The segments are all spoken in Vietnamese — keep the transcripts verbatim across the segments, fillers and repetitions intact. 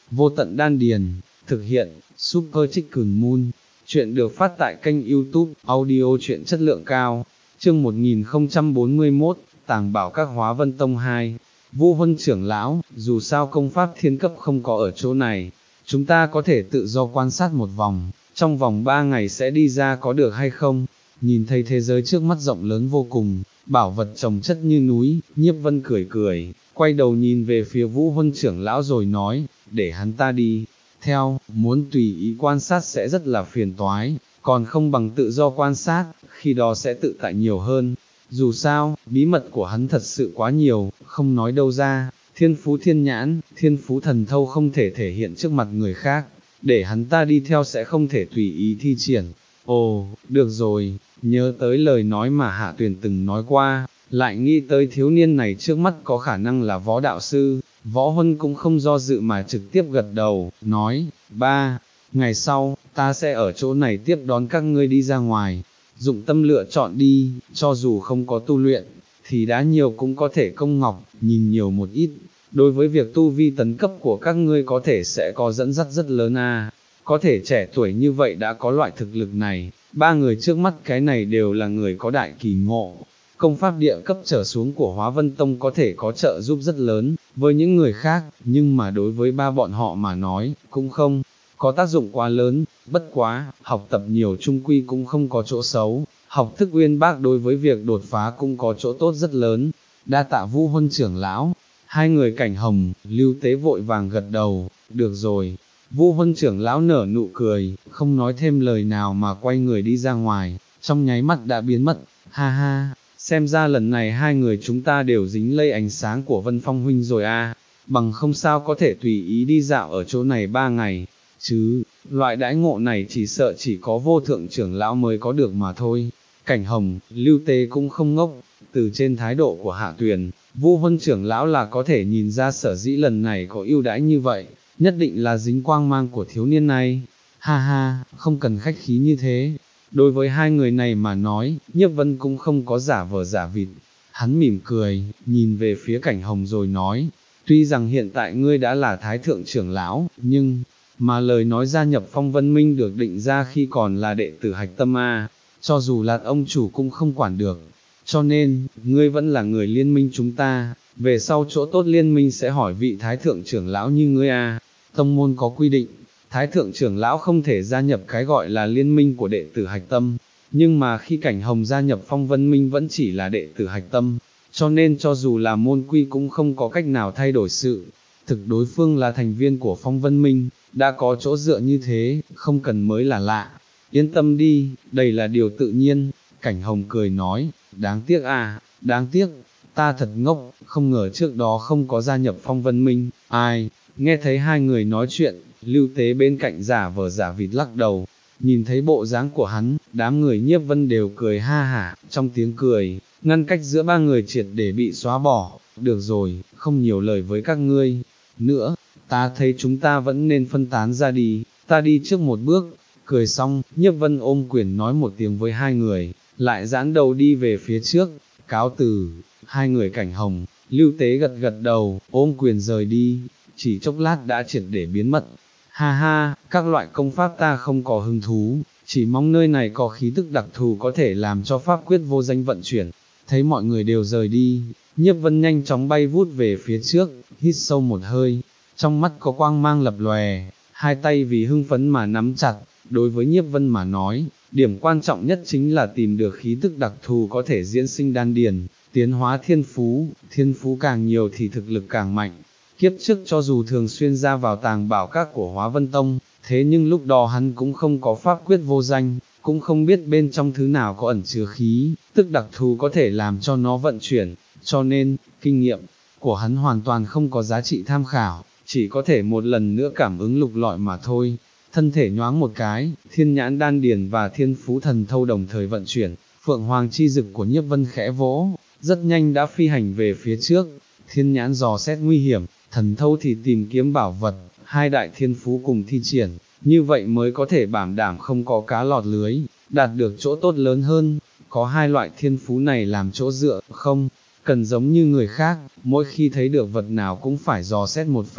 vô tận đan điền, thực hiện, Super Chicken Moon, chuyện được phát tại kênh YouTube, audio truyện chất lượng cao, chương một nghìn không trăm bốn mươi mốt, tàng bảo các Hóa Vân Tông hai, Vu Huân trưởng lão, dù sao công pháp thiên cấp không có ở chỗ này, chúng ta có thể tự do quan sát một vòng, trong vòng ba ngày sẽ đi ra có được hay không? Nhìn thấy thế giới trước mắt rộng lớn vô cùng, bảo vật trồng chất như núi, Nhiếp Vân cười cười, quay đầu nhìn về phía Vũ Huân trưởng lão rồi nói, để hắn ta đi, theo, muốn tùy ý quan sát sẽ rất là phiền toái, còn không bằng tự do quan sát, khi đó sẽ tự tại nhiều hơn. Dù sao, bí mật của hắn thật sự quá nhiều, không nói đâu ra, thiên phú thiên nhãn, thiên phú thần thâu không thể thể hiện trước mặt người khác, để hắn ta đi theo sẽ không thể tùy ý thi triển. Ồ, được rồi, nhớ tới lời nói mà Hạ Tuyền từng nói qua, lại nghĩ tới thiếu niên này trước mắt có khả năng là võ đạo sư, Võ Huân cũng không do dự mà trực tiếp gật đầu, nói, ba, ngày sau, ta sẽ ở chỗ này tiếp đón các ngươi đi ra ngoài, dụng tâm lựa chọn đi, cho dù không có tu luyện, thì đã nhiều cũng có thể công ngọc, nhìn nhiều một ít, đối với việc tu vi tấn cấp của các ngươi có thể sẽ có dẫn dắt rất lớn à, có thể trẻ tuổi như vậy đã có loại thực lực này, ba người trước mắt cái này đều là người có đại kỳ ngộ. Công pháp địa cấp trở xuống của Hóa Vân Tông có thể có trợ giúp rất lớn, với những người khác, nhưng mà đối với ba bọn họ mà nói, cũng không có tác dụng quá lớn, bất quá, học tập nhiều chung quy cũng không có chỗ xấu, học thức uyên bác đối với việc đột phá cũng có chỗ tốt rất lớn, đa tạ Vũ Huân trưởng lão, hai người Cảnh Hồng, Lưu Tế vội vàng gật đầu, được rồi, Vũ Huân trưởng lão nở nụ cười, không nói thêm lời nào mà quay người đi ra ngoài, trong nháy mắt đã biến mất, ha ha. Xem ra lần này hai người chúng ta đều dính lây ánh sáng của Vân Phong huynh rồi a, bằng không sao có thể tùy ý đi dạo ở chỗ này ba ngày, chứ, loại đãi ngộ này chỉ sợ chỉ có vô thượng trưởng lão mới có được mà thôi. Cảnh Hồng, Lưu Tế cũng không ngốc, từ trên thái độ của Hạ Tuyền, Vu Huân trưởng lão là có thể nhìn ra sở dĩ lần này có ưu đãi như vậy, nhất định là dính quang mang của thiếu niên này, ha ha, không cần khách khí như thế. Đối với hai người này mà nói, Nhiếp Vân cũng không có giả vờ giả vịt, hắn mỉm cười, nhìn về phía Cảnh Hồng rồi nói, tuy rằng hiện tại ngươi đã là thái thượng trưởng lão, nhưng, mà lời nói gia nhập Phong Vân Minh được định ra khi còn là đệ tử Hạch Tâm A, cho dù là ông chủ cũng không quản được, cho nên, ngươi vẫn là người liên minh chúng ta, về sau chỗ tốt liên minh sẽ hỏi vị thái thượng trưởng lão như ngươi A, tông môn có quy định. Thái thượng trưởng lão không thể gia nhập cái gọi là liên minh của đệ tử Hạch Tâm, nhưng mà khi Cảnh Hồng gia nhập Phong Vân Minh vẫn chỉ là đệ tử Hạch Tâm, cho nên cho dù là môn quy cũng không có cách nào thay đổi sự, thực đối phương là thành viên của Phong Vân Minh, đã có chỗ dựa như thế, không cần mới là lạ, yên tâm đi, đây là điều tự nhiên, Cảnh Hồng cười nói, đáng tiếc à, đáng tiếc, ta thật ngốc, không ngờ trước đó không có gia nhập Phong Vân Minh, ai, nghe thấy hai người nói chuyện, Lưu Tế bên cạnh giả vờ giả vịt lắc đầu, nhìn thấy bộ dáng của hắn, đám người Nhiếp Vân đều cười ha hả, trong tiếng cười, ngăn cách giữa ba người triệt để bị xóa bỏ, được rồi, không nhiều lời với các ngươi, nữa, ta thấy chúng ta vẫn nên phân tán ra đi, ta đi trước một bước, cười xong, Nhiếp Vân ôm quyền nói một tiếng với hai người, lại giãn đầu đi về phía trước, cáo từ, hai người Cảnh Hồng, Lưu Tế gật gật đầu, ôm quyền rời đi, chỉ chốc lát đã triệt để biến mất. Ha ha, các loại công pháp ta không có hứng thú, chỉ mong nơi này có khí tức đặc thù có thể làm cho pháp quyết vô danh vận chuyển. Thấy mọi người đều rời đi, Nhiếp Vân nhanh chóng bay vút về phía trước, hít sâu một hơi, trong mắt có quang mang lập lòe, hai tay vì hưng phấn mà nắm chặt. Đối với Nhiếp Vân mà nói, điểm quan trọng nhất chính là tìm được khí tức đặc thù có thể diễn sinh đan điền, tiến hóa thiên phú, thiên phú càng nhiều thì thực lực càng mạnh. Kiếp trước cho dù thường xuyên ra vào tàng bảo các của Hóa Vân Tông, thế nhưng lúc đó hắn cũng không có pháp quyết vô danh, cũng không biết bên trong thứ nào có ẩn chứa khí, tức đặc thù có thể làm cho nó vận chuyển, cho nên, kinh nghiệm của hắn hoàn toàn không có giá trị tham khảo, chỉ có thể một lần nữa cảm ứng lục lọi mà thôi. Thân thể nhoáng một cái, thiên nhãn đan điền và thiên phú thần thâu đồng thời vận chuyển, phượng hoàng chi dực của Nhiếp Vân khẽ vỗ, rất nhanh đã phi hành về phía trước, thiên nhãn dò xét nguy hiểm, thần thâu thì tìm kiếm bảo vật, hai đại thiên phú cùng thi triển, như vậy mới có thể bảo đảm không có cá lọt lưới, đạt được chỗ tốt lớn hơn, có hai loại thiên phú này làm chỗ dựa, không cần giống như người khác, mỗi khi thấy được vật nào cũng phải dò xét một phen,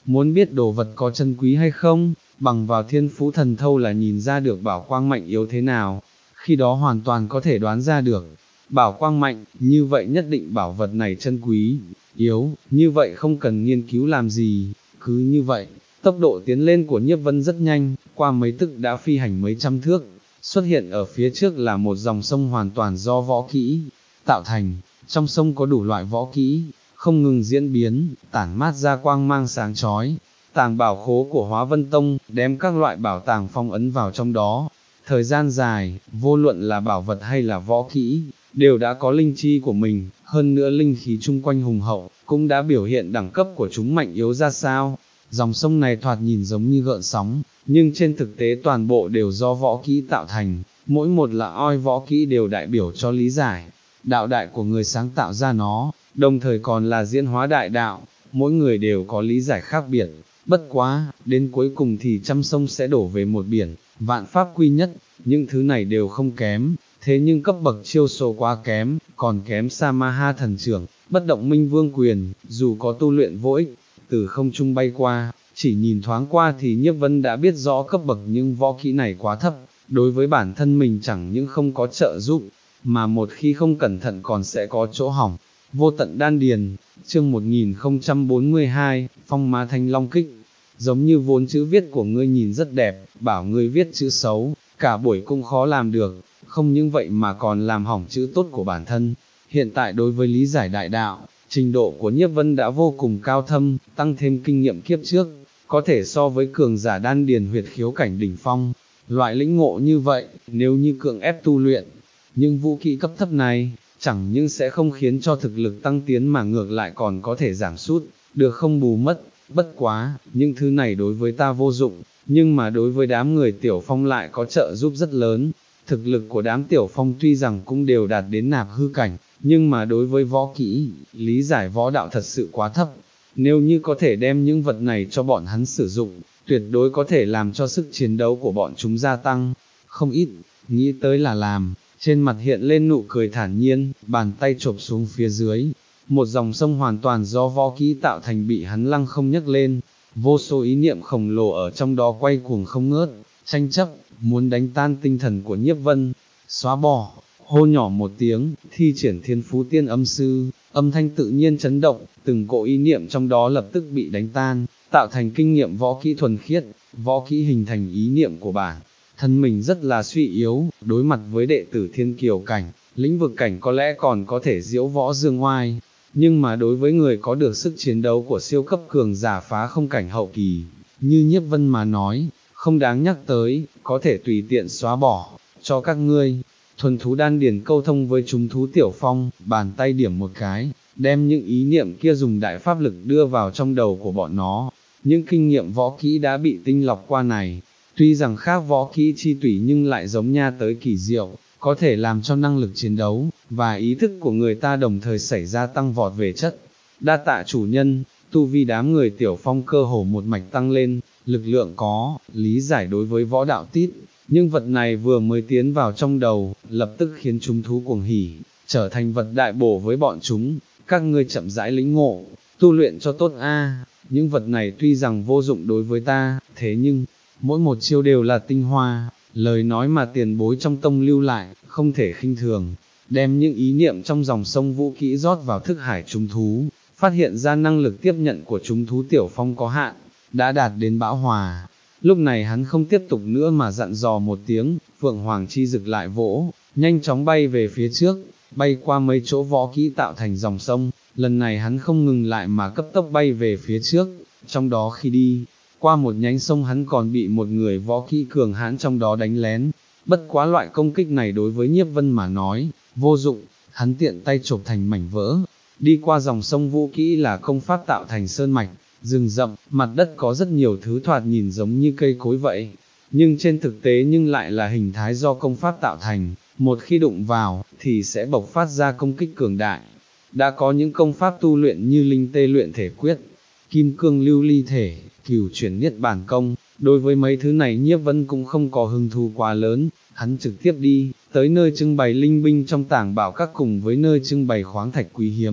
muốn biết đồ vật có chân quý hay không, bằng vào thiên phú thần thâu là nhìn ra được bảo quang mạnh yếu thế nào, khi đó hoàn toàn có thể đoán ra được. Bảo quang mạnh, như vậy nhất định bảo vật này chân quý, yếu, như vậy không cần nghiên cứu làm gì, cứ như vậy, tốc độ tiến lên của Nhiếp Vân rất nhanh, qua mấy tức đã phi hành mấy trăm thước, xuất hiện ở phía trước là một dòng sông hoàn toàn do võ kỹ tạo thành, trong sông có đủ loại võ kỹ, không ngừng diễn biến, tản mát ra quang mang sáng chói. Tàng bảo khố của Hóa Vân Tông, đem các loại bảo tàng phong ấn vào trong đó. Thời gian dài, vô luận là bảo vật hay là võ kỹ, đều đã có linh chi của mình, hơn nữa linh khí chung quanh hùng hậu, cũng đã biểu hiện đẳng cấp của chúng mạnh yếu ra sao. Dòng sông này thoạt nhìn giống như gợn sóng, nhưng trên thực tế toàn bộ đều do võ kỹ tạo thành, mỗi một là oi võ kỹ đều đại biểu cho lý giải, đạo đại của người sáng tạo ra nó, đồng thời còn là diễn hóa đại đạo, mỗi người đều có lý giải khác biệt. Bất quá, đến cuối cùng thì trăm sông sẽ đổ về một biển, vạn pháp quy nhất, những thứ này đều không kém, thế nhưng cấp bậc chiêu số quá kém, còn kém xa Ma Ha thần trưởng, bất động minh vương quyền, dù có tu luyện vô ích, từ không trung bay qua, chỉ nhìn thoáng qua thì Nhiếp Vân đã biết rõ cấp bậc nhưng võ kỹ này quá thấp, đối với bản thân mình chẳng những không có trợ giúp, mà một khi không cẩn thận còn sẽ có chỗ hỏng. Vô tận đan điền, chương một nghìn không trăm bốn mươi hai, phong ma thanh long kích. Giống như vốn chữ viết của ngươi nhìn rất đẹp, bảo ngươi viết chữ xấu, cả buổi cũng khó làm được, không những vậy mà còn làm hỏng chữ tốt của bản thân. Hiện tại đối với lý giải đại đạo, trình độ của Nhiếp Vân đã vô cùng cao thâm, tăng thêm kinh nghiệm kiếp trước, có thể so với cường giả đan điền huyệt khiếu cảnh đỉnh phong. Loại lĩnh ngộ như vậy, nếu như cưỡng ép tu luyện, nhưng vũ kỹ cấp thấp này, chẳng những sẽ không khiến cho thực lực tăng tiến mà ngược lại còn có thể giảm sút, được không bù mất. Bất quá, những thứ này đối với ta vô dụng, nhưng mà đối với đám người Tiểu Phong lại có trợ giúp rất lớn. Thực lực của đám Tiểu Phong tuy rằng cũng đều đạt đến nạp hư cảnh, nhưng mà đối với võ kỹ, lý giải võ đạo thật sự quá thấp. Nếu như có thể đem những vật này cho bọn hắn sử dụng, tuyệt đối có thể làm cho sức chiến đấu của bọn chúng gia tăng, không ít, nghĩ tới là làm, trên mặt hiện lên nụ cười thản nhiên, bàn tay chộp xuống phía dưới. Một dòng sông hoàn toàn do võ kỹ tạo thành bị hắn lăng không nhấc lên, vô số ý niệm khổng lồ ở trong đó quay cuồng không ngớt, tranh chấp, muốn đánh tan tinh thần của Nhiếp Vân, xóa bỏ, hô nhỏ một tiếng, thi triển thiên phú tiên âm sư, âm thanh tự nhiên chấn động, từng cỗ ý niệm trong đó lập tức bị đánh tan, tạo thành kinh nghiệm võ kỹ thuần khiết, võ kỹ hình thành ý niệm của bản. Thân mình rất là suy yếu, đối mặt với đệ tử thiên kiều cảnh, lĩnh vực cảnh có lẽ còn có thể diễu võ dương oai, nhưng mà đối với người có được sức chiến đấu của siêu cấp cường giả phá không cảnh hậu kỳ, như Nhiếp Vân mà nói, không đáng nhắc tới, có thể tùy tiện xóa bỏ, cho các ngươi. Thuần thú đan điền câu thông với chúng thú Tiểu Phong, bàn tay điểm một cái, đem những ý niệm kia dùng đại pháp lực đưa vào trong đầu của bọn nó. Những kinh nghiệm võ kỹ đã bị tinh lọc qua này, tuy rằng khác võ kỹ chi tủy nhưng lại giống nha tới kỳ diệu, có thể làm cho năng lực chiến đấu, và ý thức của người ta đồng thời xảy ra tăng vọt về chất. Đa tạ chủ nhân, tu vi đám người Tiểu Phong cơ hồ một mạch tăng lên, lực lượng có, lý giải đối với võ đạo tít, nhưng vật này vừa mới tiến vào trong đầu, lập tức khiến chúng thú cuồng hỉ, trở thành vật đại bổ với bọn chúng. Các ngươi chậm rãi lĩnh ngộ, tu luyện cho tốt a. Những vật này tuy rằng vô dụng đối với ta, thế nhưng, mỗi một chiêu đều là tinh hoa, lời nói mà tiền bối trong tông lưu lại, không thể khinh thường. Đem những ý niệm trong dòng sông vũ kỹ rót vào thức hải chúng thú, phát hiện ra năng lực tiếp nhận của chúng thú Tiểu Phong có hạn, đã đạt đến bão hòa. Lúc này hắn không tiếp tục nữa mà dặn dò một tiếng, Phượng Hoàng chi rực lại vỗ, nhanh chóng bay về phía trước, bay qua mấy chỗ võ kỹ tạo thành dòng sông, lần này hắn không ngừng lại mà cấp tốc bay về phía trước, trong đó khi đi, qua một nhánh sông hắn còn bị một người võ kỹ cường hãn trong đó đánh lén, bất quá loại công kích này đối với Nhiếp Vân mà nói, vô dụng, hắn tiện tay chộp thành mảnh vỡ, đi qua dòng sông vũ kỹ là công pháp tạo thành sơn mạch, rừng rậm, mặt đất có rất nhiều thứ thoạt nhìn giống như cây cối vậy, nhưng trên thực tế nhưng lại là hình thái do công pháp tạo thành, một khi đụng vào, thì sẽ bộc phát ra công kích cường đại. Đã có những công pháp tu luyện như linh tê luyện thể quyết, kim cương lưu ly thể, cửu chuyển niết bàn công, đối với mấy thứ này Nhiếp Vân cũng không có hứng thú quá lớn, hắn trực tiếp đi, tới nơi trưng bày linh binh trong tàng bảo các cùng với nơi trưng bày khoáng thạch quý hiếm.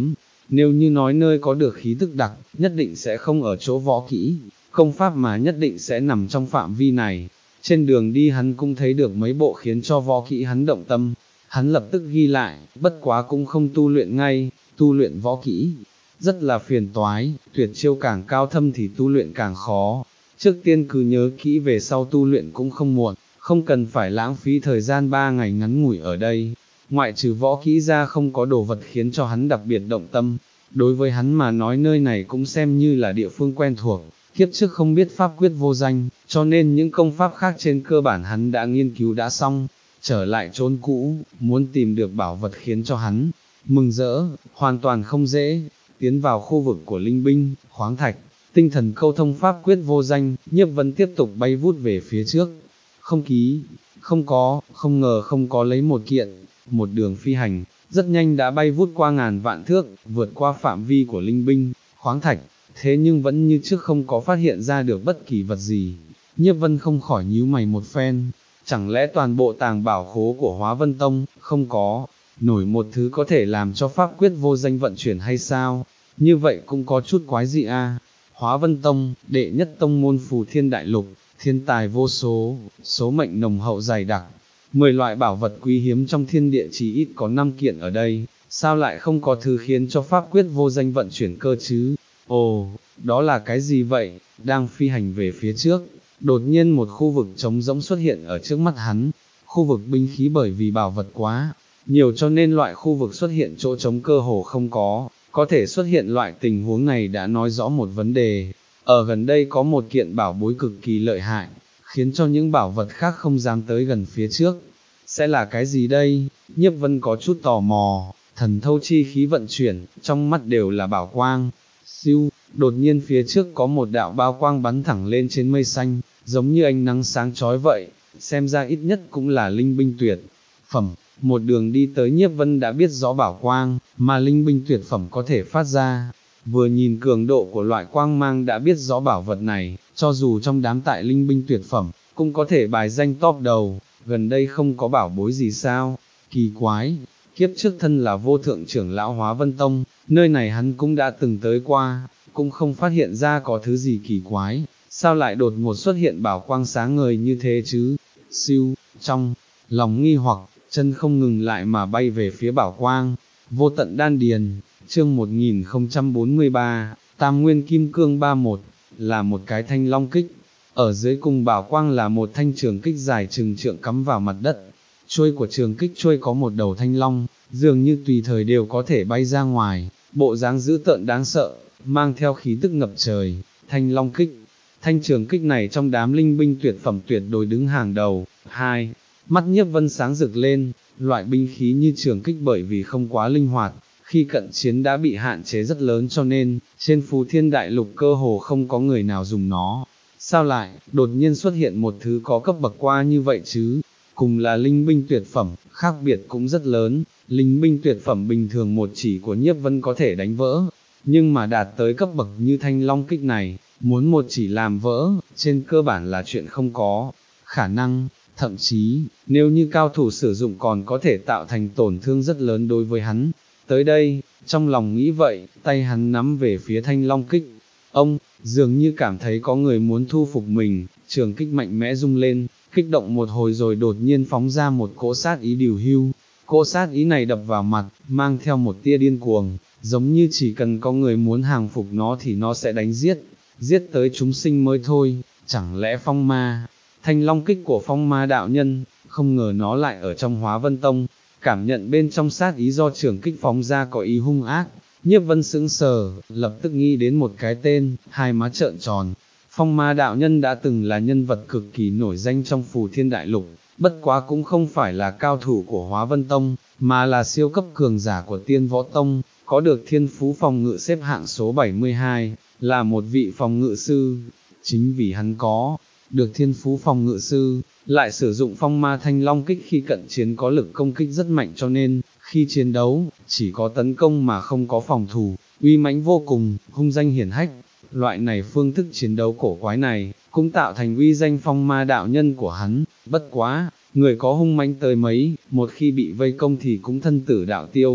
Nếu như nói nơi có được khí tức đặc, nhất định sẽ không ở chỗ võ kỹ, công pháp mà nhất định sẽ nằm trong phạm vi này. Trên đường đi hắn cũng thấy được mấy bộ khiến cho võ kỹ hắn động tâm, hắn lập tức ghi lại, bất quá cũng không tu luyện ngay, tu luyện võ kỹ, rất là phiền toái, tuyệt chiêu càng cao thâm thì tu luyện càng khó. Trước tiên cứ nhớ kỹ về sau tu luyện cũng không muộn, không cần phải lãng phí thời gian ba ngày ngắn ngủi ở đây. Ngoại trừ võ kỹ ra không có đồ vật khiến cho hắn đặc biệt động tâm, đối với hắn mà nói nơi này cũng xem như là địa phương quen thuộc, kiếp trước không biết pháp quyết vô danh, cho nên những công pháp khác trên cơ bản hắn đã nghiên cứu đã xong, trở lại chốn cũ, muốn tìm được bảo vật khiến cho hắn mừng rỡ, hoàn toàn không dễ. Tiến vào khu vực của linh binh, khoáng thạch, tinh thần câu thông pháp quyết vô danh, Nhiếp Vân tiếp tục bay vút về phía trước. Không ký, không có, không ngờ không có lấy một kiện, một đường phi hành, rất nhanh đã bay vút qua ngàn vạn thước, vượt qua phạm vi của linh binh, khoáng thạch, thế nhưng vẫn như trước không có phát hiện ra được bất kỳ vật gì. Nhiếp Vân không khỏi nhíu mày một phen, chẳng lẽ toàn bộ tàng bảo khố của Hóa Vân Tông, không có nổi một thứ có thể làm cho pháp quyết vô danh vận chuyển hay sao? Như vậy cũng có chút quái dị a. À. Hóa Vân Tông, đệ nhất tông môn phù thiên đại lục, thiên tài vô số, số mệnh nồng hậu dày đặc, mười loại bảo vật quý hiếm trong thiên địa chỉ ít có năm kiện ở đây, sao lại không có thứ khiến cho pháp quyết vô danh vận chuyển cơ chứ? Ồ, đó là cái gì vậy? Đang phi hành về phía trước, đột nhiên một khu vực trống rỗng xuất hiện ở trước mắt hắn, khu vực binh khí bởi vì bảo vật quá nhiều cho nên loại khu vực xuất hiện chỗ trống cơ hồ không có, có thể xuất hiện loại tình huống này đã nói rõ một vấn đề, ở gần đây có một kiện bảo bối cực kỳ lợi hại, khiến cho những bảo vật khác không dám tới gần phía trước. Sẽ là cái gì đây? Nhiếp Vân có chút tò mò, thần thâu chi khí vận chuyển, trong mắt đều là bảo quang. Siêu, đột nhiên phía trước có một đạo bao quang bắn thẳng lên trên mây xanh, giống như ánh nắng sáng chói vậy, xem ra ít nhất cũng là linh binh tuyệt phẩm. Một đường đi tới Nhiếp Vân đã biết rõ bảo quang, mà linh binh tuyệt phẩm có thể phát ra. Vừa nhìn cường độ của loại quang mang đã biết rõ bảo vật này, cho dù trong đám tại linh binh tuyệt phẩm, cũng có thể bài danh top đầu. Gần đây không có bảo bối gì sao? Kỳ quái, kiếp trước thân là vô thượng trưởng lão Hóa Vân Tông, nơi này hắn cũng đã từng tới qua, cũng không phát hiện ra có thứ gì kỳ quái, sao lại đột ngột xuất hiện bảo quang sáng ngời như thế chứ? Siêu, trong lòng nghi hoặc, chân không ngừng lại mà bay về phía bảo quang. Vô tận đan điền, chương một nghìn không trăm bốn mươi ba, Tam Nguyên Kim Cương ba một, là một cái thanh long kích. Ở dưới cùng bảo quang là một thanh trường kích dài chừng trượng cắm vào mặt đất. Chuôi của trường kích chuôi có một đầu thanh long, dường như tùy thời đều có thể bay ra ngoài, bộ dáng dữ tợn đáng sợ, mang theo khí tức ngập trời. Thanh long kích, thanh trường kích này trong đám linh binh tuyệt phẩm tuyệt đối đứng hàng đầu. Hai, mắt Nhiếp Vân sáng rực lên, loại binh khí như trường kích bởi vì không quá linh hoạt, khi cận chiến đã bị hạn chế rất lớn cho nên, trên phù thiên đại lục cơ hồ không có người nào dùng nó. Sao lại, đột nhiên xuất hiện một thứ có cấp bậc qua như vậy chứ? Cùng là linh binh tuyệt phẩm, khác biệt cũng rất lớn. Linh binh tuyệt phẩm bình thường một chỉ của Nhiếp Vân có thể đánh vỡ, nhưng mà đạt tới cấp bậc như thanh long kích này, muốn một chỉ làm vỡ, trên cơ bản là chuyện không có khả năng. Thậm chí, nếu như cao thủ sử dụng còn có thể tạo thành tổn thương rất lớn đối với hắn. Tới đây, trong lòng nghĩ vậy, tay hắn nắm về phía thanh long kích. Ông, dường như cảm thấy có người muốn thu phục mình, trường kích mạnh mẽ rung lên, kích động một hồi rồi đột nhiên phóng ra một cỗ sát ý điều hưu. Cỗ sát ý này đập vào mặt, mang theo một tia điên cuồng, giống như chỉ cần có người muốn hàng phục nó thì nó sẽ đánh giết, giết tới chúng sinh mới thôi. Chẳng lẽ phong ma? Thanh long kích của phong ma đạo nhân, không ngờ nó lại ở trong Hóa Vân Tông, cảm nhận bên trong sát ý do trường kích phóng ra có ý hung ác. Nhiếp Vân sững sờ, lập tức nghĩ đến một cái tên, hai má trợn tròn. Phong ma đạo nhân đã từng là nhân vật cực kỳ nổi danh trong phù thiên đại lục, bất quá cũng không phải là cao thủ của Hóa Vân Tông, mà là siêu cấp cường giả của Tiên Võ Tông, có được thiên phú phòng ngự xếp hạng số bảy mươi hai, là một vị phòng ngự sư. Chính vì hắn có được thiên phú phòng ngự sư, lại sử dụng phong ma thanh long kích khi cận chiến có lực công kích rất mạnh cho nên, khi chiến đấu, chỉ có tấn công mà không có phòng thủ, uy mãnh vô cùng, hung danh hiển hách. Loại này phương thức chiến đấu cổ quái này, cũng tạo thành uy danh phong ma đạo nhân của hắn. Bất quá, người có hung mãnh tới mấy, một khi bị vây công thì cũng thân tử đạo tiêu.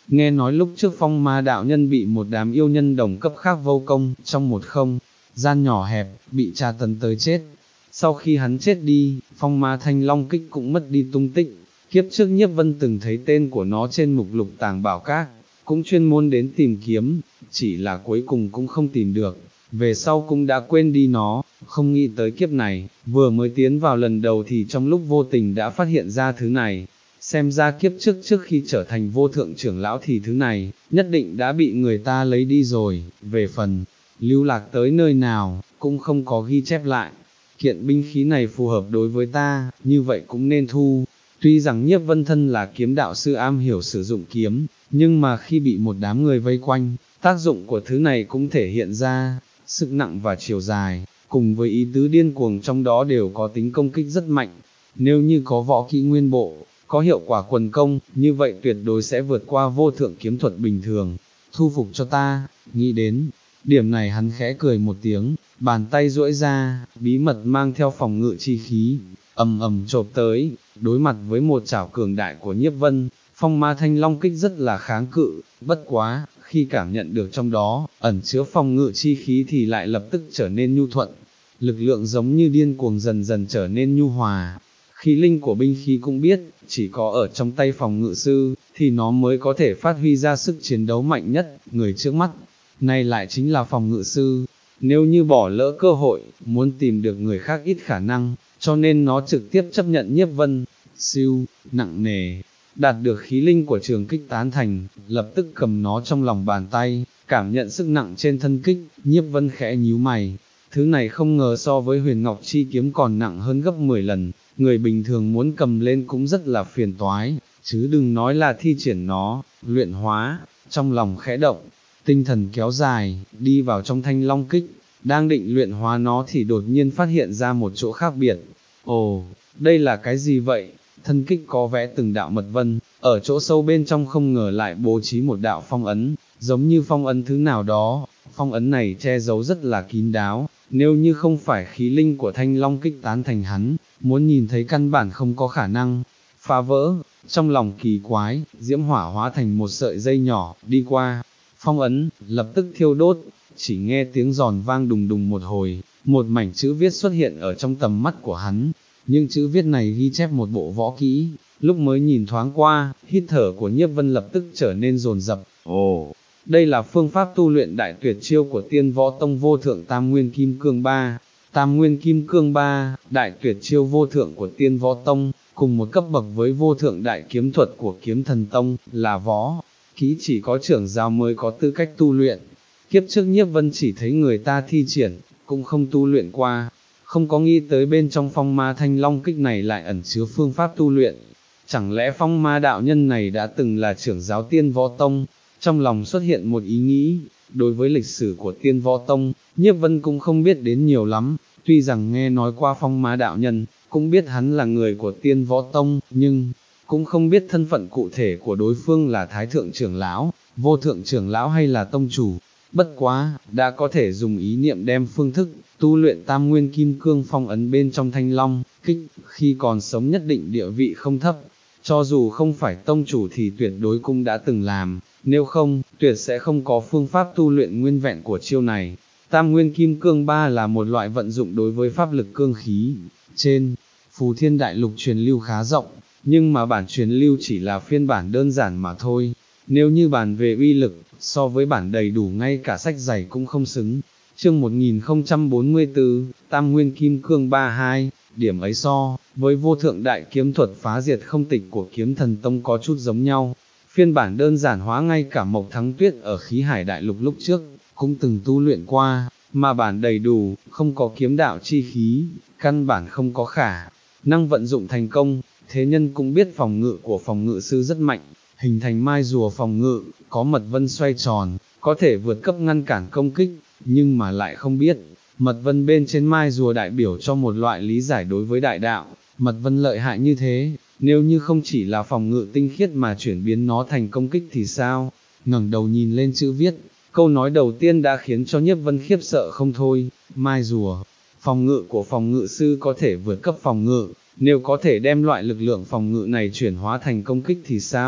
Nghe nói lúc trước phong ma đạo nhân bị một đám yêu nhân đồng cấp khác vô công, trong một không gian nhỏ hẹp, bị tra tấn tới chết. Sau khi hắn chết đi, phong ma thanh long kích cũng mất đi tung tích. Kiếp trước Nhiếp Vân từng thấy tên của nó trên mục lục tàng bảo các, cũng chuyên môn đến tìm kiếm, chỉ là cuối cùng cũng không tìm được, về sau cũng đã quên đi nó, không nghĩ tới kiếp này, vừa mới tiến vào lần đầu thì trong lúc vô tình đã phát hiện ra thứ này. Xem ra kiếp trước trước khi trở thành vô thượng trưởng lão thì thứ này, nhất định đã bị người ta lấy đi rồi, về phần, lưu lạc tới nơi nào, cũng không có ghi chép lại. Kiện binh khí này phù hợp đối với ta, như vậy cũng nên thu. Tuy rằng Nhiếp Vân thân là kiếm đạo sư am hiểu sử dụng kiếm, nhưng mà khi bị một đám người vây quanh, tác dụng của thứ này cũng thể hiện ra, sức nặng và chiều dài, cùng với ý tứ điên cuồng trong đó đều có tính công kích rất mạnh. Nếu như có võ kỹ nguyên bộ, có hiệu quả quần công, như vậy tuyệt đối sẽ vượt qua vô thượng kiếm thuật bình thường. Thu phục cho ta, nghĩ đến điểm này hắn khẽ cười một tiếng, bàn tay duỗi ra, bí mật mang theo phòng ngự chi khí, ầm ầm chộp tới, đối mặt với một chảo cường đại của Nhiếp Vân, phong ma thanh long kích rất là kháng cự, bất quá, khi cảm nhận được trong đó, ẩn chứa phòng ngự chi khí thì lại lập tức trở nên nhu thuận, lực lượng giống như điên cuồng dần dần trở nên nhu hòa. Khí linh của binh khí cũng biết, chỉ có ở trong tay phòng ngự sư, thì nó mới có thể phát huy ra sức chiến đấu mạnh nhất, người trước mắt, này lại chính là phòng ngự sư. Nếu như bỏ lỡ cơ hội, muốn tìm được người khác ít khả năng, cho nên nó trực tiếp chấp nhận Nhiếp Vân, siêu, nặng nề, đạt được khí linh của trường kích tán thành, lập tức cầm nó trong lòng bàn tay, cảm nhận sức nặng trên thân kích, Nhiếp Vân khẽ nhíu mày, thứ này không ngờ so với huyền ngọc chi kiếm còn nặng hơn gấp mười lần, người bình thường muốn cầm lên cũng rất là phiền toái, chứ đừng nói là thi triển nó, luyện hóa, trong lòng khẽ động, tinh thần kéo dài, đi vào trong thanh long kích, đang định luyện hóa nó thì đột nhiên phát hiện ra một chỗ khác biệt. Ồ, đây là cái gì vậy? Thân kích có vẽ từng đạo mật vân, ở chỗ sâu bên trong không ngờ lại bố trí một đạo phong ấn, giống như phong ấn thứ nào đó, phong ấn này che giấu rất là kín đáo, nếu như không phải khí linh của thanh long kích tán thành hắn, muốn nhìn thấy căn bản không có khả năng phá vỡ. Trong lòng kỳ quái, diễm hỏa hóa thành một sợi dây nhỏ, đi qua phong ấn, lập tức thiêu đốt, chỉ nghe tiếng giòn vang đùng đùng một hồi, một mảnh chữ viết xuất hiện ở trong tầm mắt của hắn, nhưng chữ viết này ghi chép một bộ võ kỹ, lúc mới nhìn thoáng qua, hít thở của Nhiếp Vân lập tức trở nên dồn dập. Ồ, đây là phương pháp tu luyện đại tuyệt chiêu của Tiên Võ Tông vô thượng Tam Nguyên Kim Cương ba, Tam Nguyên Kim Cương ba, đại tuyệt chiêu vô thượng của Tiên Võ Tông, cùng một cấp bậc với vô thượng đại kiếm thuật của Kiếm Thần Tông, là võ kỹ chỉ có trưởng giáo mới có tư cách tu luyện. Kiếp trước Nhiếp Vân chỉ thấy người ta thi triển, cũng không tu luyện qua, không có nghĩ tới bên trong phong ma thanh long kích này lại ẩn chứa phương pháp tu luyện. Chẳng lẽ phong ma đạo nhân này đã từng là trưởng giáo Tiên Võ Tông? Trong lòng xuất hiện một ý nghĩ, đối với lịch sử của Tiên Võ Tông, Nhiếp Vân cũng không biết đến nhiều lắm, tuy rằng nghe nói qua phong ma đạo nhân, cũng biết hắn là người của Tiên Võ Tông, nhưng cũng không biết thân phận cụ thể của đối phương là Thái Thượng trưởng lão, Vô Thượng trưởng lão hay là Tông chủ. Bất quá, đã có thể dùng ý niệm đem phương thức tu luyện Tam Nguyên Kim Cương phong ấn bên trong thanh long kích, khi còn sống nhất định địa vị không thấp, cho dù không phải tông chủ thì tuyệt đối cũng đã từng làm, nếu không, tuyệt sẽ không có phương pháp tu luyện nguyên vẹn của chiêu này. Tam Nguyên Kim Cương ba là một loại vận dụng đối với pháp lực cương khí, trên Phù Thiên Đại Lục truyền lưu khá rộng, nhưng mà bản truyền lưu chỉ là phiên bản đơn giản mà thôi. Nếu như bàn về uy lực, so với bản đầy đủ ngay cả sách dày cũng không xứng. Chương một nghìn không trăm bốn mươi tư, Tam Nguyên Kim Cương ba hai, điểm ấy so với vô thượng đại kiếm thuật phá diệt không tịch của Kiếm Thần Tông có chút giống nhau. Phiên bản đơn giản hóa ngay cả Mộc Thắng Tuyết ở Khí Hải Đại Lục lúc trước, cũng từng tu luyện qua, mà bản đầy đủ, không có kiếm đạo chi khí, căn bản không có khả năng vận dụng thành công. Thế nhân cũng biết phòng ngự của phòng ngự sư rất mạnh, hình thành mai rùa phòng ngự, có mật vân xoay tròn, có thể vượt cấp ngăn cản công kích, nhưng mà lại không biết, mật vân bên trên mai rùa đại biểu cho một loại lý giải đối với đại đạo, mật vân lợi hại như thế, nếu như không chỉ là phòng ngự tinh khiết mà chuyển biến nó thành công kích thì sao? Ngẩng đầu nhìn lên chữ viết, câu nói đầu tiên đã khiến cho Nhiếp Vân khiếp sợ không thôi, mai rùa, phòng ngự của phòng ngự sư có thể vượt cấp phòng ngự, nếu có thể đem loại lực lượng phòng ngự này chuyển hóa thành công kích thì sao?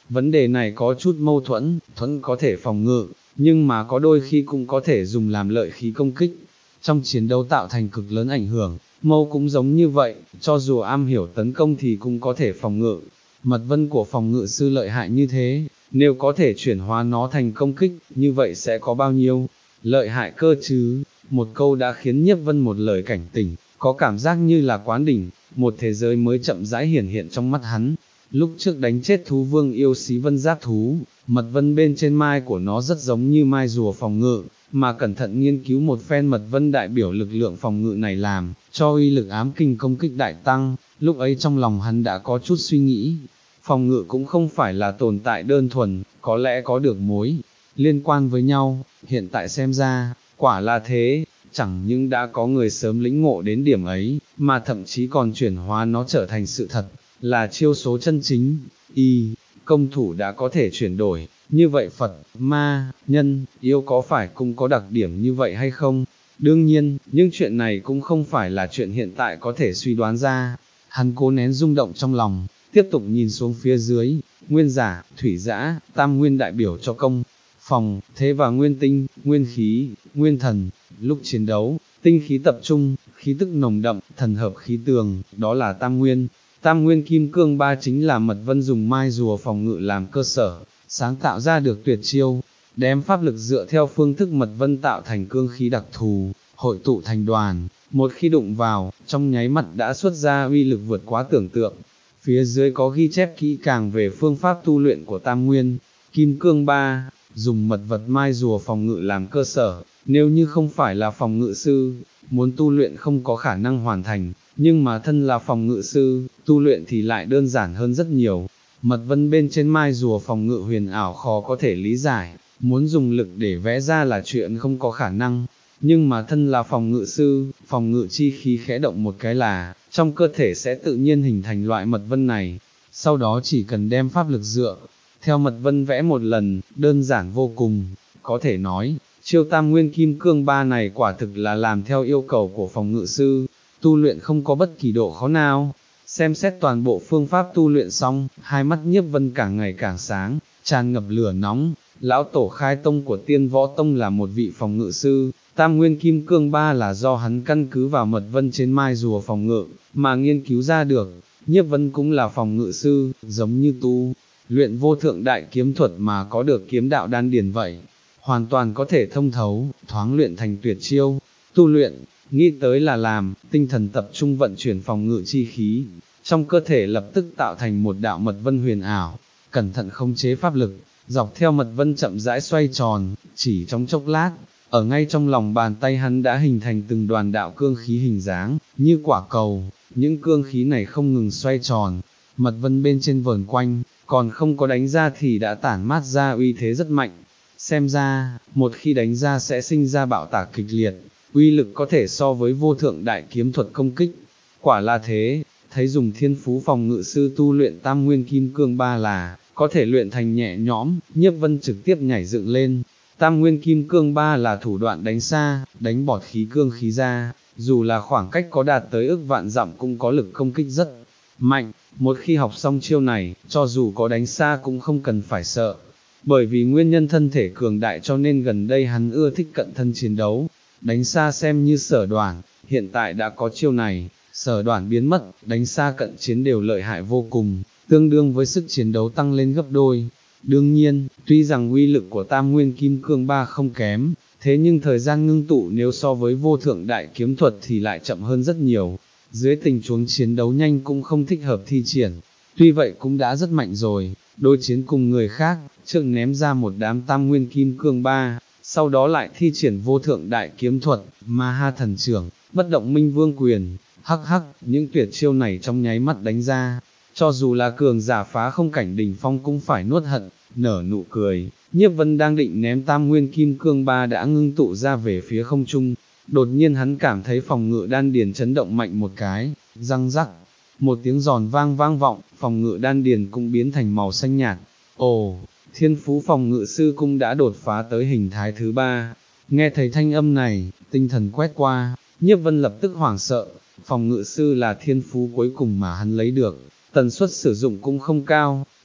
Vấn đề này có chút mâu thuẫn, thuẫn có thể phòng ngự, nhưng mà có đôi khi cũng có thể dùng làm lợi khí công kích. Trong chiến đấu tạo thành cực lớn ảnh hưởng, mâu cũng giống như vậy, cho dù am hiểu tấn công thì cũng có thể phòng ngự. Mật vân của phòng ngự sư lợi hại như thế, nếu có thể chuyển hóa nó thành công kích, như vậy sẽ có bao nhiêu lợi hại cơ chứ. Một câu đã khiến Nhiếp Vân một lời cảnh tỉnh, có cảm giác như là quán đỉnh, một thế giới mới chậm rãi hiển hiện trong mắt hắn. Lúc trước đánh chết thú vương yêu xí vân giác thú, mật vân bên trên mai của nó rất giống như mai rùa phòng ngự, mà cẩn thận nghiên cứu một phen mật vân đại biểu lực lượng phòng ngự này làm, cho uy lực ám kinh công kích đại tăng. Lúc ấy trong lòng hắn đã có chút suy nghĩ, phòng ngự cũng không phải là tồn tại đơn thuần, có lẽ có được mối liên quan với nhau. Hiện tại xem ra, quả là thế, chẳng những đã có người sớm lĩnh ngộ đến điểm ấy, mà thậm chí còn chuyển hóa nó trở thành sự thật, là chiêu số chân chính. Y, công thủ đã có thể chuyển đổi, như vậy Phật, ma, nhân, yêu có phải cũng có đặc điểm như vậy hay không? Đương nhiên, nhưng chuyện này cũng không phải là chuyện hiện tại có thể suy đoán ra. Hắn cố nén rung động trong lòng, tiếp tục nhìn xuống phía dưới. Nguyên giả, thủy giã, tam nguyên đại biểu cho công, phòng, thế và nguyên tinh, nguyên khí, nguyên thần. Lúc chiến đấu, tinh khí tập trung, khí tức nồng đậm, thần hợp khí tường, đó là tam nguyên. Tam nguyên kim cương ba chính là mật vân dùng mai rùa phòng ngự làm cơ sở, sáng tạo ra được tuyệt chiêu, đem pháp lực dựa theo phương thức mật vân tạo thành cương khí đặc thù, hội tụ thành đoàn, một khi đụng vào, trong nháy mắt đã xuất ra uy lực vượt quá tưởng tượng. Phía dưới có ghi chép kỹ càng về phương pháp tu luyện của tam nguyên, kim cương ba, dùng mật vật mai rùa phòng ngự làm cơ sở, nếu như không phải là phòng ngự sư, muốn tu luyện không có khả năng hoàn thành, nhưng mà thân là phòng ngự sư, tu luyện thì lại đơn giản hơn rất nhiều. Mật vân bên trên mai rùa phòng ngự huyền ảo khó có thể lý giải, muốn dùng lực để vẽ ra là chuyện không có khả năng, nhưng mà thân là phòng ngự sư, phòng ngự chi khí khẽ động một cái là, trong cơ thể sẽ tự nhiên hình thành loại mật vân này, sau đó chỉ cần đem pháp lực dựa, theo mật vân vẽ một lần, đơn giản vô cùng, có thể nói, chiêu tam nguyên kim cương ba này quả thực là làm theo yêu cầu của phòng ngự sư, tu luyện không có bất kỳ độ khó nào. Xem xét toàn bộ phương pháp tu luyện xong, hai mắt Nhiếp Vân càng ngày càng sáng, tràn ngập lửa nóng. Lão tổ khai tông của Tiên Võ Tông là một vị phòng ngự sư, tam nguyên kim cương ba là do hắn căn cứ vào mật vân trên mai rùa phòng ngự, mà nghiên cứu ra được. Nhiếp Vân cũng là phòng ngự sư, giống như tu luyện vô thượng đại kiếm thuật mà có được kiếm đạo đan điền vậy, hoàn toàn có thể thông thấu, thoáng luyện thành tuyệt chiêu. Tu luyện, nghĩ tới là làm, tinh thần tập trung vận chuyển phòng ngự chi khí, trong cơ thể lập tức tạo thành một đạo mật vân huyền ảo, cẩn thận khống chế pháp lực, dọc theo mật vân chậm rãi xoay tròn, chỉ trong chốc lát, ở ngay trong lòng bàn tay hắn đã hình thành từng đoàn đạo cương khí hình dáng, như quả cầu. Những cương khí này không ngừng xoay tròn, mật vân bên trên vờn quanh, còn không có đánh ra thì đã tản mát ra uy thế rất mạnh. Xem ra, một khi đánh ra sẽ sinh ra bạo tạc kịch liệt, uy lực có thể so với vô thượng đại kiếm thuật công kích. Quả là thế, thấy dùng thiên phú phòng ngự sư tu luyện tam nguyên kim cương ba là, có thể luyện thành nhẹ nhõm, Nhiếp Vân trực tiếp nhảy dựng lên. Tam nguyên kim cương ba là thủ đoạn đánh xa, đánh bọt khí cương khí ra, dù là khoảng cách có đạt tới ức vạn dặm cũng có lực công kích rất mạnh. Một khi học xong chiêu này, cho dù có đánh xa cũng không cần phải sợ. Bởi vì nguyên nhân thân thể cường đại cho nên gần đây hắn ưa thích cận thân chiến đấu, đánh xa xem như sở đoản, hiện tại đã có chiêu này, sở đoản biến mất, đánh xa cận chiến đều lợi hại vô cùng, tương đương với sức chiến đấu tăng lên gấp đôi. Đương nhiên, tuy rằng uy lực của tam nguyên kim cương ba không kém, thế nhưng thời gian ngưng tụ nếu so với vô thượng đại kiếm thuật thì lại chậm hơn rất nhiều. Dưới tình huống chiến đấu nhanh cũng không thích hợp thi triển, tuy vậy cũng đã rất mạnh rồi. Đối chiến cùng người khác, trước ném ra một đám tam nguyên kim cương ba, sau đó lại thi triển vô thượng đại kiếm thuật, ma ha thần trưởng, bất động minh vương quyền, hắc hắc, những tuyệt chiêu này trong nháy mắt đánh ra, cho dù là cường giả phá không cảnh đỉnh phong cũng phải nuốt hận, nở nụ cười. Nhiếp Vân đang định ném tam nguyên kim cương ba đã ngưng tụ ra về phía không trung, đột nhiên hắn cảm thấy phòng ngự đan điền chấn động mạnh một cái, răng rắc, một tiếng giòn vang vang vọng, phòng ngự đan điền cũng biến thành màu xanh nhạt. Ồ, thiên phú phòng ngự sư cũng đã đột phá tới hình thái thứ ba. Nghe thấy thanh âm này, tinh thần quét qua, Nhiếp Vân lập tức hoảng sợ, phòng ngự sư là thiên phú cuối cùng mà hắn lấy được, tần suất sử dụng cũng không cao,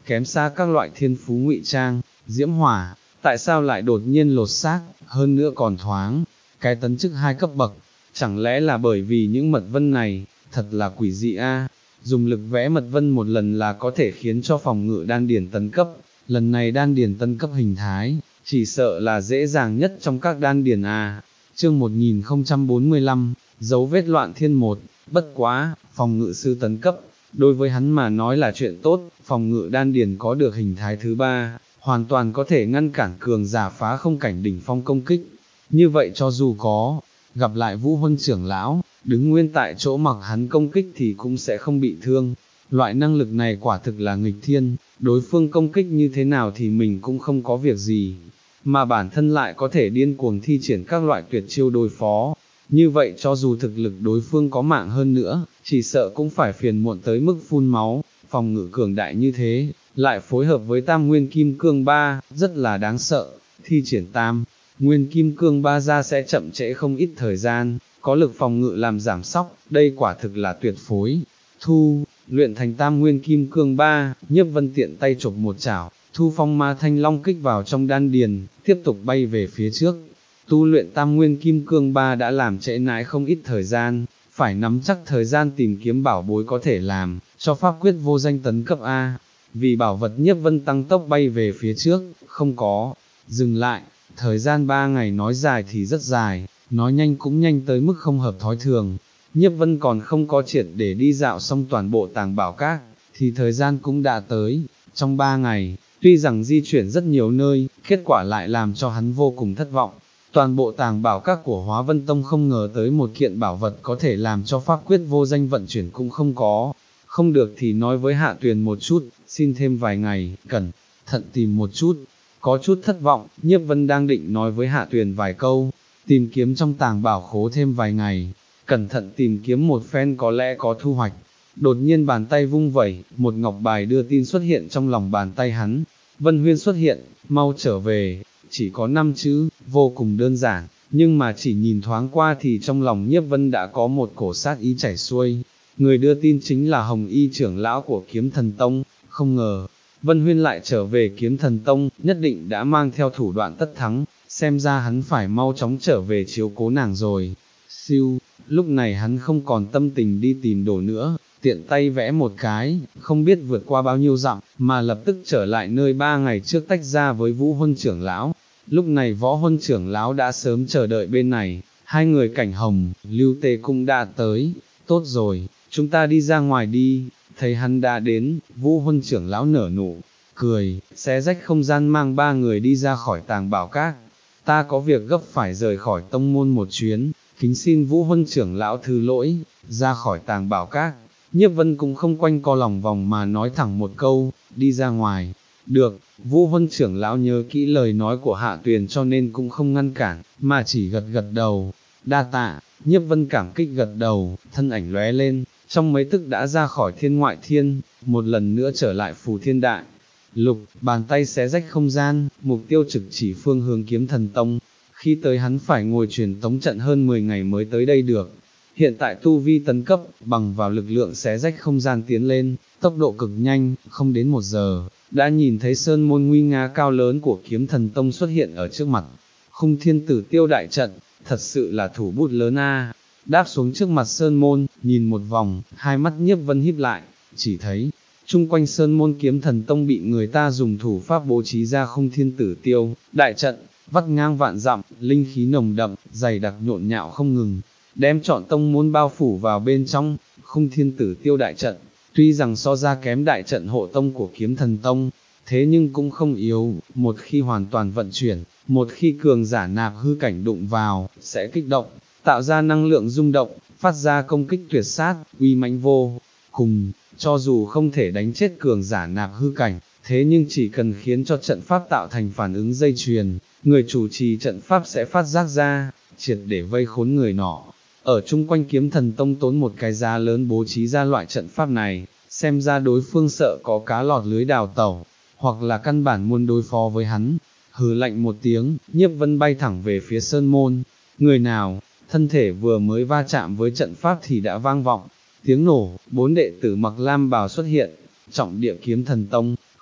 kém xa các loại thiên phú ngụy trang, diễm hỏa, tại sao lại đột nhiên lột xác, hơn nữa còn thoáng, cái tấn chức hai cấp bậc, chẳng lẽ là bởi vì những mật vân này, thật là quỷ dị a. Dùng lực vẽ mật vân một lần là có thể khiến cho phòng ngự đan điển tấn cấp, lần này đan điển tấn cấp hình thái, chỉ sợ là dễ dàng nhất trong các đan điển a. Chương một nghìn không trăm bốn mươi lăm, dấu vết loạn thiên một, bất quá, phòng ngự sư tấn cấp, đối với hắn mà nói là chuyện tốt, phòng ngự đan điển có được hình thái thứ ba, hoàn toàn có thể ngăn cản cường giả phá không cảnh đỉnh phong công kích, như vậy cho dù có, gặp lại Vũ Huân trưởng lão, đứng nguyên tại chỗ mặc hắn công kích thì cũng sẽ không bị thương, loại năng lực này quả thực là nghịch thiên, đối phương công kích như thế nào thì mình cũng không có việc gì, mà bản thân lại có thể điên cuồng thi triển các loại tuyệt chiêu đối phó, như vậy cho dù thực lực đối phương có mạng hơn nữa, chỉ sợ cũng phải phiền muộn tới mức phun máu, phòng ngự cường đại như thế, lại phối hợp với tam nguyên kim cương ba, rất là đáng sợ, thi triển tam nguyên kim cương ba ra sẽ chậm trễ không ít thời gian, có lực phòng ngự làm giảm sóc, đây quả thực là tuyệt phối. Thu, luyện thành tam nguyên kim cương ba, Nhiếp Vân tiện tay chộp một chảo, thu phong ma thanh long kích vào trong đan điền, tiếp tục bay về phía trước. Tu luyện tam nguyên kim cương ba đã làm trễ nải không ít thời gian, phải nắm chắc thời gian tìm kiếm bảo bối có thể làm, cho pháp quyết vô danh tấn cấp A. Vì bảo vật Nhiếp Vân tăng tốc bay về phía trước, không có, dừng lại, thời gian ba ngày nói dài thì rất dài, nói nhanh cũng nhanh tới mức không hợp thói thường. Nhiếp Vân còn không có triệt để đi dạo xong toàn bộ tàng bảo các, thì thời gian cũng đã tới, trong ba ngày, tuy rằng di chuyển rất nhiều nơi, kết quả lại làm cho hắn vô cùng thất vọng. Toàn bộ tàng bảo các của Hóa Vân Tông không ngờ tới một kiện bảo vật có thể làm cho pháp quyết vô danh vận chuyển cũng không có, không được thì nói với Hạ Tuyền một chút, xin thêm vài ngày, cẩn thận tìm một chút. Có chút thất vọng, Nhiếp Vân đang định nói với Hạ Tuyền vài câu, tìm kiếm trong tàng bảo khố thêm vài ngày, cẩn thận tìm kiếm một phen có lẽ có thu hoạch. Đột nhiên bàn tay vung vẩy, một ngọc bài đưa tin xuất hiện trong lòng bàn tay hắn. Vân Huyên xuất hiện, mau trở về, chỉ có năm chữ, vô cùng đơn giản, nhưng mà chỉ nhìn thoáng qua thì trong lòng Nhiếp Vân đã có một cổ sát ý chảy xuôi. Người đưa tin chính là Hồng Y trưởng lão của Kiếm Thần Tông, không ngờ, Vân Huyên lại trở về Kiếm Thần Tông, nhất định đã mang theo thủ đoạn tất thắng, xem ra hắn phải mau chóng trở về chiếu cố nàng rồi. Siêu, lúc này hắn không còn tâm tình đi tìm đồ nữa, tiện tay vẽ một cái, không biết vượt qua bao nhiêu dặm, mà lập tức trở lại nơi ba ngày trước tách ra với Vũ Huân trưởng lão. Lúc này Võ Huân trưởng lão đã sớm chờ đợi bên này, hai người Cảnh Hồng, Lưu Tề cũng đã tới, tốt rồi, chúng ta đi ra ngoài đi. Thấy hắn đã đến, Vũ Huân trưởng lão nở nụ cười, xé rách không gian mang ba người đi ra khỏi tàng bảo các. Ta có việc gấp phải rời khỏi tông môn một chuyến, kính xin Vũ Huân trưởng lão thứ lỗi. Ra khỏi tàng bảo các, Nhiếp Vân cũng không quanh co lòng vòng mà nói thẳng một câu, đi ra ngoài. Được, Vũ Huân trưởng lão nhớ kỹ lời nói của Hạ Tuyền cho nên cũng không ngăn cản, mà chỉ gật gật đầu. Đa tạ, Nhiếp Vân cảm kích gật đầu, thân ảnh lóe lên, trong mấy tức đã ra khỏi thiên ngoại thiên, một lần nữa trở lại Phù Thiên Đại Lục, bàn tay xé rách không gian, mục tiêu trực chỉ phương hướng Kiếm Thần Tông. Khi tới hắn phải ngồi truyền tống trận hơn mười ngày mới tới đây được. Hiện tại tu vi tấn cấp, bằng vào lực lượng xé rách không gian tiến lên, tốc độ cực nhanh, không đến một giờ, đã nhìn thấy sơn môn nguy nga cao lớn của Kiếm Thần Tông xuất hiện ở trước mặt. Khung Thiên Tử Tiêu đại trận, thật sự là thủ bút lớn a. Đáp xuống trước mặt sơn môn, nhìn một vòng, hai mắt Nhiếp Vân híp lại, chỉ thấy, chung quanh sơn môn Kiếm Thần Tông bị người ta dùng thủ pháp bố trí ra Khung Thiên Tử Tiêu đại trận, vắt ngang vạn dặm, linh khí nồng đậm, dày đặc nhộn nhạo không ngừng, đem trọn tông môn bao phủ vào bên trong. Khung Thiên Tử Tiêu đại trận, tuy rằng so ra kém đại trận hộ tông của Kiếm Thần Tông, thế nhưng cũng không yếu, một khi hoàn toàn vận chuyển, một khi cường giả nạp hư cảnh đụng vào, sẽ kích động, tạo ra năng lượng rung động, phát ra công kích tuyệt sát, uy mãnh vô cùng, cho dù không thể đánh chết cường giả nạp hư cảnh, thế nhưng chỉ cần khiến cho trận pháp tạo thành phản ứng dây chuyền, người chủ trì trận pháp sẽ phát giác ra, triệt để vây khốn người nọ. Ở chung quanh Kiếm Thần Tông tốn một cái giá lớn bố trí ra loại trận pháp này, xem ra đối phương sợ có cá lọt lưới đào tẩu, hoặc là căn bản muốn đối phó với hắn. Hừ lạnh một tiếng, Nhiếp Vân bay thẳng về phía sơn môn. Người nào? Thân thể vừa mới va chạm với trận pháp thì đã vang vọng tiếng nổ, bốn đệ tử mặc lam bào xuất hiện. Trọng địa Kiếm Thần Tông,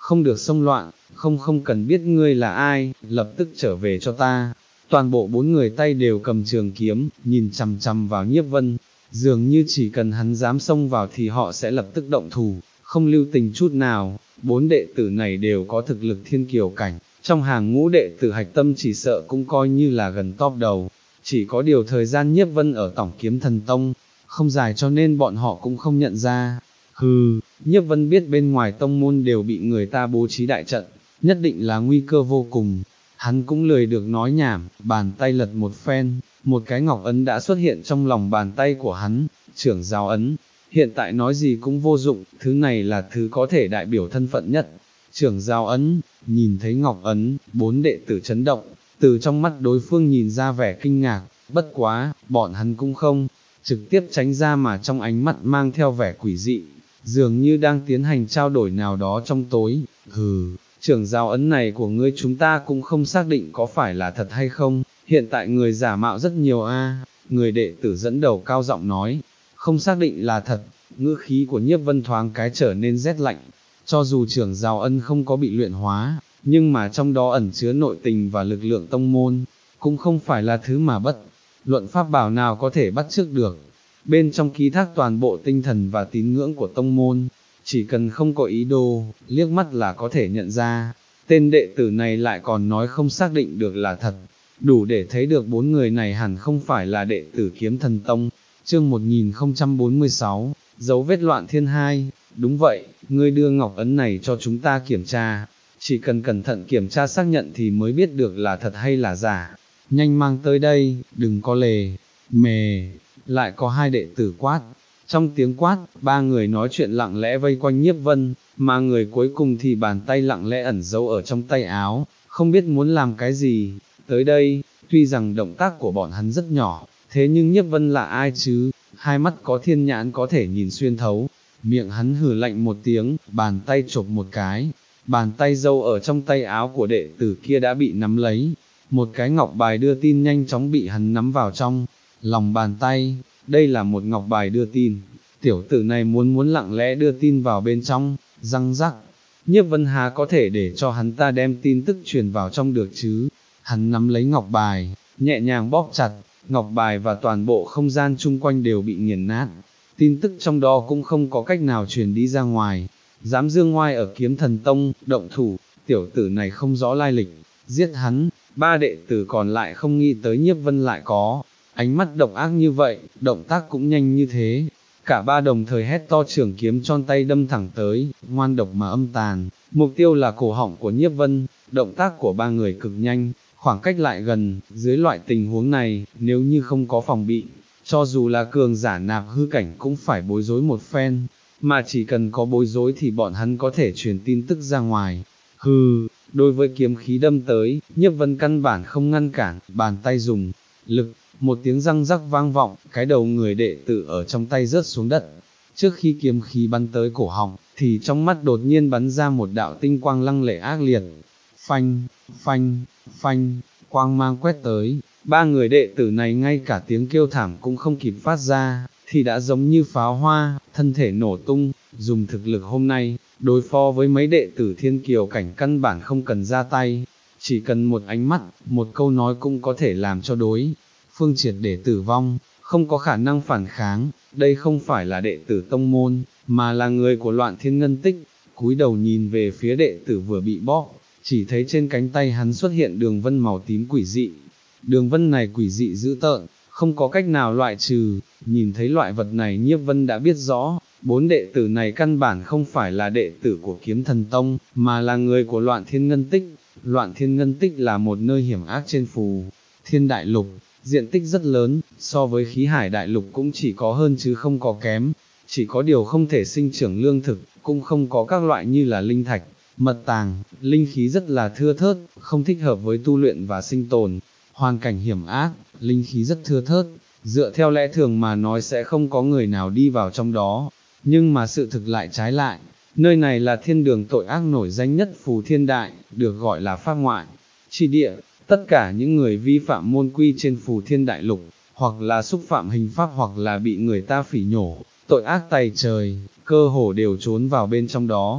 không được xông loạn, không không cần biết ngươi là ai, lập tức trở về cho ta. Toàn bộ bốn người tay đều cầm trường kiếm, nhìn chằm chằm vào Nhiếp Vân, dường như chỉ cần hắn dám xông vào thì họ sẽ lập tức động thủ, không lưu tình chút nào. Bốn đệ tử này đều có thực lực thiên kiều cảnh, trong hàng ngũ đệ tử hạch tâm chỉ sợ cũng coi như là gần top đầu, chỉ có điều thời gian Nhiếp Vân ở Tổng Kiếm Thần Tông không dài cho nên bọn họ cũng không nhận ra. Hừ, Nhiếp Vân biết bên ngoài tông môn đều bị người ta bố trí đại trận, nhất định là nguy cơ vô cùng. Hắn cũng lười được nói nhảm, bàn tay lật một phen, một cái ngọc ấn đã xuất hiện trong lòng bàn tay của hắn, trưởng giáo ấn. Hiện tại nói gì cũng vô dụng, thứ này là thứ có thể đại biểu thân phận nhất. Trưởng giáo ấn, nhìn thấy ngọc ấn, bốn đệ tử chấn động, từ trong mắt đối phương nhìn ra vẻ kinh ngạc, bất quá, bọn hắn cũng không, trực tiếp tránh ra mà trong ánh mắt mang theo vẻ quỷ dị, dường như đang tiến hành trao đổi nào đó trong tối. Hừ, trưởng giáo ấn này của ngươi chúng ta cũng không xác định có phải là thật hay không, hiện tại người giả mạo rất nhiều a. Người đệ tử dẫn đầu cao giọng nói, không xác định là thật. Ngữ khí của Nhiếp Vân thoáng cái trở nên rét lạnh, cho dù trưởng giáo ân không có bị luyện hóa, nhưng mà trong đó ẩn chứa nội tình và lực lượng tông môn, cũng không phải là thứ mà bất luận pháp bảo nào có thể bắt chước được. Bên trong ký thác toàn bộ tinh thần và tín ngưỡng của tông môn, chỉ cần không có ý đồ, liếc mắt là có thể nhận ra. Tên đệ tử này lại còn nói không xác định được là thật, đủ để thấy được bốn người này hẳn không phải là đệ tử Kiếm Thần Tông. Chương một nghìn không trăm bốn mươi sáu, dấu vết loạn thiên hai. Đúng vậy, ngươi đưa ngọc ấn này cho chúng ta kiểm tra, chỉ cần cẩn thận kiểm tra xác nhận thì mới biết được là thật hay là giả. Nhanh mang tới đây, đừng có lề mề. Lại có hai đệ tử quát. Trong tiếng quát, ba người nói chuyện lặng lẽ vây quanh Nhiếp Vân, mà người cuối cùng thì bàn tay lặng lẽ ẩn giấu ở trong tay áo, không biết muốn làm cái gì. Tới đây, tuy rằng động tác của bọn hắn rất nhỏ, thế nhưng Nhiếp Vân là ai chứ, hai mắt có thiên nhãn có thể nhìn xuyên thấu. Miệng hắn hừ lạnh một tiếng, bàn tay chộp một cái, bàn tay giấu ở trong tay áo của đệ tử kia đã bị nắm lấy, một cái ngọc bài đưa tin nhanh chóng bị hắn nắm vào trong lòng bàn tay. Đây là một ngọc bài đưa tin, tiểu tử này muốn muốn lặng lẽ đưa tin vào bên trong, răng rắc. Nhiếp Vân Hà có thể để cho hắn ta đem tin tức truyền vào trong được chứ. Hắn nắm lấy ngọc bài, nhẹ nhàng bóp chặt, ngọc bài và toàn bộ không gian chung quanh đều bị nghiền nát, tin tức trong đó cũng không có cách nào truyền đi ra ngoài. Dám dương ngoai ở Kiếm Thần Tông, động thủ, tiểu tử này không rõ lai lịch, giết hắn. Ba đệ tử còn lại không nghĩ tới Nhiếp Vân lại có ánh mắt độc ác như vậy, động tác cũng nhanh như thế. Cả ba đồng thời hét to, trường kiếm tròn tay đâm thẳng tới, ngoan độc mà âm tàn, mục tiêu là cổ họng của Nhiếp Vân. Động tác của ba người cực nhanh, khoảng cách lại gần, dưới loại tình huống này, nếu như không có phòng bị, cho dù là cường giả nạp hư cảnh cũng phải bối rối một phen, mà chỉ cần có bối rối thì bọn hắn có thể truyền tin tức ra ngoài. Hừ, đối với kiếm khí đâm tới, Nhiếp Vân căn bản không ngăn cản, bàn tay dùng lực, một tiếng răng rắc vang vọng, cái đầu người đệ tử ở trong tay rớt xuống đất. Trước khi kiếm khí bắn tới cổ họng, thì trong mắt đột nhiên bắn ra một đạo tinh quang lăng lệ ác liệt. Phanh, phanh, phanh, quang mang quét tới, ba người đệ tử này ngay cả tiếng kêu thảm cũng không kịp phát ra, thì đã giống như pháo hoa, thân thể nổ tung. Dùng thực lực hôm nay, đối phó với mấy đệ tử thiên kiều cảnh căn bản không cần ra tay, chỉ cần một ánh mắt, một câu nói cũng có thể làm cho đối phương triệt để tử vong, không có khả năng phản kháng. Đây không phải là đệ tử tông môn, mà là người của Loạn Thiên Ngân Tích. Cúi đầu nhìn về phía đệ tử vừa bị bóp, chỉ thấy trên cánh tay hắn xuất hiện đường vân màu tím quỷ dị. Đường vân này quỷ dị dữ tợn, không có cách nào loại trừ. Nhìn thấy loại vật này Nhiếp Vân đã biết rõ, bốn đệ tử này căn bản không phải là đệ tử của Kiếm Thần Tông, mà là người của Loạn Thiên Ngân Tích. Loạn Thiên Ngân Tích là một nơi hiểm ác trên phù Thiên Đại Lục, diện tích rất lớn, so với Khí Hải Đại Lục cũng chỉ có hơn chứ không có kém, chỉ có điều không thể sinh trưởng lương thực, cũng không có các loại như là linh thạch, mật tàng, linh khí rất là thưa thớt, không thích hợp với tu luyện và sinh tồn. Hoàn cảnh hiểm ác, linh khí rất thưa thớt, dựa theo lẽ thường mà nói sẽ không có người nào đi vào trong đó, nhưng mà sự thực lại trái lại. Nơi này là thiên đường tội ác nổi danh nhất Phù Thiên Đại, được gọi là pháp ngoại chi địa. Tất cả những người vi phạm môn quy trên Phù Thiên Đại Lục, hoặc là xúc phạm hình pháp hoặc là bị người ta phỉ nhổ, tội ác tày trời, cơ hồ đều trốn vào bên trong đó.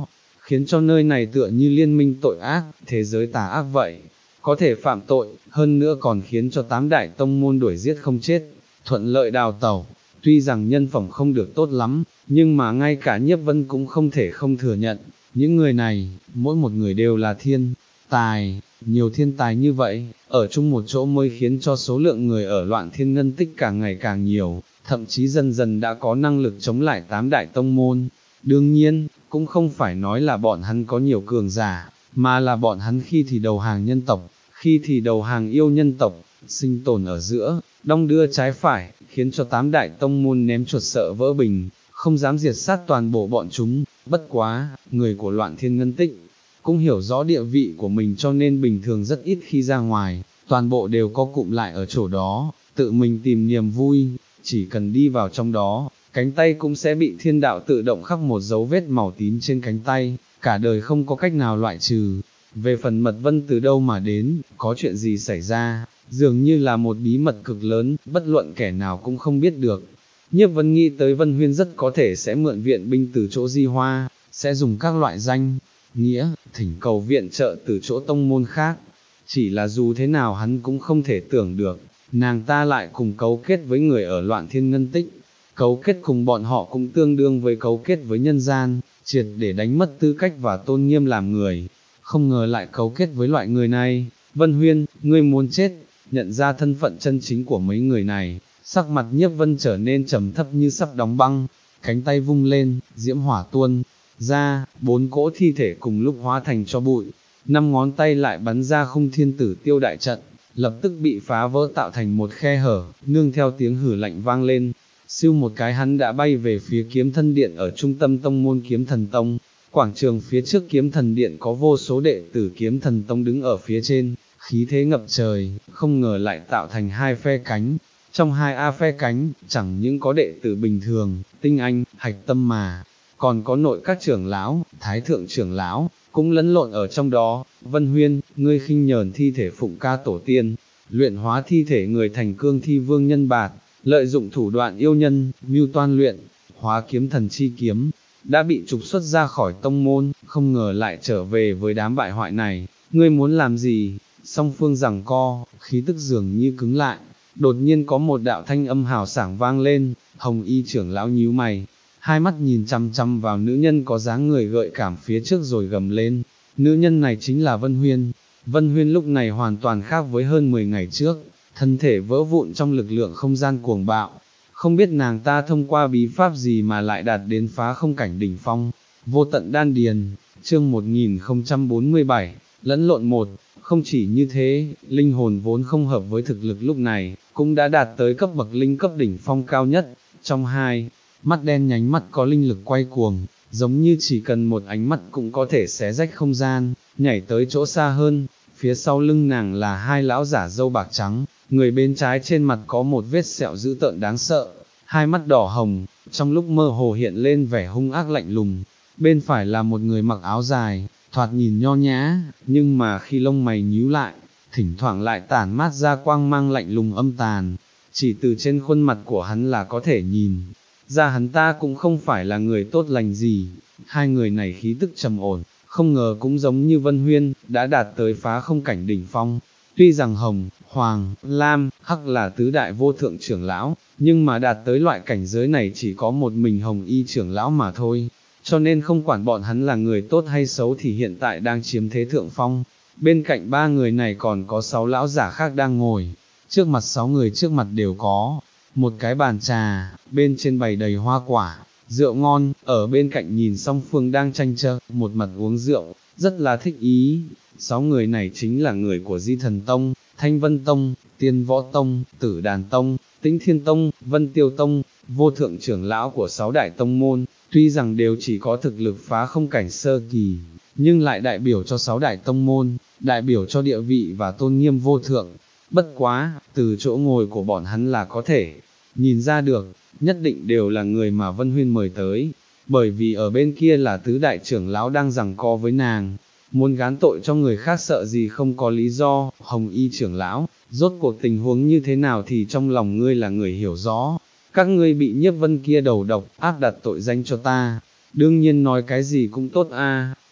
khiến cho nơi này tựa như liên minh tội ác, thế giới tà ác vậy, có thể phạm tội, hơn nữa còn khiến cho tám đại tông môn đuổi giết không chết, thuận lợi đào tẩu. Tuy rằng nhân phẩm không được tốt lắm, nhưng mà ngay cả Nhiếp Vân cũng không thể không thừa nhận, những người này, mỗi một người đều là thiên tài, nhiều thiên tài như vậy, ở chung một chỗ mới khiến cho số lượng người ở Loạn Thiên Ngân Tích càng ngày càng nhiều, thậm chí dần dần đã có năng lực chống lại tám đại tông môn. Đương nhiên, cũng không phải nói là bọn hắn có nhiều cường giả, mà là bọn hắn khi thì đầu hàng nhân tộc, khi thì đầu hàng yêu nhân tộc, sinh tồn ở giữa, đong đưa trái phải, khiến cho tám đại tông môn ném chuột sợ vỡ bình, không dám diệt sát toàn bộ bọn chúng. Bất quá, người của Loạn Thiên Ngân Tích cũng hiểu rõ địa vị của mình, cho nên bình thường rất ít khi ra ngoài, toàn bộ đều có cụm lại ở chỗ đó, tự mình tìm niềm vui, chỉ cần đi vào trong đó, cánh tay cũng sẽ bị thiên đạo tự động khắc một dấu vết màu tím trên cánh tay, cả đời không có cách nào loại trừ. Về phần Mật Vân từ đâu mà đến, có chuyện gì xảy ra, dường như là một bí mật cực lớn, bất luận kẻ nào cũng không biết được. Nhiếp Vân nghĩ tới Vân Huyên rất có thể sẽ mượn viện binh từ chỗ Di Hoa, sẽ dùng các loại danh nghĩa, thỉnh cầu viện trợ từ chỗ tông môn khác. Chỉ là dù thế nào hắn cũng không thể tưởng được, nàng ta lại cùng cấu kết với người ở Loạn Thiên Ngân Tích. Cấu kết cùng bọn họ cũng tương đương với cấu kết với nhân gian, triệt để đánh mất tư cách và tôn nghiêm làm người. Không ngờ lại cấu kết với loại người này. Vân Huyên, ngươi muốn chết. Nhận ra thân phận chân chính của mấy người này, sắc mặt Nhiếp Vân trở nên trầm thấp như sắp đóng băng, cánh tay vung lên, diễm hỏa tuôn ra, bốn cỗ thi thể cùng lúc hóa thành cho bụi, năm ngón tay lại bắn ra khung thiên tử tiêu đại trận, lập tức bị phá vỡ tạo thành một khe hở, nương theo tiếng hử lạnh vang lên, siêu một cái hắn đã bay về phía kiếm thân điện ở trung tâm tông môn Kiếm Thần Tông. Quảng trường phía trước Kiếm Thần Điện có vô số đệ tử Kiếm Thần Tông đứng ở phía trên, khí thế ngập trời, không ngờ lại tạo thành hai phe cánh. Trong hai A phe cánh, chẳng những có đệ tử bình thường, tinh anh, hạch tâm mà, còn có nội các trưởng lão, thái thượng trưởng lão, cũng lẫn lộn ở trong đó. Vân Huyên, ngươi khinh nhờn thi thể Phụng Ca tổ tiên, luyện hóa thi thể người thành Cương Thi Vương nhân bạt, lợi dụng thủ đoạn yêu nhân, mưu toan luyện hóa kiếm thần chi kiếm, đã bị trục xuất ra khỏi tông môn, không ngờ lại trở về với đám bại hoại này. Ngươi muốn làm gì? Song phương giằng co, khí tức dường như cứng lại. Đột nhiên có một đạo thanh âm hào sảng vang lên, Hồng Y trưởng lão nhíu mày, hai mắt nhìn chăm chăm vào nữ nhân có dáng người gợi cảm phía trước rồi gầm lên. Nữ nhân này chính là Vân Huyên. Vân Huyên lúc này hoàn toàn khác với hơn mười ngày trước, thân thể vỡ vụn trong lực lượng không gian cuồng bạo. Không biết nàng ta thông qua bí pháp gì mà lại đạt đến phá không cảnh đỉnh phong. Vô tận đan điền, chương một nghìn không trăm bốn mươi bảy, lẫn lộn một. Không chỉ như thế, linh hồn vốn không hợp với thực lực lúc này, cũng đã đạt tới cấp bậc linh cấp đỉnh phong cao nhất. Trong hai mắt đen nhánh mắt có linh lực quay cuồng, giống như chỉ cần một ánh mắt cũng có thể xé rách không gian, nhảy tới chỗ xa hơn. Phía sau lưng nàng là hai lão giả râu bạc trắng, người bên trái trên mặt có một vết sẹo dữ tợn đáng sợ, hai mắt đỏ hồng, trong lúc mơ hồ hiện lên vẻ hung ác lạnh lùng. Bên phải là một người mặc áo dài, thoạt nhìn nho nhã, nhưng mà khi lông mày nhíu lại, thỉnh thoảng lại tản mát ra quang mang lạnh lùng âm tàn. Chỉ từ trên khuôn mặt của hắn là có thể nhìn ra hắn ta cũng không phải là người tốt lành gì. Hai người này khí tức trầm ổn, không ngờ cũng giống như Vân Huyên, đã đạt tới phá không cảnh đỉnh phong. Tuy rằng Hồng, Hoàng, Lam, Hắc là tứ đại vô thượng trưởng lão, nhưng mà đạt tới loại cảnh giới này chỉ có một mình Hồng Y trưởng lão mà thôi. Cho nên không quản bọn hắn là người tốt hay xấu thì hiện tại đang chiếm thế thượng phong. Bên cạnh ba người này còn có sáu lão giả khác đang ngồi, trước mặt sáu người trước mặt đều có một cái bàn trà, bên trên bày đầy hoa quả, rượu ngon, ở bên cạnh nhìn song phương đang tranh chấp, một mặt uống rượu, rất là thích ý. Sáu người này chính là người của Di Thần Tông, Thanh Vân Tông, Tiên Võ Tông, Tử Đàn Tông, Tĩnh Thiên Tông, Vân Tiêu Tông, vô thượng trưởng lão của sáu đại tông môn. Tuy rằng đều chỉ có thực lực phá không cảnh sơ kỳ, nhưng lại đại biểu cho sáu đại tông môn, đại biểu cho địa vị và tôn nghiêm vô thượng. Bất quá, từ chỗ ngồi của bọn hắn là có thể nhìn ra được, nhất định đều là người mà Vân Huyên mời tới, bởi vì ở bên kia là tứ đại trưởng lão đang giằng co với nàng, muốn gán tội cho người khác sợ gì không có lý do. Hồng Y trưởng lão, rốt cuộc tình huống như thế nào thì trong lòng ngươi là người hiểu rõ. Các ngươi bị Nhiếp Vân kia đầu độc, áp đặt tội danh cho ta, đương nhiên nói cái gì cũng tốt a.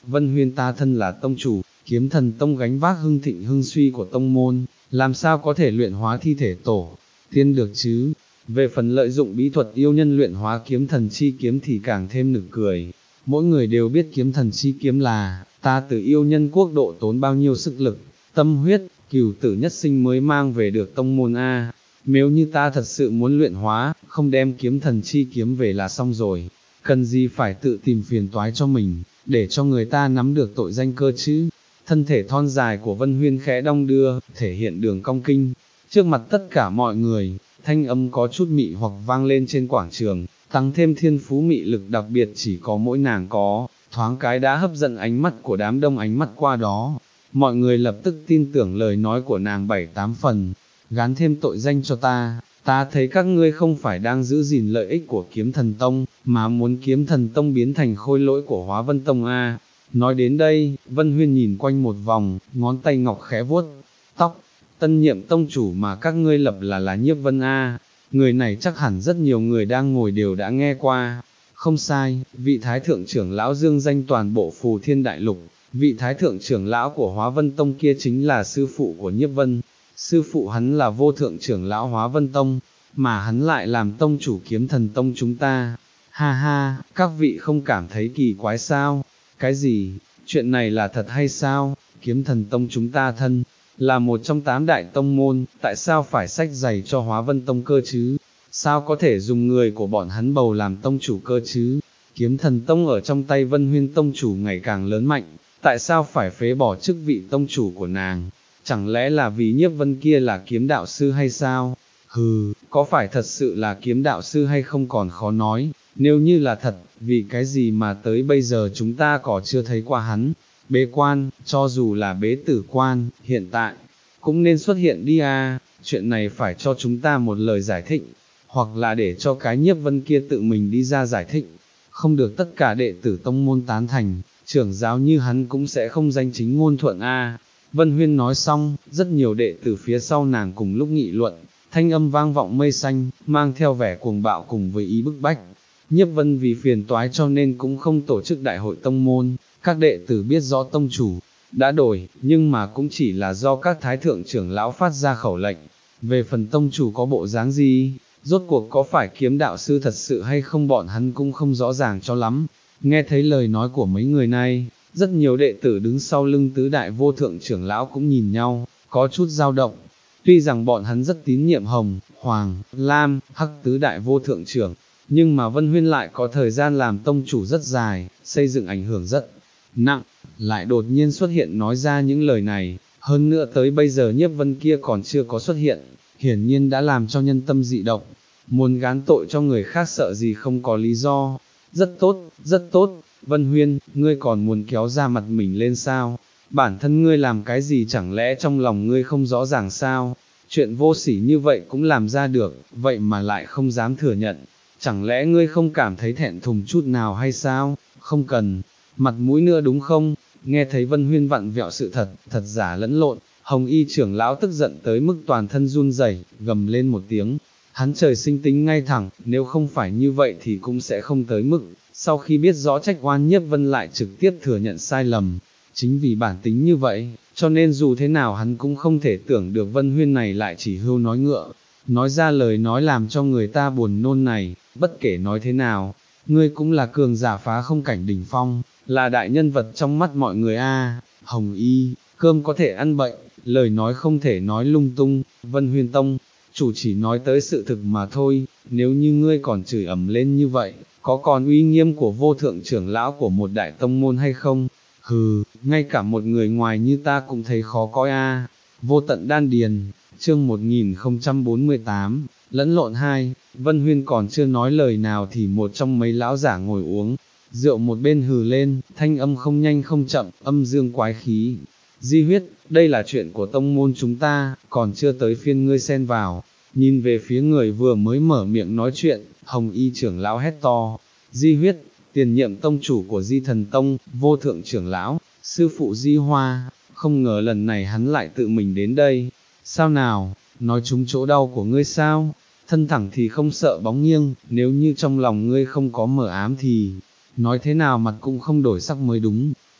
Vân Huyên ta thân là tông chủ, kiếm thần tông gánh vác hưng thịnh hưng suy của tông môn, làm sao có thể luyện hóa thi thể tổ tiên được chứ? Về phần lợi dụng bí thuật yêu nhân luyện hóa kiếm thần chi kiếm thì càng thêm nực cười. Mỗi người đều biết kiếm thần chi kiếm là, ta từ yêu nhân quốc độ tốn bao nhiêu sức lực, tâm huyết, cửu tử nhất sinh mới mang về được tông môn A. Nếu như ta thật sự muốn luyện hóa, không đem kiếm thần chi kiếm về là xong rồi, cần gì phải tự tìm phiền toái cho mình, để cho người ta nắm được tội danh cơ chứ. Thân thể thon dài của Vân Huyên khẽ đong đưa, thể hiện đường cong kinh, trước mặt tất cả mọi người, thanh âm có chút mị hoặc vang lên trên quảng trường, tăng thêm thiên phú mị lực đặc biệt chỉ có mỗi nàng có, thoáng cái đã hấp dẫn ánh mắt của đám đông ánh mắt qua đó. Mọi người lập tức tin tưởng lời nói của nàng bảy tám phần, gán thêm tội danh cho ta, ta thấy các ngươi không phải đang giữ gìn lợi ích của kiếm thần tông, mà muốn kiếm thần tông biến thành khôi lỗi của Hóa Vân Tông a. Nói đến đây, Vân Huyên nhìn quanh một vòng, ngón tay ngọc khẽ vuốt tóc, tân nhiệm tông chủ mà các ngươi lập là là Nhiếp Vân a. Người này chắc hẳn rất nhiều người đang ngồi đều đã nghe qua. Không sai, vị thái thượng trưởng lão dương danh toàn bộ Phù Thiên Đại Lục, vị thái thượng trưởng lão của Hóa Vân Tông kia chính là sư phụ của Nhiếp Vân. Sư phụ hắn là vô thượng trưởng lão Hóa Vân Tông, mà hắn lại làm tông chủ kiếm thần tông chúng ta. Ha ha, các vị không cảm thấy kỳ quái sao? Cái gì? Chuyện này là thật hay sao? Kiếm thần tông chúng ta thân, là một trong tám đại tông môn, tại sao phải sách giày cho Hóa Vân Tông cơ chứ? Sao có thể dùng người của bọn hắn bầu làm tông chủ cơ chứ? Kiếm thần tông ở trong tay Vân Huyên tông chủ ngày càng lớn mạnh, tại sao phải phế bỏ chức vị tông chủ của nàng? Chẳng lẽ là vì Nhiếp Vân kia là kiếm đạo sư hay sao? Hừ, có phải thật sự là kiếm đạo sư hay không còn khó nói, nếu như là thật, vì cái gì mà tới bây giờ chúng ta có chưa thấy qua hắn? Bế quan, cho dù là bế tử quan, hiện tại, cũng nên xuất hiện đi à, chuyện này phải cho chúng ta một lời giải thích, hoặc là để cho cái Nhiếp Vân kia tự mình đi ra giải thích, không được tất cả đệ tử tông môn tán thành, trưởng giáo như hắn cũng sẽ không danh chính ngôn thuận a. À. Vân Huyên nói xong, rất nhiều đệ tử phía sau nàng cùng lúc nghị luận, thanh âm vang vọng mây xanh, mang theo vẻ cuồng bạo cùng với ý bức bách. Nhiếp Vân vì phiền toái cho nên cũng không tổ chức đại hội tông môn, các đệ tử biết rõ tông chủ đã đổi, nhưng mà cũng chỉ là do các thái thượng trưởng lão phát ra khẩu lệnh. Về phần tông chủ có bộ dáng gì, rốt cuộc có phải kiếm đạo sư thật sự hay không bọn hắn cũng không rõ ràng cho lắm. Nghe thấy lời nói của mấy người này, rất nhiều đệ tử đứng sau lưng tứ đại vô thượng trưởng lão cũng nhìn nhau, có chút dao động. Tuy rằng bọn hắn rất tín nhiệm Hồng, Hoàng, Lam, Hắc tứ đại vô thượng trưởng, nhưng mà Vân Huyên lại có thời gian làm tông chủ rất dài, xây dựng ảnh hưởng rất nặng, lại đột nhiên xuất hiện nói ra những lời này, hơn nữa tới bây giờ Nhiếp Vân kia còn chưa có xuất hiện, hiển nhiên đã làm cho nhân tâm dị động, muốn gán tội cho người khác sợ gì không có lý do. Rất tốt, rất tốt, Vân Huyên, ngươi còn muốn kéo ra mặt mình lên sao? Bản thân ngươi làm cái gì chẳng lẽ trong lòng ngươi không rõ ràng sao? Chuyện vô sỉ như vậy cũng làm ra được, vậy mà lại không dám thừa nhận. Chẳng lẽ ngươi không cảm thấy thẹn thùng chút nào hay sao? Không cần, mặt mũi nữa đúng không? Nghe thấy Vân Huyên vặn vẹo sự thật, thật giả lẫn lộn, Hồng Y trưởng lão tức giận tới mức toàn thân run rẩy, gầm lên một tiếng. Hắn trời sinh tính ngay thẳng, nếu không phải như vậy thì cũng sẽ không tới mức, sau khi biết rõ trách oan Nhiếp Vân lại trực tiếp thừa nhận sai lầm. Chính vì bản tính như vậy, cho nên dù thế nào hắn cũng không thể tưởng được Vân Huyên này lại chỉ hưu nói ngựa, nói ra lời nói làm cho người ta buồn nôn này. Bất kể nói thế nào, ngươi cũng là cường giả phá không cảnh đỉnh phong, là đại nhân vật trong mắt mọi người a. Hồng Y, cơm có thể ăn bệnh, lời nói không thể nói lung tung. Vân Huyên tông chủ chỉ nói tới sự thực mà thôi, nếu như ngươi còn chửi ầm lên như vậy, có còn uy nghiêm của vô thượng trưởng lão của một đại tông môn hay không? Hừ, ngay cả một người ngoài như ta cũng thấy khó coi a. Vô tận đan điền, chương một nghìn không trăm bốn mươi tám, lẫn lộn hai. Vân Huyên còn chưa nói lời nào thì một trong mấy lão giả ngồi uống rượu một bên hừ lên, thanh âm không nhanh không chậm, âm dương quái khí. Di Huyết, đây là chuyện của tông môn chúng ta, còn chưa tới phiên ngươi xen vào. Nhìn về phía người vừa mới mở miệng nói chuyện, Hồng Y trưởng lão hét to. Di Huyết, tiền nhiệm tông chủ của Di Thần Tông, vô thượng trưởng lão, sư phụ Di Hoa, không ngờ lần này hắn lại tự mình đến đây. Sao nào, nói trúng chỗ đau của ngươi sao? Thân thẳng thì không sợ bóng nghiêng, nếu như trong lòng ngươi không có mờ ám thì, nói thế nào mặt cũng không đổi sắc mới đúng.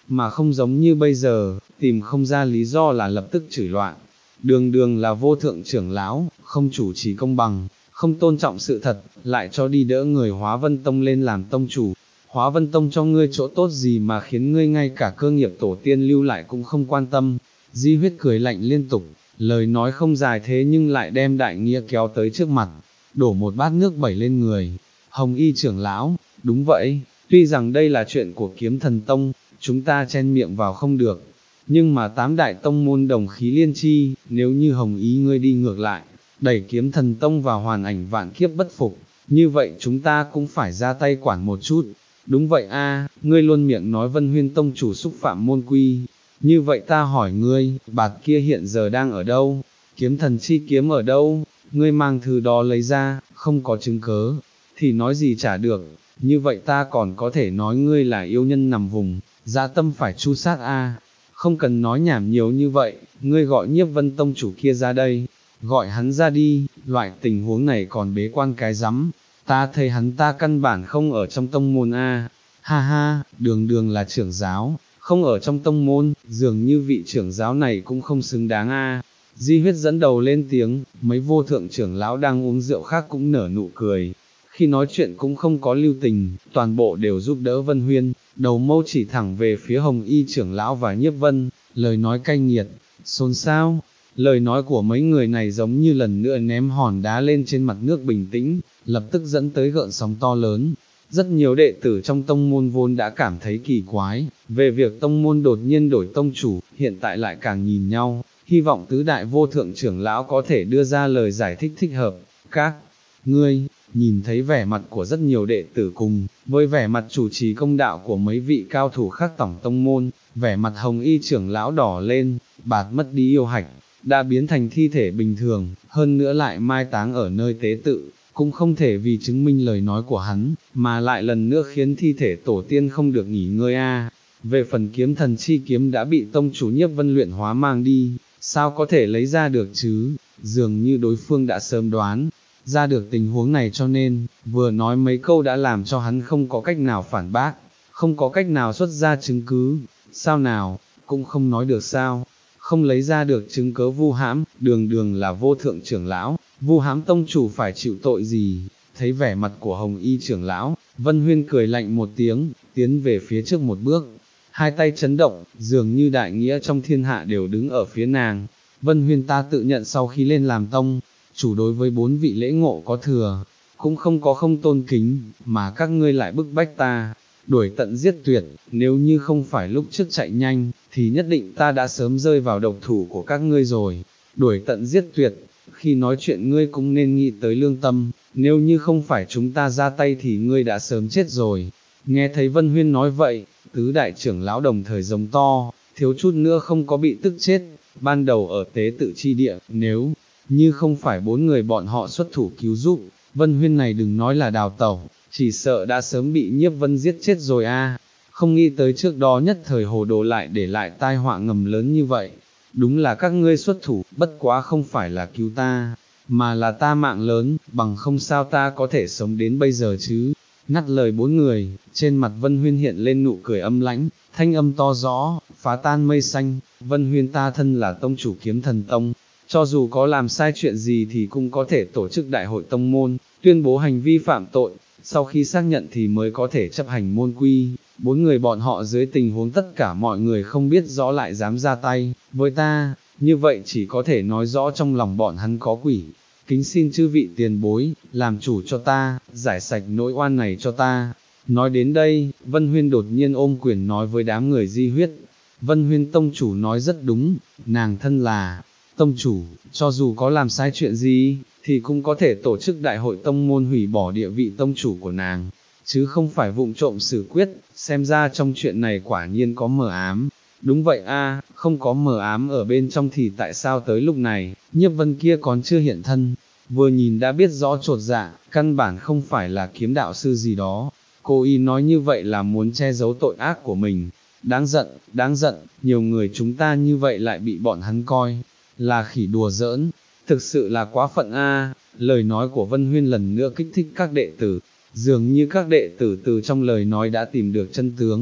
mà không giống như bây giờ, tìm không ra lý do là lập tức chửi loạn. Đường đường là vô thượng trưởng lão, không chủ trì công bằng, không tôn trọng sự thật, lại cho đi đỡ người Hóa Vân Tông lên làm tông chủ. Hóa Vân Tông cho ngươi chỗ tốt gì mà khiến ngươi ngay cả cơ nghiệp tổ tiên lưu lại cũng không quan tâm. Di Huyết cười lạnh liên tục, lời nói không dài thế nhưng lại đem đại nghĩa kéo tới trước mặt, đổ một bát nước bẩy lên người. Hồng Y trưởng lão, đúng vậy, tuy rằng đây là chuyện của Kiếm Thần Tông, chúng ta chen miệng vào không được, nhưng mà tám đại tông môn đồng khí liên chi, nếu như Hồng Ý ngươi đi ngược lại, đẩy Kiếm Thần Tông vào hoàn ảnh vạn kiếp bất phục, như vậy chúng ta cũng phải ra tay quản một chút. Đúng vậy a, ngươi luôn miệng nói Vân Huyên Tông chủ xúc phạm môn quy, như vậy ta hỏi ngươi, bạt kia hiện giờ đang ở đâu? Kiếm thần chi kiếm ở đâu? Ngươi mang thứ đó lấy ra, không có chứng cớ, thì nói gì trả được, như vậy ta còn có thể nói ngươi là yêu nhân nằm vùng, dạ tâm phải chu sát a. Không cần nói nhảm nhiều như vậy, ngươi gọi Nhiếp Vân Tông chủ kia ra đây, gọi hắn ra đi, loại tình huống này còn bế quan cái rắm, ta thấy hắn ta căn bản không ở trong tông môn a. Ha ha, đường đường là trưởng giáo, không ở trong tông môn, dường như vị trưởng giáo này cũng không xứng đáng a. Di Huyết dẫn đầu lên tiếng, mấy vô thượng trưởng lão đang uống rượu khác cũng nở nụ cười, khi nói chuyện cũng không có lưu tình, toàn bộ đều giúp đỡ Vân Huyên, đầu mâu chỉ thẳng về phía Hồng Y trưởng lão và Nhiếp Vân, lời nói cay nghiệt, xôn xao. Lời nói của mấy người này giống như lần nữa ném hòn đá lên trên mặt nước bình tĩnh, lập tức dẫn tới gợn sóng to lớn. Rất nhiều đệ tử trong tông môn vốn đã cảm thấy kỳ quái, về việc tông môn đột nhiên đổi tông chủ, hiện tại lại càng nhìn nhau, hy vọng tứ đại vô thượng trưởng lão có thể đưa ra lời giải thích thích hợp. Các ngươi, nhìn thấy vẻ mặt của rất nhiều đệ tử cùng, với vẻ mặt chủ trì công đạo của mấy vị cao thủ khác tổng tông môn, vẻ mặt Hồng Y trưởng lão đỏ lên, bạt mất đi yêu hạch, đã biến thành thi thể bình thường, hơn nữa lại mai táng ở nơi tế tự, cũng không thể vì chứng minh lời nói của hắn, mà lại lần nữa khiến thi thể tổ tiên không được nghỉ ngơi a. Về phần kiếm thần chi kiếm đã bị tông chủ Nhiếp Vân luyện hóa mang đi, sao có thể lấy ra được chứ, dường như đối phương đã sớm đoán ra được tình huống này cho nên, vừa nói mấy câu đã làm cho hắn không có cách nào phản bác, không có cách nào xuất ra chứng cứ, sao nào, cũng không nói được sao, không lấy ra được chứng cớ vu hãm, đường đường là vô thượng trưởng lão, vu hãm tông chủ phải chịu tội gì. Thấy vẻ mặt của Hồng Y trưởng lão, Vân Huyên cười lạnh một tiếng, tiến về phía trước một bước, hai tay chấn động, dường như đại nghĩa trong thiên hạ đều đứng ở phía nàng. Vân Huyên ta tự nhận sau khi lên làm tông chủ đối với bốn vị lễ ngộ có thừa, cũng không có không tôn kính, mà các ngươi lại bức bách ta, đuổi tận giết tuyệt, nếu như không phải lúc trước chạy nhanh, thì nhất định ta đã sớm rơi vào độc thủ của các ngươi rồi. Đuổi tận giết tuyệt, khi nói chuyện ngươi cũng nên nghĩ tới lương tâm, nếu như không phải chúng ta ra tay thì ngươi đã sớm chết rồi. Nghe thấy Vân Huyên nói vậy, tứ đại trưởng lão đồng thời giống to, thiếu chút nữa không có bị tức chết. Ban đầu ở tế tự chi địa, nếu như không phải bốn người bọn họ xuất thủ cứu giúp, Vân Huyên này đừng nói là đào tẩu, chỉ sợ đã sớm bị Nhiếp Vân giết chết rồi a. Không nghĩ tới trước đó nhất thời hồ đồ lại để lại tai họa ngầm lớn như vậy. Đúng là các ngươi xuất thủ, bất quá không phải là cứu ta, mà là ta mạng lớn, bằng không sao ta có thể sống đến bây giờ chứ. Ngắt lời bốn người, trên mặt Vân Huyên hiện lên nụ cười âm lãnh, thanh âm to rõ, phá tan mây xanh. Vân Huyên ta thân là tông chủ Kiếm Thần Tông, cho dù có làm sai chuyện gì thì cũng có thể tổ chức đại hội tông môn, tuyên bố hành vi phạm tội, sau khi xác nhận thì mới có thể chấp hành môn quy. Bốn người bọn họ dưới tình huống tất cả mọi người không biết rõ lại dám ra tay với ta, như vậy chỉ có thể nói rõ trong lòng bọn hắn có quỷ. Kính xin chư vị tiền bối, làm chủ cho ta, giải sạch nỗi oan này cho ta. Nói đến đây, Vân Huyên đột nhiên ôm quyền nói với đám người Di Huyết. Vân Huyên tông chủ nói rất đúng, nàng thân là tông chủ, cho dù có làm sai chuyện gì, thì cũng có thể tổ chức đại hội tông môn hủy bỏ địa vị tông chủ của nàng, chứ không phải vụng trộm xử quyết. Xem ra trong chuyện này quả nhiên có mờ ám. Đúng vậy a, không có mờ ám ở bên trong thì tại sao tới lúc này, Nhiếp Vân kia còn chưa hiện thân, vừa nhìn đã biết rõ chột dạ, căn bản không phải là kiếm đạo sư gì đó. Cô y nói như vậy là muốn che giấu tội ác của mình. Đáng giận, đáng giận, nhiều người chúng ta như vậy lại bị bọn hắn coi là khỉ đùa giỡn, thực sự là quá phận a. Lời nói của Vân Huyên lần nữa kích thích các đệ tử, dường như các đệ tử từ trong lời nói đã tìm được chân tướng.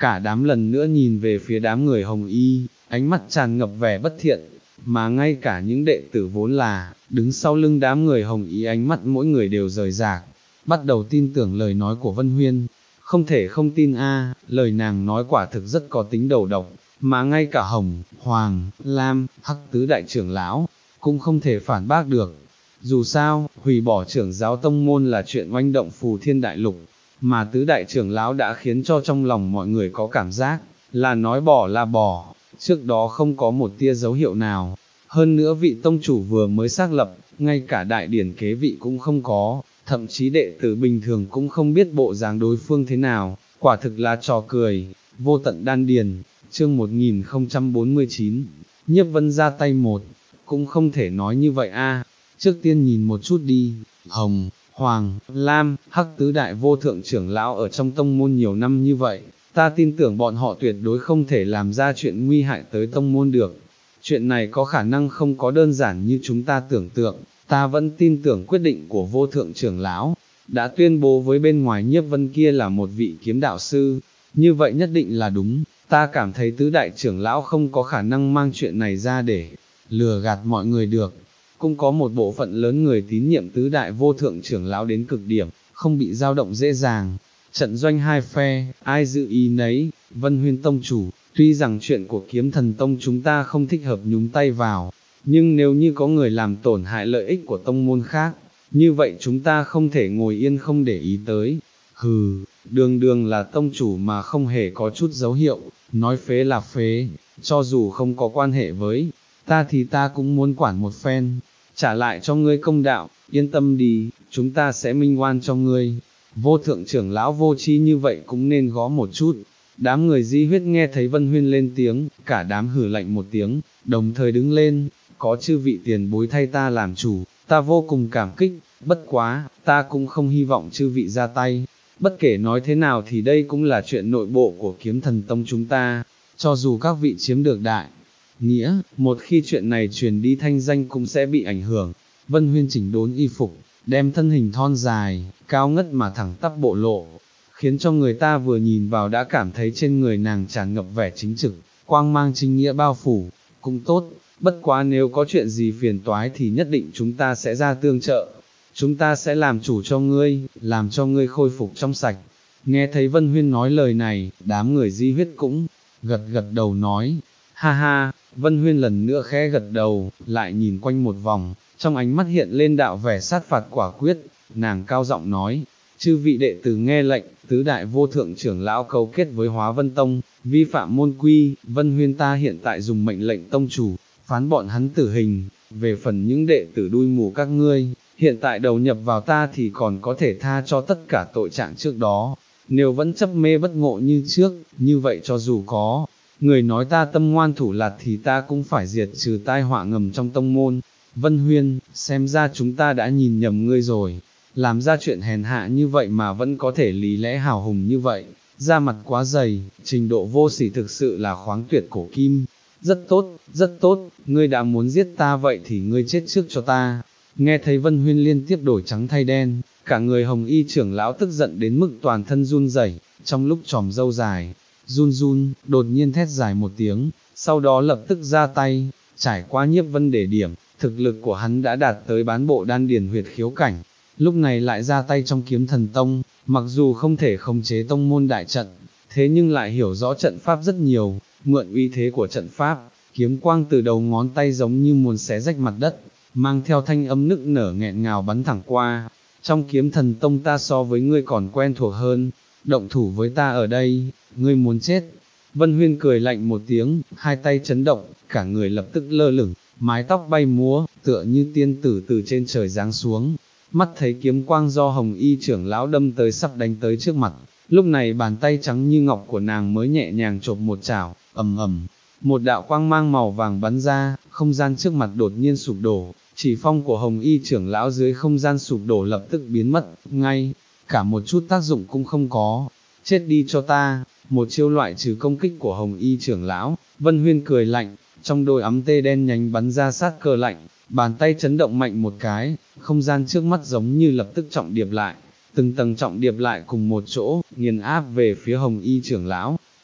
cả đám lần nữa nhìn về phía đám người hồng y, ánh mắt tràn ngập vẻ bất thiện, mà ngay cả những đệ tử vốn là, đứng sau lưng đám người hồng y ánh mắt mỗi người đều rời rạc, bắt đầu tin tưởng lời nói của Vân Huyên. Không thể không tin a, lời nàng nói quả thực rất có tính đầu độc, mà ngay cả Hồng, Hoàng, Lam, Hắc tứ đại trưởng lão, cũng không thể phản bác được. Dù sao, hủy bỏ trưởng giáo tông môn là chuyện oanh động phù thiên đại lục, mà tứ đại trưởng lão đã khiến cho trong lòng mọi người có cảm giác, là nói bỏ là bỏ, trước đó không có một tia dấu hiệu nào. Hơn nữa vị tông chủ vừa mới xác lập, ngay cả đại điển kế vị cũng không có, thậm chí đệ tử bình thường cũng không biết bộ dáng đối phương thế nào, quả thực là trò cười. Vô tận đan điền, chương một nghìn không trăm bốn mươi chín, Nhiếp Vân ra tay một, cũng không thể nói như vậy a. Trước tiên nhìn một chút đi, Hồng, Hoàng, Lam, Hắc tứ đại vô thượng trưởng lão ở trong tông môn nhiều năm như vậy, ta tin tưởng bọn họ tuyệt đối không thể làm ra chuyện nguy hại tới tông môn được. Chuyện này có khả năng không có đơn giản như chúng ta tưởng tượng, ta vẫn tin tưởng quyết định của vô thượng trưởng lão, đã tuyên bố với bên ngoài Nhiếp Vân kia là một vị kiếm đạo sư, như vậy nhất định là đúng, ta cảm thấy tứ đại trưởng lão không có khả năng mang chuyện này ra để lừa gạt mọi người được. Cũng có một bộ phận lớn người tín nhiệm tứ đại vô thượng trưởng lão đến cực điểm, không bị dao động dễ dàng. Trận doanh hai phe, ai dự ý nấy, Vân Huyên tông chủ, tuy rằng chuyện của kiếm thần tông chúng ta không thích hợp nhúng tay vào, nhưng nếu như có người làm tổn hại lợi ích của tông môn khác, như vậy chúng ta không thể ngồi yên không để ý tới. Hừ, đường đường là tông chủ mà không hề có chút dấu hiệu, nói phế là phế, cho dù không có quan hệ với ta thì ta cũng muốn quản một phen, trả lại cho ngươi công đạo, yên tâm đi, chúng ta sẽ minh oan cho ngươi. Vô thượng trưởng lão vô tri như vậy cũng nên gõ một chút. Đám người Di Huyết nghe thấy Vân Huyên lên tiếng, cả đám hử lạnh một tiếng, đồng thời đứng lên, có chư vị tiền bối thay ta làm chủ, ta vô cùng cảm kích, bất quá, ta cũng không hy vọng chư vị ra tay. Bất kể nói thế nào thì đây cũng là chuyện nội bộ của kiếm thần tông chúng ta, cho dù các vị chiếm được đại nghĩa, một khi chuyện này truyền đi thanh danh cũng sẽ bị ảnh hưởng. Vân Huyên chỉnh đốn y phục, đem thân hình thon dài, cao ngất mà thẳng tắp bộ lộ, khiến cho người ta vừa nhìn vào đã cảm thấy trên người nàng tràn ngập vẻ chính trực, quang mang chính nghĩa bao phủ, cũng tốt, bất quá nếu có chuyện gì phiền toái thì nhất định chúng ta sẽ ra tương trợ, chúng ta sẽ làm chủ cho ngươi, làm cho ngươi khôi phục trong sạch. Nghe thấy Vân Huyên nói lời này, đám người Di Huyết cũng gật gật đầu nói, ha ha. Vân Huyên lần nữa khẽ gật đầu, lại nhìn quanh một vòng, trong ánh mắt hiện lên đạo vẻ sát phạt quả quyết, nàng cao giọng nói, chư vị đệ tử nghe lệnh, tứ đại vô thượng trưởng lão cấu kết với Hóa Vân Tông, vi phạm môn quy, Vân Huyên ta hiện tại dùng mệnh lệnh tông chủ, phán bọn hắn tử hình, về phần những đệ tử đuôi mù các ngươi, hiện tại đầu nhập vào ta thì còn có thể tha cho tất cả tội trạng trước đó, nếu vẫn chấp mê bất ngộ như trước, như vậy cho dù có người nói ta tâm ngoan thủ lạt thì ta cũng phải diệt trừ tai họa ngầm trong tông môn. Vân Huyên, xem ra chúng ta đã nhìn nhầm ngươi rồi, làm ra chuyện hèn hạ như vậy mà vẫn có thể lý lẽ hào hùng như vậy, da mặt quá dày, trình độ vô sỉ thực sự là khoáng tuyệt cổ kim. Rất tốt, rất tốt, ngươi đã muốn giết ta vậy thì ngươi chết trước cho ta. Nghe thấy Vân Huyên liên tiếp đổi trắng thay đen, cả người hồng y trưởng lão tức giận đến mức toàn thân run rẩy, trong lúc tròm râu dài run run, đột nhiên thét dài một tiếng, sau đó lập tức ra tay, trải qua Nhiếp Vân để điểm, thực lực của hắn đã đạt tới bán bộ đan điền huyệt khiếu cảnh, lúc này lại ra tay trong kiếm thần tông, mặc dù không thể khống chế tông môn đại trận, thế nhưng lại hiểu rõ trận pháp rất nhiều, mượn uy thế của trận pháp, kiếm quang từ đầu ngón tay giống như muốn xé rách mặt đất, mang theo thanh âm nức nở nghẹn ngào bắn thẳng qua. Trong kiếm thần tông ta so với ngươi còn quen thuộc hơn, động thủ với ta ở đây, ngươi muốn chết. Vân Huyên cười lạnh một tiếng, hai tay chấn động, cả người lập tức lơ lửng, mái tóc bay múa, tựa như tiên tử từ trên trời giáng xuống. Mắt thấy kiếm quang do hồng y trưởng lão đâm tới sắp đánh tới trước mặt, lúc này bàn tay trắng như ngọc của nàng mới nhẹ nhàng chộp một chảo, ầm ầm, một đạo quang mang màu vàng bắn ra, không gian trước mặt đột nhiên sụp đổ, chỉ phong của hồng y trưởng lão dưới không gian sụp đổ lập tức biến mất, ngay, cả một chút tác dụng cũng không có. Chết đi cho ta, một chiêu loại trừ công kích của hồng y trưởng lão. Vân Huyên cười lạnh, trong đôi ấm tê đen nhánh bắn ra sát cơ lạnh, bàn tay chấn động mạnh một cái, không gian trước mắt giống như lập tức trọng điệp lại, từng tầng trọng điệp lại cùng một chỗ, nghiền áp về phía hồng y trưởng lão.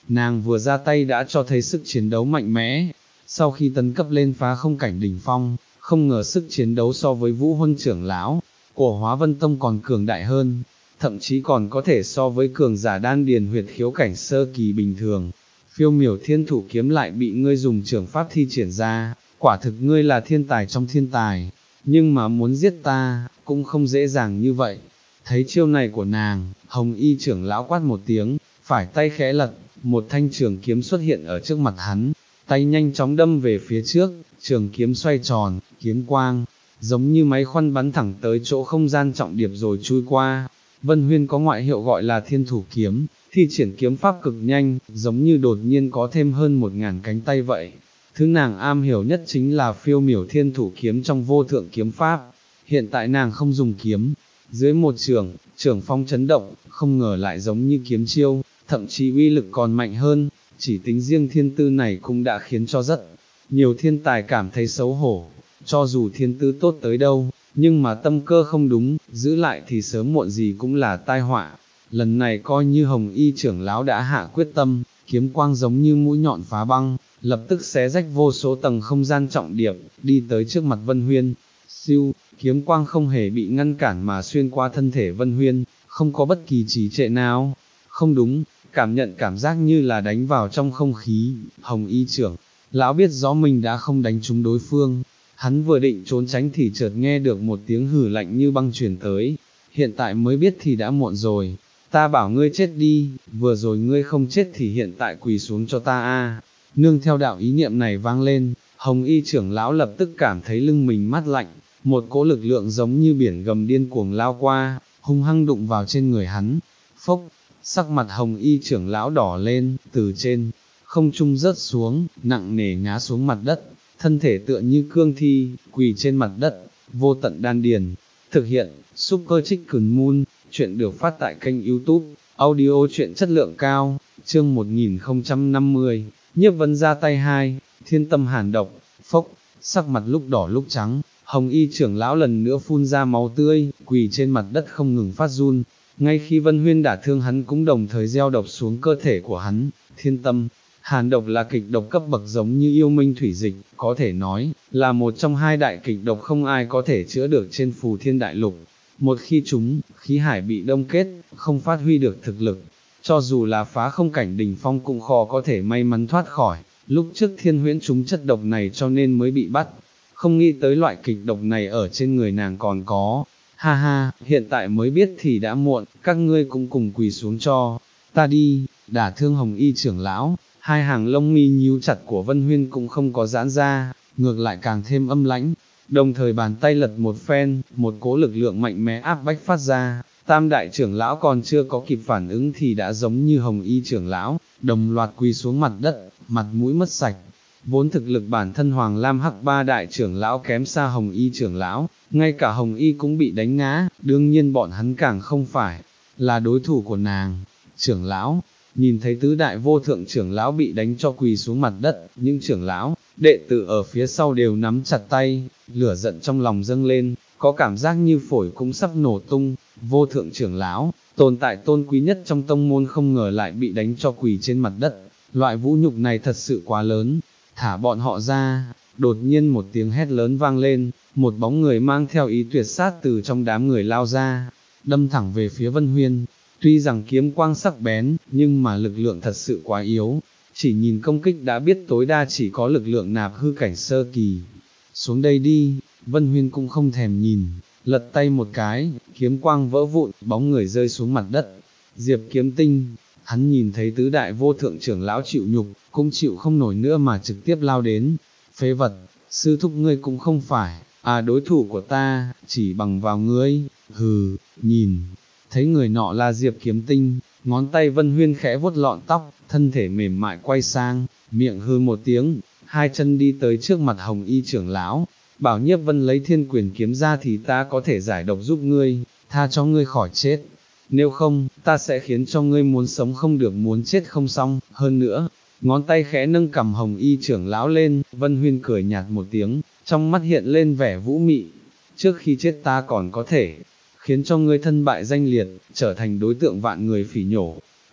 nàng vừa ra tay đã cho thấy sức chiến đấu mạnh mẽ, sau khi tấn cấp lên phá không cảnh đỉnh phong, không ngờ sức chiến đấu so với Vũ Huân trưởng lão của Hóa Vân Tông còn cường đại hơn, thậm chí còn có thể so với cường giả đan điền huyệt khiếu cảnh sơ kỳ bình thường. Phiêu miểu thiên thủ kiếm lại bị ngươi dùng trưởng pháp thi triển ra, quả thực ngươi là thiên tài trong thiên tài, nhưng mà muốn giết ta, cũng không dễ dàng như vậy. Thấy chiêu này của nàng, Hồng Y trưởng lão quát một tiếng, phải tay khẽ lật, một thanh trường kiếm xuất hiện ở trước mặt hắn, tay nhanh chóng đâm về phía trước, trường kiếm xoay tròn, kiếm quang, giống như máy khoăn bắn thẳng tới chỗ không gian trọng điệp rồi chui qua. Vân Huyên có ngoại hiệu gọi là thiên thủ kiếm, thi triển kiếm pháp cực nhanh, giống như đột nhiên có thêm hơn một ngàn cánh tay vậy. Thứ nàng am hiểu nhất chính là phiêu miểu thiên thủ kiếm trong vô thượng kiếm pháp. Hiện tại nàng không dùng kiếm, dưới một trường, trường phong chấn động, không ngờ lại giống như kiếm chiêu, thậm chí uy lực còn mạnh hơn. Chỉ tính riêng thiên tư này cũng đã khiến cho rất nhiều thiên tài cảm thấy xấu hổ. Cho dù thiên tư tốt tới đâu, nhưng mà tâm cơ không đúng, giữ lại thì sớm muộn gì cũng là tai họa. Lần này coi như Hồng Y trưởng lão đã hạ quyết tâm, kiếm quang giống như mũi nhọn phá băng, lập tức xé rách vô số tầng không gian trọng điệp, đi tới trước mặt Vân Huyên. Siêu, kiếm quang không hề bị ngăn cản mà xuyên qua thân thể Vân Huyên, không có bất kỳ trì trệ nào. Không đúng, cảm nhận cảm giác như là đánh vào trong không khí. Hồng Y trưởng lão biết rõ mình đã không đánh trúng đối phương, hắn vừa định trốn tránh thì chợt nghe được một tiếng hừ lạnh như băng truyền tới. Hiện tại mới biết thì đã muộn rồi, ta bảo ngươi chết đi, vừa rồi ngươi không chết thì hiện tại quỳ xuống cho ta a. Nương theo đạo ý niệm này vang lên, Hồng Y trưởng lão lập tức cảm thấy lưng mình mát lạnh, một cỗ lực lượng giống như biển gầm điên cuồng lao qua, hung hăng đụng vào trên người hắn. Phốc, sắc mặt Hồng Y trưởng lão đỏ lên, từ trên không trung rớt xuống, nặng nề ngã xuống mặt đất, thân thể tựa như cương thi, quỳ trên mặt đất. Vô tận đan điền. Thực hiện, Super Chicken Moon, chuyện được phát tại kênh YouTube, audio chuyện chất lượng cao, chương một nghìn không trăm năm mươi, nhiếp vấn ra tay hai, thiên tâm hàn độc. Phốc, sắc mặt lúc đỏ lúc trắng, Hồng Y trưởng lão lần nữa phun ra máu tươi, quỳ trên mặt đất không ngừng phát run. Ngay khi Vân Huyên đả thương hắn cũng đồng thời gieo độc xuống cơ thể của hắn. Thiên tâm hàn độc là kịch độc cấp bậc giống như yêu minh thủy dịch, có thể nói là một trong hai đại kịch độc không ai có thể chữa được trên phù thiên đại lục. Một khi chúng, khí hải bị đông kết, không phát huy được thực lực, cho dù là phá không cảnh đỉnh phong cũng khó có thể may mắn thoát khỏi. Lúc trước Thiên Huyễn trúng chất độc này cho nên mới bị bắt, không nghĩ tới loại kịch độc này ở trên người nàng còn có. Ha ha, hiện tại mới biết thì đã muộn, các ngươi cũng cùng quỳ xuống cho ta đi. Đả thương Hồng Y trưởng lão, hai hàng lông mi nhíu chặt của Vân Huyên cũng không có giãn ra, ngược lại càng thêm âm lãnh. Đồng thời bàn tay lật một phen, một cỗ lực lượng mạnh mẽ áp bách phát ra. Tam đại trưởng lão còn chưa có kịp phản ứng thì đã giống như Hồng Y trưởng lão, đồng loạt quỳ xuống mặt đất, mặt mũi mất sạch. Vốn thực lực bản thân Hoàng Lam Hắc ba đại trưởng lão kém xa Hồng Y trưởng lão, ngay cả Hồng Y cũng bị đánh ngã, đương nhiên bọn hắn càng không phải là đối thủ của nàng. Trưởng lão, nhìn thấy tứ đại vô thượng trưởng lão bị đánh cho quỳ xuống mặt đất, những trưởng lão, đệ tử ở phía sau đều nắm chặt tay, lửa giận trong lòng dâng lên, có cảm giác như phổi cũng sắp nổ tung. Vô thượng trưởng lão, tồn tại tôn quý nhất trong tông môn không ngờ lại bị đánh cho quỳ trên mặt đất, loại vũ nhục này thật sự quá lớn. Thả bọn họ ra. Đột nhiên một tiếng hét lớn vang lên, một bóng người mang theo ý tuyệt sát từ trong đám người lao ra, đâm thẳng về phía Vân Huyên. Tuy rằng kiếm quang sắc bén, nhưng mà lực lượng thật sự quá yếu, chỉ nhìn công kích đã biết tối đa chỉ có lực lượng nạp hư cảnh sơ kỳ. Xuống đây đi. Vân Huyên cũng không thèm nhìn, lật tay một cái, kiếm quang vỡ vụn, bóng người rơi xuống mặt đất. Diệp Kiếm Tinh, hắn nhìn thấy tứ đại vô thượng trưởng lão chịu nhục, cũng chịu không nổi nữa mà trực tiếp lao đến. Phế vật, sư thúc ngươi cũng không phải, à đối thủ của ta, chỉ bằng vào ngươi. Hừ, nhìn, thấy người nọ là Diệp Kiếm Tinh, ngón tay Vân Huyên khẽ vuốt lọn tóc, thân thể mềm mại quay sang, miệng hư một tiếng, hai chân đi tới trước mặt Hồng Y trưởng lão, bảo Nhiếp Vân lấy thiên quyền kiếm ra thì ta có thể giải độc giúp ngươi, tha cho ngươi khỏi chết. Nếu không, ta sẽ khiến cho ngươi muốn sống không được muốn chết không xong. Hơn nữa, ngón tay khẽ nâng cầm Hồng Y trưởng lão lên, Vân Huyên cười nhạt một tiếng, trong mắt hiện lên vẻ vũ mị. Trước khi chết ta còn có thể khiến cho ngươi thân bại danh liệt, trở thành đối tượng vạn người phỉ nhổ.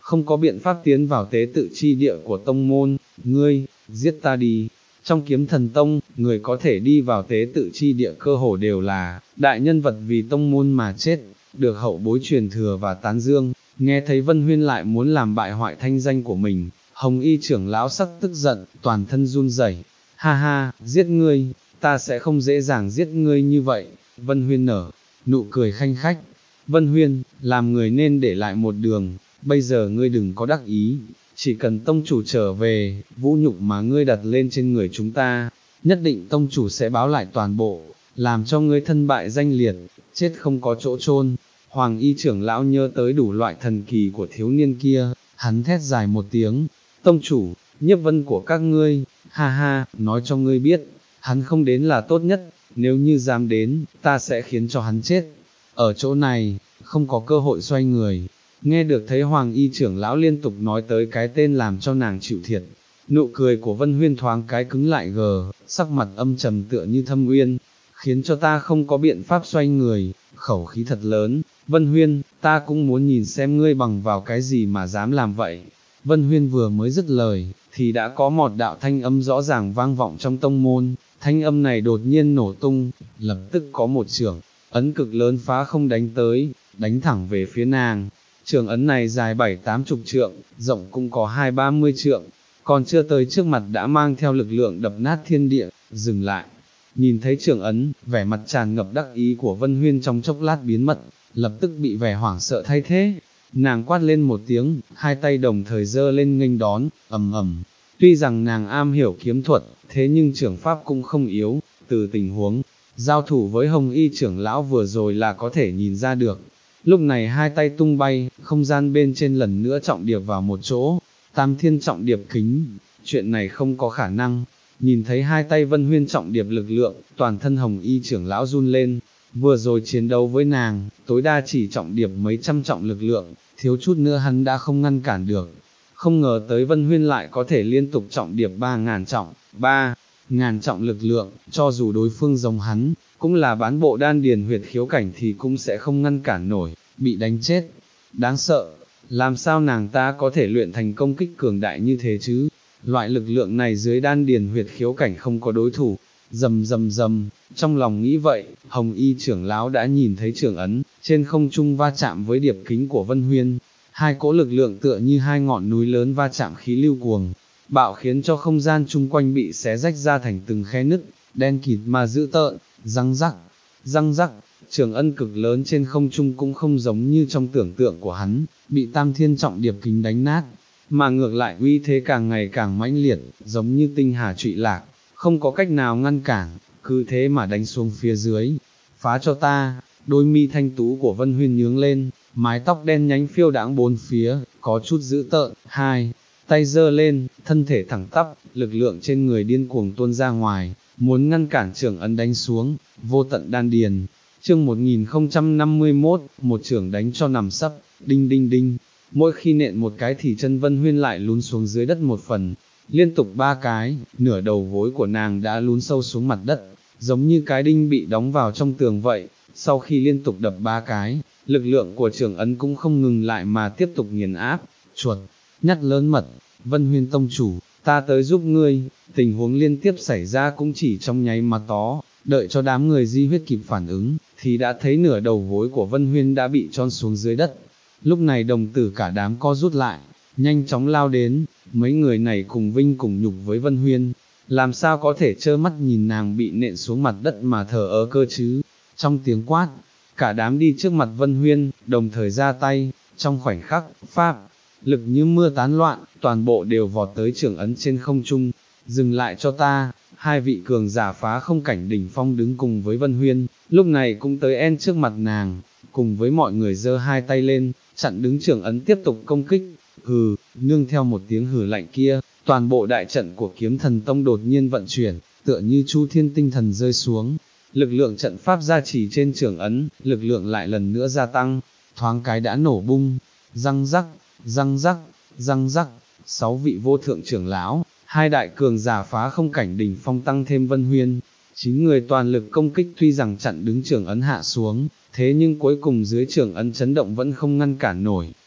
không có biện pháp tiến vào tế tự chi địa của tông môn, ngươi, giết ta đi. Trong Kiếm Thần Tông, người có thể đi vào tế tự chi địa cơ hồ đều là đại nhân vật vì tông môn mà chết, được hậu bối truyền thừa và tán dương. Nghe thấy Vân Huyên lại muốn làm bại hoại thanh danh của mình, Hồng Y trưởng lão sắc tức giận, toàn thân run rẩy. Ha ha, giết ngươi, ta sẽ không dễ dàng giết ngươi như vậy. Vân Huyên nở nụ cười khanh khách. Vân Huyên, làm người nên để lại một đường, bây giờ ngươi đừng có đắc ý, chỉ cần tông chủ trở về, vũ nhục mà ngươi đặt lên trên người chúng ta, nhất định tông chủ sẽ báo lại toàn bộ, làm cho ngươi thân bại danh liệt, chết không có chỗ chôn. Hoàng Y trưởng lão nhớ tới đủ loại thần kỳ của thiếu niên kia, hắn thét dài một tiếng, tông chủ, nhiếp vân của các ngươi, ha ha, nói cho ngươi biết, hắn không đến là tốt nhất, nếu như dám đến, ta sẽ khiến cho hắn chết. Ở chỗ này, không có cơ hội xoay người. Nghe được thấy Hoàng Y trưởng lão liên tục nói tới cái tên làm cho nàng chịu thiệt, nụ cười của Vân Huyên thoáng cái cứng lại gờ, sắc mặt âm trầm tựa như thâm uyên, khiến cho ta không có biện pháp xoay người, khẩu khí thật lớn. Vân Huyên, ta cũng muốn nhìn xem ngươi bằng vào cái gì mà dám làm vậy. Vân Huyên vừa mới dứt lời, thì đã có một đạo thanh âm rõ ràng vang vọng trong tông môn, thanh âm này đột nhiên nổ tung, lập tức có một chưởng ấn cực lớn phá không đánh tới, đánh thẳng về phía nàng. Trường ấn này dài bảy tám chục trượng, rộng cũng có hai ba mươi trượng, còn chưa tới trước mặt đã mang theo lực lượng đập nát thiên địa, dừng lại. Nhìn thấy trường ấn, vẻ mặt tràn ngập đắc ý của Vân Huyên trong chốc lát biến mất, lập tức bị vẻ hoảng sợ thay thế. Nàng quát lên một tiếng, hai tay đồng thời giơ lên nghênh đón, ầm ầm. Tuy rằng nàng am hiểu kiếm thuật, thế nhưng trưởng pháp cũng không yếu, từ tình huống giao thủ với Hồng Y trưởng lão vừa rồi là có thể nhìn ra được. Lúc này hai tay tung bay, không gian bên trên lần nữa trọng điệp vào một chỗ, tam thiên trọng điệp kính, chuyện này không có khả năng. Nhìn thấy hai tay Vân Huyên trọng điệp lực lượng, toàn thân Hồng Y trưởng lão run lên, vừa rồi chiến đấu với nàng, tối đa chỉ trọng điệp mấy trăm trọng lực lượng, thiếu chút nữa hắn đã không ngăn cản được. Không ngờ tới Vân Huyên lại có thể liên tục trọng điệp ba ngàn trọng, ba ngàn trọng lực lượng, cho dù đối phương giống hắn, cũng là bán bộ đan điền huyệt khiếu cảnh thì cũng sẽ không ngăn cản nổi, bị đánh chết. Đáng sợ, làm sao nàng ta có thể luyện thành công kích cường đại như thế chứ? Loại lực lượng này dưới đan điền huyệt khiếu cảnh không có đối thủ. Rầm rầm rầm, trong lòng nghĩ vậy, Hồng Y trưởng lão đã nhìn thấy trường ấn, trên không trung va chạm với điệp kính của Vân Huyên. Hai cỗ lực lượng tựa như hai ngọn núi lớn va chạm khí lưu cuồng, bạo khiến cho không gian chung quanh bị xé rách ra thành từng khe nứt, đen kịt mà dữ tợn, răng rắc, răng rắc. Trường ân cực lớn trên không trung cũng không giống như trong tưởng tượng của hắn, bị tam thiên trọng điệp kính đánh nát, mà ngược lại uy thế càng ngày càng mãnh liệt, giống như tinh hà trụy lạc, không có cách nào ngăn cản, cứ thế mà đánh xuống phía dưới. Phá cho ta. Đôi mi thanh tú của Vân Huyên nhướng lên, mái tóc đen nhánh phiêu đãng bốn phía, có chút dữ tợn. Hai tay giơ lên, thân thể thẳng tắp, lực lượng trên người điên cuồng tuôn ra ngoài, muốn ngăn cản trường ấn đánh xuống. Vô tận đan điền. Chương một nghìn không trăm năm mươi mốt, một chưởng đánh cho nằm sấp, đinh đinh đinh. Mỗi khi nện một cái thì chân Vân Huyên lại lún xuống dưới đất một phần, liên tục ba cái, nửa đầu gối của nàng đã lún sâu xuống mặt đất, giống như cái đinh bị đóng vào trong tường vậy. Sau khi liên tục đập ba cái, lực lượng của trường ấn cũng không ngừng lại mà tiếp tục nghiền áp. Chuột, nhắt lớn mật, Vân Huyên tông chủ, ta tới giúp ngươi. Tình huống liên tiếp xảy ra cũng chỉ trong nháy mắt đó, đợi cho đám người di huyết kịp phản ứng, thì đã thấy nửa đầu gối của Vân Huyên đã bị trôn xuống dưới đất. Lúc này đồng tử cả đám co rút lại, nhanh chóng lao đến. Mấy người này cùng vinh cùng nhục với Vân Huyên, làm sao có thể trơ mắt nhìn nàng bị nện xuống mặt đất mà thờ ơ cơ chứ. Trong tiếng quát, cả đám đi trước mặt Vân Huyên, đồng thời ra tay. Trong khoảnh khắc, pháp lực như mưa tán loạn, toàn bộ đều vọt tới trường ấn trên không trung. Dừng lại cho ta. Hai vị cường giả phá không cảnh đỉnh phong đứng cùng với Vân Huyên, lúc này cũng tới en trước mặt nàng, cùng với mọi người giơ hai tay lên, chặn đứng trường ấn tiếp tục công kích. Hừ, nương theo một tiếng hừ lạnh kia, toàn bộ đại trận của Kiếm Thần Tông đột nhiên vận chuyển, tựa như chu thiên tinh thần rơi xuống. Lực lượng trận pháp gia trì trên trường ấn, lực lượng lại lần nữa gia tăng, thoáng cái đã nổ bung. Răng rắc, răng rắc, răng rắc. Sáu vị vô thượng trưởng lão, hai đại cường giả phá không cảnh đỉnh phong tăng thêm Vân Huyên, chín người toàn lực công kích tuy rằng chặn đứng trường ấn hạ xuống, thế nhưng cuối cùng dưới trường ấn chấn động vẫn không ngăn cản nổi,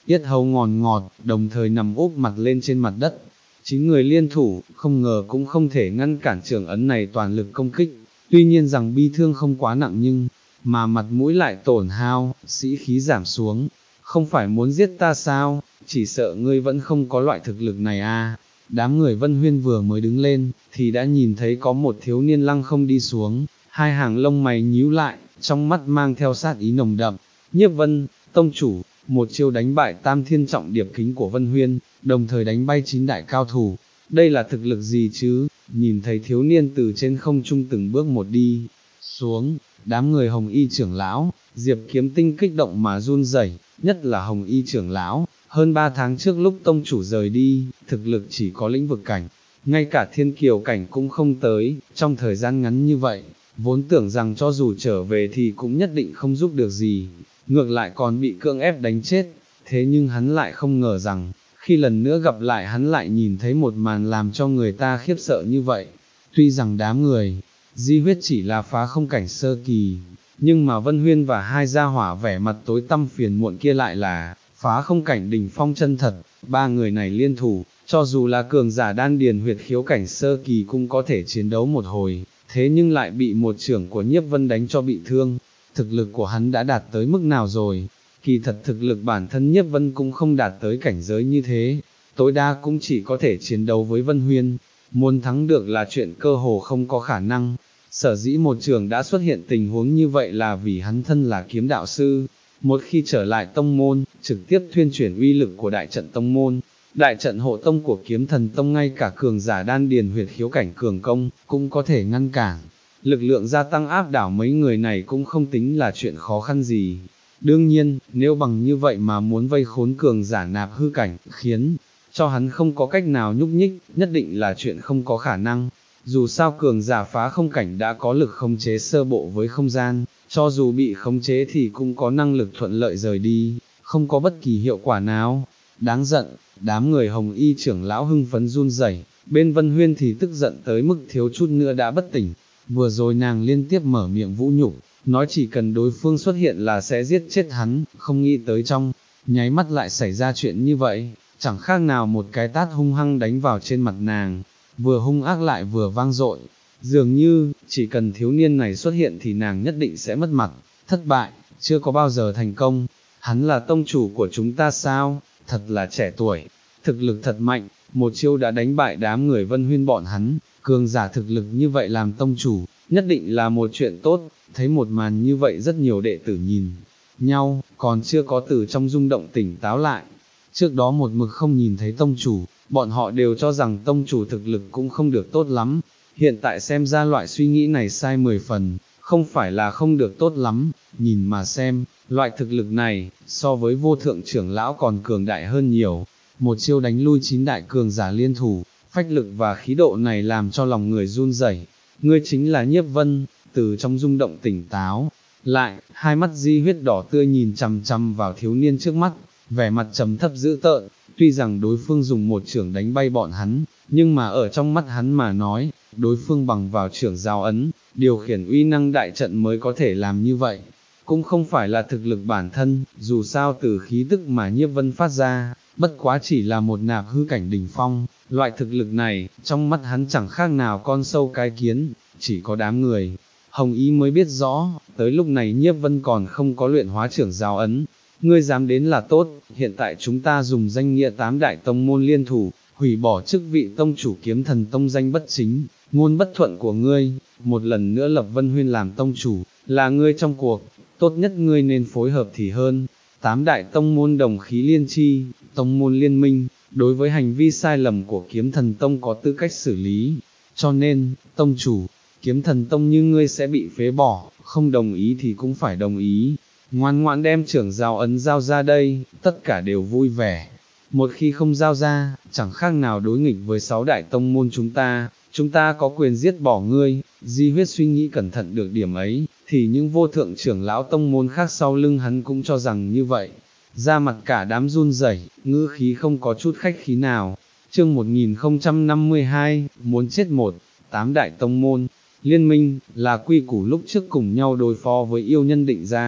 yết hầu ngọt ngọt, đồng thời nằm úp mặt lên trên mặt đất. Chín người liên thủ, không ngờ cũng không thể ngăn cản trưởng ấn này toàn lực công kích, tuy nhiên rằng bi thương không quá nặng nhưng, mà mặt mũi lại tổn hao, sĩ khí giảm xuống, không phải muốn giết ta sao, chỉ sợ ngươi vẫn không có loại thực lực này à. Đám người Vân Huyên vừa mới đứng lên, thì đã nhìn thấy có một thiếu niên lăng không đi xuống, hai hàng lông mày nhíu lại, trong mắt mang theo sát ý nồng đậm. Nhiếp Vân, tông chủ, một chiêu đánh bại tam thiên trọng điệp kính của Vân Huyên, đồng thời đánh bay chín đại cao thủ. Đây là thực lực gì chứ? Nhìn thấy thiếu niên từ trên không trung từng bước một đi xuống, đám người Hồng Y trưởng lão, Diệp Kiếm Tinh kích động mà run rẩy, nhất là Hồng Y trưởng lão, hơn ba tháng trước lúc tông chủ rời đi, thực lực chỉ có lĩnh vực cảnh, ngay cả thiên kiều cảnh cũng không tới, trong thời gian ngắn như vậy, vốn tưởng rằng cho dù trở về thì cũng nhất định không giúp được gì, ngược lại còn bị cưỡng ép đánh chết, thế nhưng hắn lại không ngờ rằng, khi lần nữa gặp lại hắn lại nhìn thấy một màn làm cho người ta khiếp sợ như vậy. Tuy rằng đám người, Di Huyết chỉ là phá không cảnh sơ kỳ, nhưng mà Vân Huyên và hai gia hỏa vẻ mặt tối tăm phiền muộn kia lại là phá không cảnh đỉnh phong chân thật. Ba người này liên thủ, cho dù là cường giả đan điền huyệt khiếu cảnh sơ kỳ cũng có thể chiến đấu một hồi, thế nhưng lại bị một trưởng của Nhiếp Vân đánh cho bị thương. Thực lực của hắn đã đạt tới mức nào rồi? Kỳ thật thực lực bản thân Nhiếp Vân cũng không đạt tới cảnh giới như thế, tối đa cũng chỉ có thể chiến đấu với Vân Huyên, muốn thắng được là chuyện cơ hồ không có khả năng. Sở dĩ một trường đã xuất hiện tình huống như vậy là vì hắn thân là kiếm đạo sư, một khi trở lại tông môn, trực tiếp thuyên chuyển uy lực của đại trận tông môn, đại trận hộ tông của kiếm thần tông, ngay cả cường giả đan điền huyệt khiếu cảnh cường công, cũng có thể ngăn cản. Lực lượng gia tăng áp đảo mấy người này cũng không tính là chuyện khó khăn gì. Đương nhiên, nếu bằng như vậy mà muốn vây khốn cường giả nạp hư cảnh, khiến cho hắn không có cách nào nhúc nhích, nhất định là chuyện không có khả năng. Dù sao cường giả phá không cảnh đã có lực khống chế sơ bộ với không gian, cho dù bị khống chế thì cũng có năng lực thuận lợi rời đi, không có bất kỳ hiệu quả nào. Đáng giận, đám người Hồng Y trưởng lão hưng phấn run rẩy, bên Vân Huyên thì tức giận tới mức thiếu chút nữa đã bất tỉnh. Vừa rồi nàng liên tiếp mở miệng vũ nhục, nói chỉ cần đối phương xuất hiện là sẽ giết chết hắn, không nghĩ tới trong nháy mắt lại xảy ra chuyện như vậy, chẳng khác nào một cái tát hung hăng đánh vào trên mặt nàng, vừa hung ác lại vừa vang dội. Dường như, chỉ cần thiếu niên này xuất hiện thì nàng nhất định sẽ mất mặt, thất bại, chưa có bao giờ thành công. Hắn là tông chủ của chúng ta sao? Thật là trẻ tuổi, thực lực thật mạnh, một chiêu đã đánh bại đám người Vân Huyên bọn hắn. Cường giả thực lực như vậy làm tông chủ, nhất định là một chuyện tốt. Thấy một màn như vậy rất nhiều đệ tử nhìn nhau, còn chưa có từ trong rung động tỉnh táo lại. Trước đó một mực không nhìn thấy tông chủ, bọn họ đều cho rằng tông chủ thực lực cũng không được tốt lắm. Hiện tại xem ra loại suy nghĩ này sai mười phần, không phải là không được tốt lắm, nhìn mà xem, loại thực lực này, so với vô thượng trưởng lão còn cường đại hơn nhiều. Một chiêu đánh lui chín đại cường giả liên thủ, phách lực và khí độ này làm cho lòng người run rẩy. Ngươi chính là Nhiếp Vân. Từ trong rung động tỉnh táo lại, hai mắt Di Huyết đỏ tươi nhìn chằm chằm vào thiếu niên trước mắt, vẻ mặt trầm thấp dữ tợn. Tuy rằng đối phương dùng một chưởng đánh bay bọn hắn, nhưng mà ở trong mắt hắn mà nói, đối phương bằng vào chưởng giao ấn, điều khiển uy năng đại trận mới có thể làm như vậy, cũng không phải là thực lực bản thân. Dù sao từ khí tức mà Nhiếp Vân phát ra, bất quá chỉ là một nạp hư cảnh đỉnh phong, loại thực lực này, trong mắt hắn chẳng khác nào con sâu cái kiến. Chỉ có đám người Hồng Y mới biết rõ, tới lúc này Nhiếp Vân còn không có luyện hóa trưởng giao ấn. Ngươi dám đến là tốt, hiện tại chúng ta dùng danh nghĩa tám đại tông môn liên thủ, hủy bỏ chức vị tông chủ kiếm thần tông danh bất chính, ngôn bất thuận của ngươi, một lần nữa lập Vân Huyên làm tông chủ, là ngươi trong cuộc, tốt nhất ngươi nên phối hợp thì hơn. Tám đại tông môn đồng khí liên chi, tông môn liên minh, đối với hành vi sai lầm của kiếm thần tông có tư cách xử lý, cho nên, tông chủ, kiếm thần tông như ngươi sẽ bị phế bỏ, không đồng ý thì cũng phải đồng ý. Ngoan ngoãn đem trưởng giao ấn giao ra đây, tất cả đều vui vẻ. Một khi không giao ra, chẳng khác nào đối nghịch với sáu đại tông môn chúng ta, chúng ta có quyền giết bỏ ngươi. Di Huyết suy nghĩ cẩn thận được điểm ấy, thì những vô thượng trưởng lão tông môn khác sau lưng hắn cũng cho rằng như vậy. Ra mặt cả đám run rẩy, ngữ khí không có chút khách khí nào. Chương một nghìn không trăm năm mươi hai, muốn chết một, tám đại tông môn. Liên minh, là quy củ lúc trước cùng nhau đối phó với yêu nhân định ra,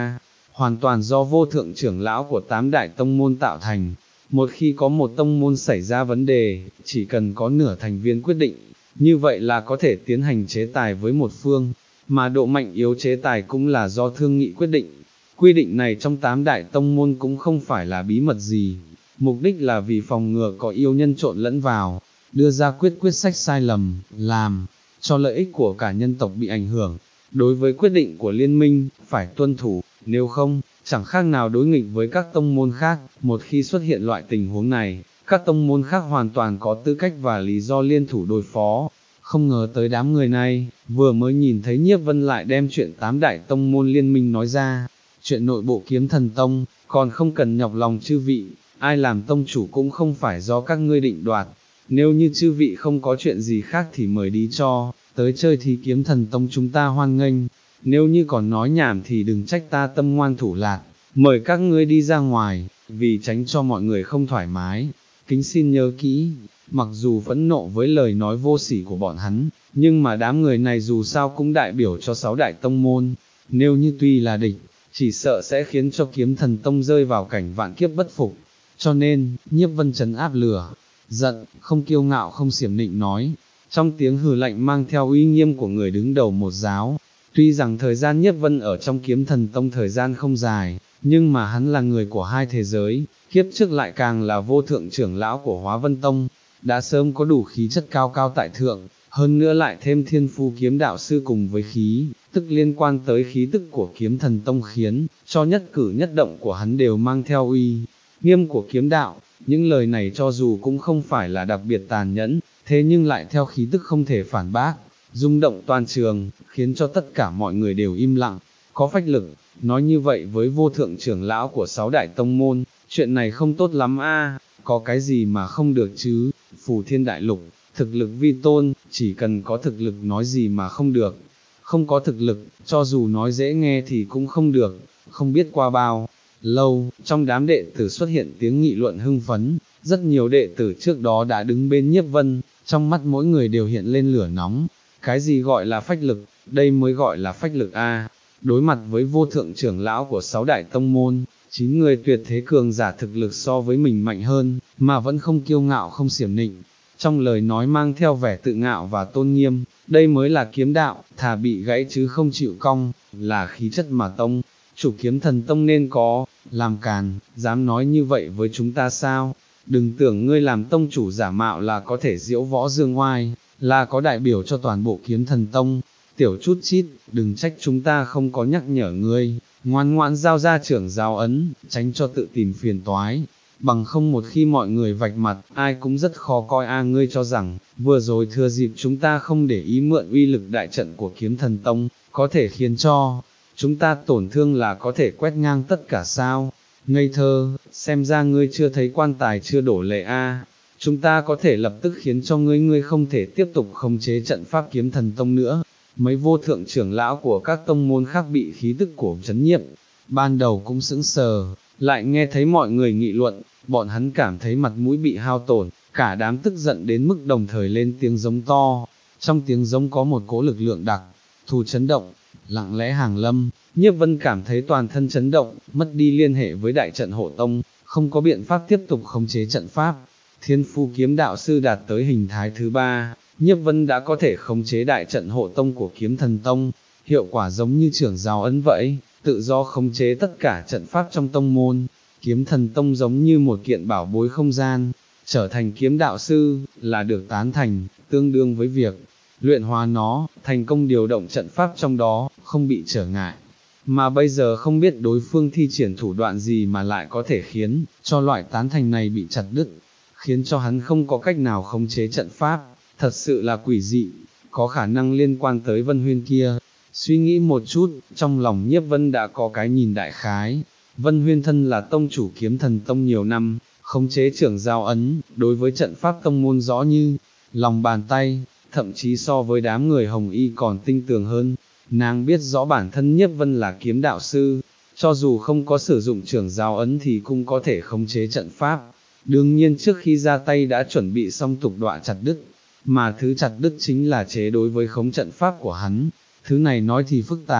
hoàn toàn do vô thượng trưởng lão của tám đại tông môn tạo thành. Một khi có một tông môn xảy ra vấn đề, chỉ cần có nửa thành viên quyết định, như vậy là có thể tiến hành chế tài với một phương, mà độ mạnh yếu chế tài cũng là do thương nghị quyết định. Quy định này trong tám đại tông môn cũng không phải là bí mật gì, mục đích là vì phòng ngừa có yêu nhân trộn lẫn vào, đưa ra quyết quyết sách sai lầm, làm cho lợi ích của cả nhân tộc bị ảnh hưởng. Đối với quyết định của liên minh, phải tuân thủ, nếu không, chẳng khác nào đối nghịch với các tông môn khác. Một khi xuất hiện loại tình huống này, các tông môn khác hoàn toàn có tư cách và lý do liên thủ đối phó. Không ngờ tới đám người này, vừa mới nhìn thấy Nhiếp Vân lại đem chuyện tám đại tông môn liên minh nói ra, chuyện nội bộ Kiếm Thần Tông, còn không cần nhọc lòng chư vị, ai làm tông chủ cũng không phải do các ngươi định đoạt, nếu như chư vị không có chuyện gì khác thì mời đi cho, tới chơi thì Kiếm Thần Tông chúng ta hoan nghênh, nếu như còn nói nhảm thì đừng trách ta tâm ngoan thủ lạt, mời các ngươi đi ra ngoài, vì tránh cho mọi người không thoải mái. Kính xin nhớ kỹ, mặc dù phẫn nộ với lời nói vô sỉ của bọn hắn, nhưng mà đám người này dù sao cũng đại biểu cho sáu đại tông môn, nếu như tuy là địch, chỉ sợ sẽ khiến cho Kiếm Thần Tông rơi vào cảnh vạn kiếp bất phục. Cho nên, Nhiếp Vân trấn áp lửa, giận, không kiêu ngạo không xiểm nịnh nói, trong tiếng hừ lạnh mang theo uy nghiêm của người đứng đầu một giáo. Tuy rằng thời gian Nhiếp Vân ở trong Kiếm Thần Tông thời gian không dài, nhưng mà hắn là người của hai thế giới, kiếp trước lại càng là vô thượng trưởng lão của Hóa Vân Tông, đã sớm có đủ khí chất cao cao tại thượng, hơn nữa lại thêm thiên phu kiếm đạo sư cùng với khí, tức liên quan tới khí tức của Kiếm Thần Tông khiến, cho nhất cử nhất động của hắn đều mang theo uy nghiêm của kiếm đạo. Những lời này cho dù cũng không phải là đặc biệt tàn nhẫn, thế nhưng lại theo khí tức không thể phản bác, rung động toàn trường, khiến cho tất cả mọi người đều im lặng, có phách lực. Nói như vậy với vô thượng trưởng lão của sáu đại tông môn, chuyện này không tốt lắm a, có cái gì mà không được chứ, Phù Thiên Đại Lục, thực lực vi tôn, chỉ cần có thực lực nói gì mà không được, không có thực lực, cho dù nói dễ nghe thì cũng không được. Không biết qua bao lâu, trong đám đệ tử xuất hiện tiếng nghị luận hưng phấn, rất nhiều đệ tử trước đó đã đứng bên Nhiếp Vân, trong mắt mỗi người đều hiện lên lửa nóng. Cái gì gọi là phách lực, đây mới gọi là phách lực a. Đối mặt với vô thượng trưởng lão của sáu đại tông môn, chín người tuyệt thế cường giả thực lực so với mình mạnh hơn, mà vẫn không kiêu ngạo không xiểm nịnh, trong lời nói mang theo vẻ tự ngạo và tôn nghiêm, đây mới là kiếm đạo, thà bị gãy chứ không chịu cong, là khí chất mà tông chủ Kiếm Thần Tông nên có. Làm càn, dám nói như vậy với chúng ta sao? Đừng tưởng ngươi làm tông chủ giả mạo là có thể diễu võ dương oai, là có đại biểu cho toàn bộ Kiếm Thần Tông. Tiểu chút chít, đừng trách chúng ta không có nhắc nhở ngươi, ngoan ngoãn giao ra trưởng giáo ấn, tránh cho tự tìm phiền toái. Bằng không một khi mọi người vạch mặt, ai cũng rất khó coi a. Ngươi cho rằng, vừa rồi thừa dịp chúng ta không để ý mượn uy lực đại trận của Kiếm Thần Tông, có thể khiến cho chúng ta tổn thương là có thể quét ngang tất cả sao? Ngây thơ, xem ra ngươi chưa thấy quan tài chưa đổ lệ a. Chúng ta có thể lập tức khiến cho ngươi ngươi không thể tiếp tục khống chế trận pháp Kiếm Thần Tông nữa. Mấy vô thượng trưởng lão của các tông môn khác bị khí tức của chấn nhiệm, ban đầu cũng sững sờ, lại nghe thấy mọi người nghị luận, bọn hắn cảm thấy mặt mũi bị hao tổn, cả đám tức giận đến mức đồng thời lên tiếng giống to. Trong tiếng giống có một cỗ lực lượng đặc thù chấn động, lặng lẽ hàng lâm. Nhiếp Vân cảm thấy toàn thân chấn động, mất đi liên hệ với đại trận hộ tông, không có biện pháp tiếp tục khống chế trận pháp. Thiên phu kiếm đạo sư đạt tới hình thái thứ ba, Nhiếp Vân đã có thể khống chế đại trận hộ tông của Kiếm Thần Tông, hiệu quả giống như trưởng giáo ấn vậy, tự do khống chế tất cả trận pháp trong tông môn. Kiếm Thần Tông giống như một kiện bảo bối không gian, trở thành kiếm đạo sư, là được tán thành, tương đương với việc luyện hóa nó, thành công điều động trận pháp trong đó, không bị trở ngại. Mà bây giờ không biết đối phương thi triển thủ đoạn gì mà lại có thể khiến cho loại tán thành này bị chặt đứt, khiến cho hắn không có cách nào khống chế trận pháp, thật sự là quỷ dị, có khả năng liên quan tới Vân Huyên kia. Suy nghĩ một chút, trong lòng Nhiếp Vân đã có cái nhìn đại khái. Vân Huyên thân là tông chủ Kiếm Thần Tông nhiều năm, khống chế trưởng giao ấn, đối với trận pháp tông môn rõ như lòng bàn tay, thậm chí so với đám người Hồng Y còn tinh tường hơn. Nàng biết rõ bản thân Nhiếp Vân là kiếm đạo sư, cho dù không có sử dụng trưởng giao ấn thì cũng có thể khống chế trận pháp. Đương nhiên trước khi ra tay đã chuẩn bị xong tục đọa chặt đứt, mà thứ chặt đứt chính là chế đối với khống trận pháp của hắn. Thứ này nói thì phức tạp,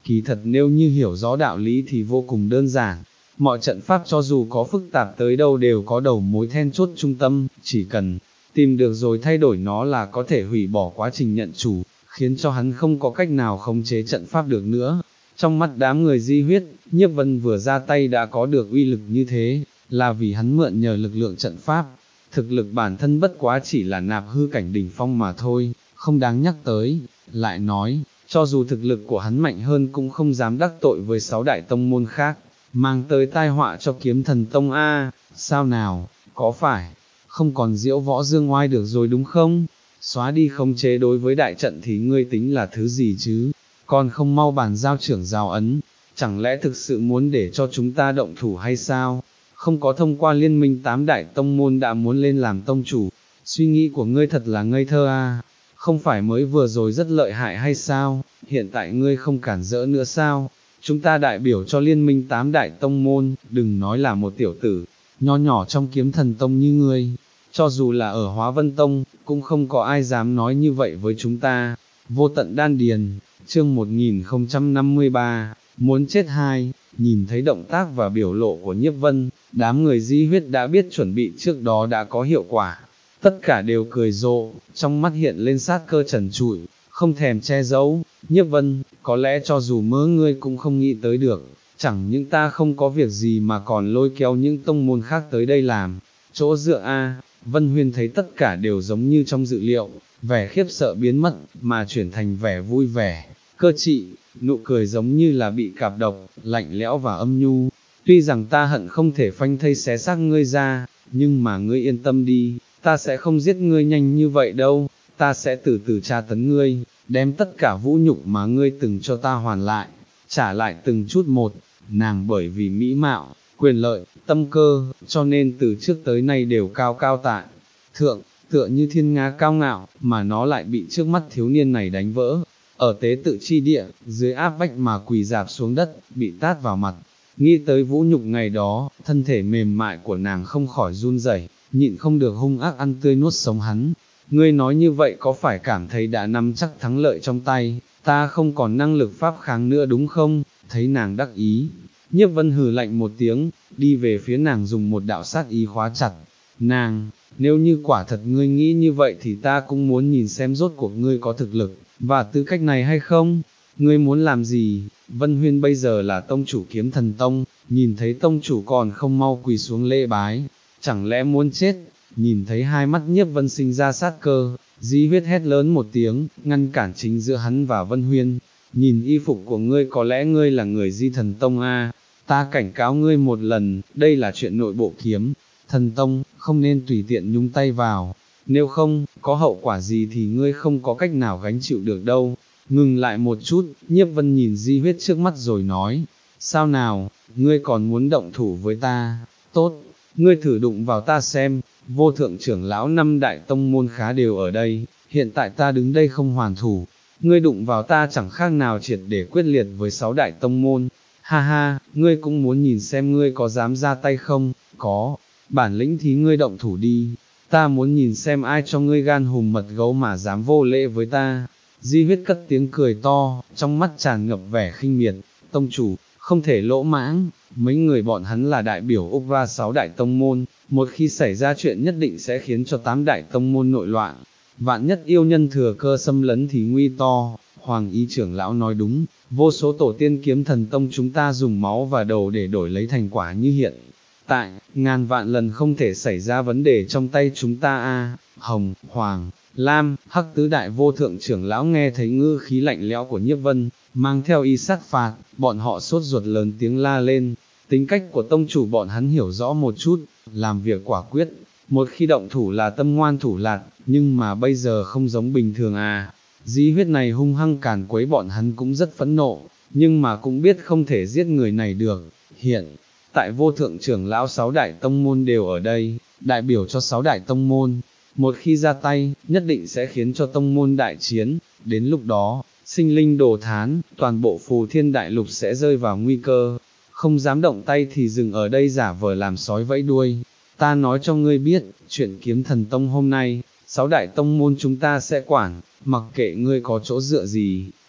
Kỳ thật nếu như hiểu rõ đạo lý thì vô cùng đơn giản, mọi trận pháp cho dù có phức tạp tới đâu đều có đầu mối then chốt trung tâm, chỉ cần tìm được rồi thay đổi nó là có thể hủy bỏ quá trình nhận chủ, khiến cho hắn không có cách nào khống chế trận pháp được nữa. Trong mắt đám người Di Huyết, Nhiếp Vân vừa ra tay đã có được uy lực như thế, là vì hắn mượn nhờ lực lượng trận pháp, thực lực bản thân bất quá chỉ là nạp hư cảnh đỉnh phong mà thôi, không đáng nhắc tới. Lại nói, cho dù thực lực của hắn mạnh hơn cũng không dám đắc tội với sáu đại tông môn khác, mang tới tai họa cho Kiếm Thần Tông a. Sao nào, có phải không còn diễu võ dương oai được rồi đúng không? Xóa đi khống chế đối với đại trận thì ngươi tính là thứ gì chứ? Còn không mau bàn giao trưởng giao ấn, chẳng lẽ thực sự muốn để cho chúng ta động thủ hay sao? Không có thông qua liên minh tám đại tông môn đã muốn lên làm tông chủ, suy nghĩ của ngươi thật là ngây thơ a. Không phải mới vừa rồi rất lợi hại hay sao, hiện tại ngươi không cản rỡ nữa sao? Chúng ta đại biểu cho liên minh tám đại tông môn, đừng nói là một tiểu tử, nho nhỏ trong Kiếm Thần Tông như ngươi, cho dù là ở Hóa Vân Tông, cũng không có ai dám nói như vậy với chúng ta. Vô tận đan điền, chương một nghìn không trăm năm mươi ba, muốn chết hai. Nhìn thấy động tác và biểu lộ của Nhiếp Vân, đám người Di Huyết đã biết chuẩn bị trước đó đã có hiệu quả, tất cả đều cười rộ, trong mắt hiện lên sát cơ trần trụi, không thèm che giấu. Nhiếp Vân, có lẽ cho dù mơ ngươi cũng không nghĩ tới được, chẳng những ta không có việc gì mà còn lôi kéo những tông môn khác tới đây làm chỗ dựa a. Vân Huyên thấy tất cả đều giống như trong dự liệu, vẻ khiếp sợ biến mất, mà chuyển thành vẻ vui vẻ, cơ trị, nụ cười giống như là bị cạp độc, lạnh lẽo và âm nhu. Tuy rằng ta hận không thể phanh thây xé xác ngươi ra, nhưng mà ngươi yên tâm đi, ta sẽ không giết ngươi nhanh như vậy đâu, ta sẽ từ từ tra tấn ngươi, đem tất cả vũ nhục mà ngươi từng cho ta hoàn lại, trả lại từng chút một. Nàng bởi vì mỹ mạo, quyền lợi, tâm cơ, cho nên từ trước tới nay đều cao cao tại thượng, tựa như thiên nga cao ngạo, mà nó lại bị trước mắt thiếu niên này đánh vỡ. Ở tế tự chi địa, dưới áp bách mà quỳ dạp xuống đất, bị tát vào mặt. Nghĩ tới vũ nhục ngày đó, thân thể mềm mại của nàng không khỏi run rẩy, nhịn không được hung ác ăn tươi nuốt sống hắn. Ngươi nói như vậy có phải cảm thấy đã nắm chắc thắng lợi trong tay, ta không còn năng lực pháp kháng nữa đúng không? Thấy nàng đắc ý, Nhiếp Vân hừ lạnh một tiếng, đi về phía nàng dùng một đạo sát ý khóa chặt. Nàng, nếu như quả thật ngươi nghĩ như vậy thì ta cũng muốn nhìn xem rốt cuộc ngươi có thực lực và tư cách này hay không? Ngươi muốn làm gì? Vân Huyên bây giờ là tông chủ Kiếm Thần Tông, nhìn thấy tông chủ còn không mau quỳ xuống lễ bái, chẳng lẽ muốn chết? Nhìn thấy hai mắt Nhiếp Vân sinh ra sát cơ, Di Huyết hét lớn một tiếng, ngăn cản chính giữa hắn và Vân Huyên. Nhìn y phục của ngươi có lẽ ngươi là người Di Thần Tông a, ta cảnh cáo ngươi một lần, đây là chuyện nội bộ Kiếm Thần Tông, không nên tùy tiện nhúng tay vào, nếu không, có hậu quả gì thì ngươi không có cách nào gánh chịu được đâu. Ngừng lại một chút, Nhiếp Vân nhìn Di Huyết trước mắt rồi nói, sao nào, ngươi còn muốn động thủ với ta? Tốt, ngươi thử đụng vào ta xem. Vô thượng trưởng lão năm đại tông môn khá đều ở đây, hiện tại ta đứng đây không hoàn thủ, ngươi đụng vào ta chẳng khác nào triệt để quyết liệt với sáu đại tông môn. Ha ha, ngươi cũng muốn nhìn xem ngươi có dám ra tay không? Có, bản lĩnh thì ngươi động thủ đi, ta muốn nhìn xem ai cho ngươi gan hùm mật gấu mà dám vô lễ với ta. Di Huyết cất tiếng cười to, trong mắt tràn ngập vẻ khinh miệt. Tông chủ, không thể lỗ mãng, mấy người bọn hắn là đại biểu Úc Va sáu đại tông môn, một khi xảy ra chuyện nhất định sẽ khiến cho tám đại tông môn nội loạn, vạn nhất yêu nhân thừa cơ xâm lấn thì nguy to. Hoàng Y trưởng lão nói đúng, vô số tổ tiên Kiếm Thần Tông chúng ta dùng máu và đầu để đổi lấy thành quả như hiện tại, ngàn vạn lần không thể xảy ra vấn đề trong tay chúng ta a. Hồng, Hoàng, Lam, Hắc tứ đại vô thượng trưởng lão nghe thấy ngữ khí lạnh lẽo của Nhiếp Vân, mang theo ý sát phạt, bọn họ sốt ruột lớn tiếng la lên. Tính cách của tông chủ bọn hắn hiểu rõ một chút, làm việc quả quyết, một khi động thủ là tâm ngoan thủ lạt, nhưng mà bây giờ không giống bình thường à. Di Huyết này hung hăng càn quấy bọn hắn cũng rất phẫn nộ, nhưng mà cũng biết không thể giết người này được. Hiện tại vô thượng trưởng lão sáu đại tông môn đều ở đây, đại biểu cho sáu đại tông môn, một khi ra tay, nhất định sẽ khiến cho tông môn đại chiến, đến lúc đó, sinh linh đồ thán, toàn bộ Phù Thiên Đại Lục sẽ rơi vào nguy cơ. Không dám động tay thì dừng ở đây giả vờ làm sói vẫy đuôi. Ta nói cho ngươi biết, chuyện Kiếm Thần Tông hôm nay, sáu đại tông môn chúng ta sẽ quản, mặc kệ ngươi có chỗ dựa gì,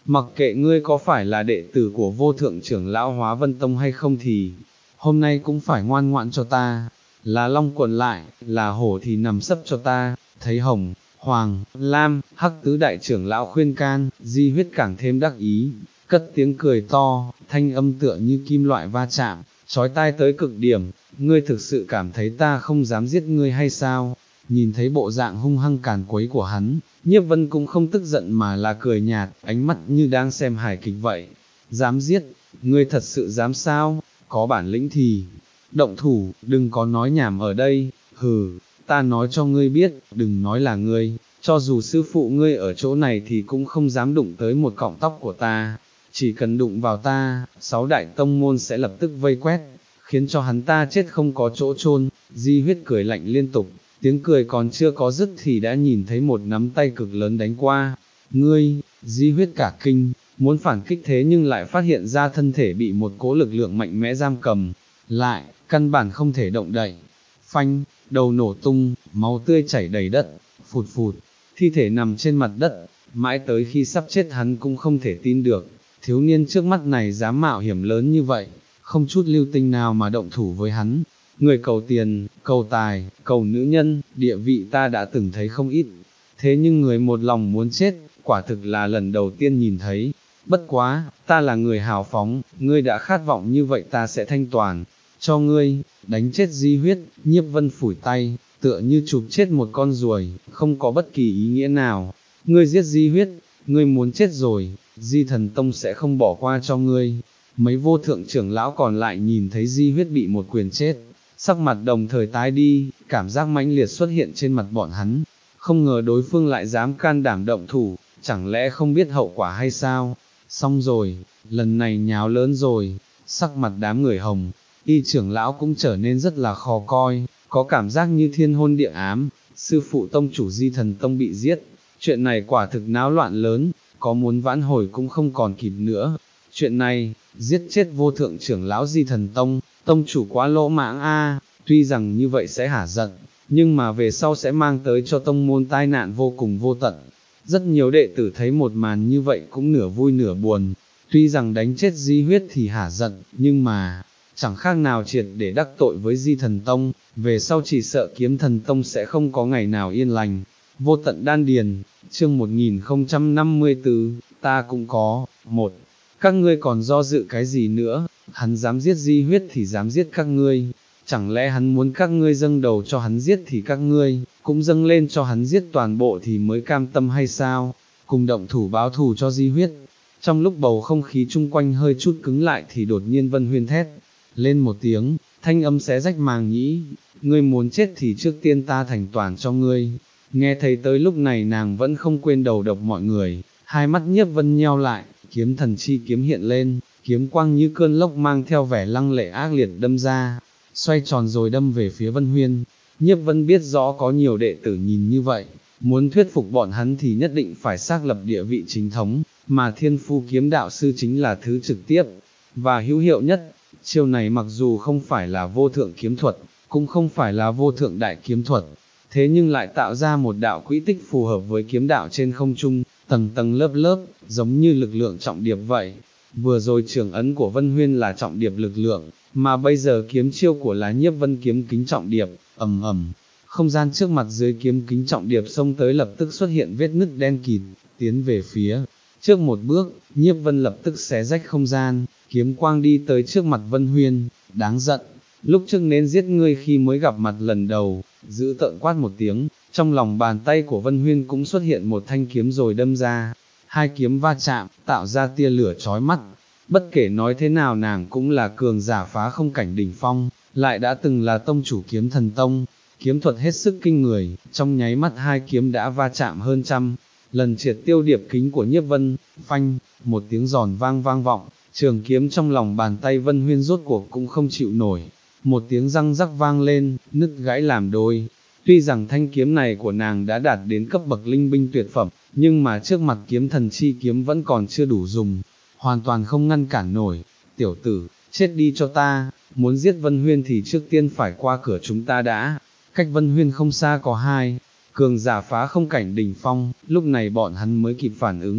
mặc kệ ngươi có phải là đệ tử của vô thượng trưởng lão Hóa Vân Tông hay không thì, hôm nay cũng phải ngoan ngoãn cho ta, là long quần lại, là hổ thì nằm sấp cho ta. Thấy hồng, hoàng, lam, hắc tứ đại trưởng lão khuyên can, Di Huyết càng thêm đắc ý, cất tiếng cười to, thanh âm tựa như kim loại va chạm, chói tai tới cực điểm. Ngươi thực sự cảm thấy ta không dám giết ngươi hay sao? Nhìn thấy bộ dạng hung hăng càn quấy của hắn, Nhiếp Vân cũng không tức giận mà là cười nhạt, ánh mắt như đang xem hài kịch vậy. Dám giết, ngươi thật sự dám sao? Có bản lĩnh thì động thủ, đừng có nói nhảm ở đây. Hừ, ta nói cho ngươi biết, đừng nói là ngươi, cho dù sư phụ ngươi ở chỗ này thì cũng không dám đụng tới một cọng tóc của ta. Chỉ cần đụng vào ta, sáu đại tông môn sẽ lập tức vây quét, khiến cho hắn ta chết không có chỗ chôn. Di Huyết cười lạnh liên tục, tiếng cười còn chưa có dứt thì đã nhìn thấy một nắm tay cực lớn đánh qua. Ngươi, Di Huyết cả kinh, muốn phản kích thế nhưng lại phát hiện ra thân thể bị một cỗ lực lượng mạnh mẽ giam cầm lại, căn bản không thể động đậy. Phanh, đầu nổ tung, máu tươi chảy đầy đất, phụt phụt, thi thể nằm trên mặt đất, mãi tới khi sắp chết hắn cũng không thể tin được, thiếu niên trước mắt này dám mạo hiểm lớn như vậy, không chút lưu tình nào mà động thủ với hắn. Người cầu tiền, cầu tài, cầu nữ nhân, địa vị ta đã từng thấy không ít, thế nhưng người một lòng muốn chết, quả thực là lần đầu tiên nhìn thấy. Bất quá, ta là người hào phóng, ngươi đã khát vọng như vậy ta sẽ thanh toàn cho ngươi. Đánh chết Di Huyết, Nhiếp Vân phủi tay, tựa như chụp chết một con ruồi, không có bất kỳ ý nghĩa nào. Ngươi giết Di Huyết, ngươi muốn chết rồi, Di Thần Tông sẽ không bỏ qua cho ngươi. Mấy vô thượng trưởng lão còn lại nhìn thấy Di Huyết bị một quyền chết, sắc mặt đồng thời tái đi, cảm giác mãnh liệt xuất hiện trên mặt bọn hắn. Không ngờ đối phương lại dám can đảm động thủ, chẳng lẽ không biết hậu quả hay sao? Xong rồi, lần này nháo lớn rồi, sắc mặt đám người hồng, y trưởng lão cũng trở nên rất là khó coi, có cảm giác như thiên hôn địa ám. Sư phụ tông chủ Di Thần Tông bị giết, chuyện này quả thực náo loạn lớn, có muốn vãn hồi cũng không còn kịp nữa. Chuyện này, giết chết vô thượng trưởng lão Di Thần Tông, tông chủ quá lỗ mãng a. Tuy rằng như vậy sẽ hả giận, nhưng mà về sau sẽ mang tới cho tông môn tai nạn vô cùng vô tận. Rất nhiều đệ tử thấy một màn như vậy cũng nửa vui nửa buồn, tuy rằng đánh chết Di Huyết thì hả giận, nhưng mà, chẳng khác nào triệt để đắc tội với Di Thần Tông, về sau chỉ sợ Kiếm Thần Tông sẽ không có ngày nào yên lành. Vô tận đan điền, chương một nghìn không trăm năm mươi tư, ta cũng có, một, các ngươi còn do dự cái gì nữa, hắn dám giết Di Huyết thì dám giết các ngươi, chẳng lẽ hắn muốn các ngươi dâng đầu cho hắn giết thì các ngươi, cũng dâng lên cho hắn giết toàn bộ thì mới cam tâm hay sao, cùng động thủ báo thù cho Di Huyết. Trong lúc bầu không khí chung quanh hơi chút cứng lại thì đột nhiên Vân Huyên thét lên một tiếng, thanh âm xé rách màng nhĩ, ngươi muốn chết thì trước tiên ta thành toàn cho ngươi. Nghe thấy tới lúc này nàng vẫn không quên đầu độc mọi người, hai mắt Nhiếp Vân nheo lại, kiếm thần chi kiếm hiện lên, kiếm quang như cơn lốc mang theo vẻ lăng lệ ác liệt đâm ra, xoay tròn rồi đâm về phía Vân Huyên. Nhiếp Vân biết rõ có nhiều đệ tử nhìn như vậy, muốn thuyết phục bọn hắn thì nhất định phải xác lập địa vị chính thống, mà Thiên Phu kiếm đạo sư chính là thứ trực tiếp và hữu hiệu nhất. Chiêu này mặc dù không phải là vô thượng kiếm thuật, cũng không phải là vô thượng đại kiếm thuật, thế nhưng lại tạo ra một đạo quỹ tích phù hợp với kiếm đạo trên không trung, tầng tầng lớp lớp, giống như lực lượng trọng điệp vậy. Vừa rồi trường ấn của Vân Huyên là trọng điệp lực lượng, mà bây giờ kiếm chiêu của lá Nhiếp Vân kiếm kính trọng điệp, ầm ầm, không gian trước mặt dưới kiếm kính trọng điệp xông tới lập tức xuất hiện vết nứt đen kịt, tiến về phía trước một bước, Nhiếp Vân lập tức xé rách không gian, kiếm quang đi tới trước mặt Vân Huyên, đáng giận, lúc trước nên giết ngươi khi mới gặp mặt lần đầu, giữ tợn quát một tiếng, trong lòng bàn tay của Vân Huyên cũng xuất hiện một thanh kiếm rồi đâm ra, hai kiếm va chạm, tạo ra tia lửa chói mắt. Bất kể nói thế nào nàng cũng là cường giả phá không cảnh đỉnh phong, lại đã từng là tông chủ Kiếm Thần Tông, kiếm thuật hết sức kinh người, trong nháy mắt hai kiếm đã va chạm hơn trăm lần, triệt tiêu điệp kính của Nhiếp Vân. Phanh, một tiếng giòn vang vang vọng, trường kiếm trong lòng bàn tay Vân Huyên rốt cuộc cũng không chịu nổi, một tiếng răng rắc vang lên, nứt gãy làm đôi. Tuy rằng thanh kiếm này của nàng đã đạt đến cấp bậc linh binh tuyệt phẩm, nhưng mà trước mặt kiếm thần chi kiếm vẫn còn chưa đủ dùng, hoàn toàn không ngăn cản nổi. Tiểu tử, chết đi cho ta, muốn giết Vân Huyên thì trước tiên phải qua cửa chúng ta đã. Cách Vân Huyên không xa có hai cường giả phá không cảnh đỉnh phong, lúc này bọn hắn mới kịp phản ứng,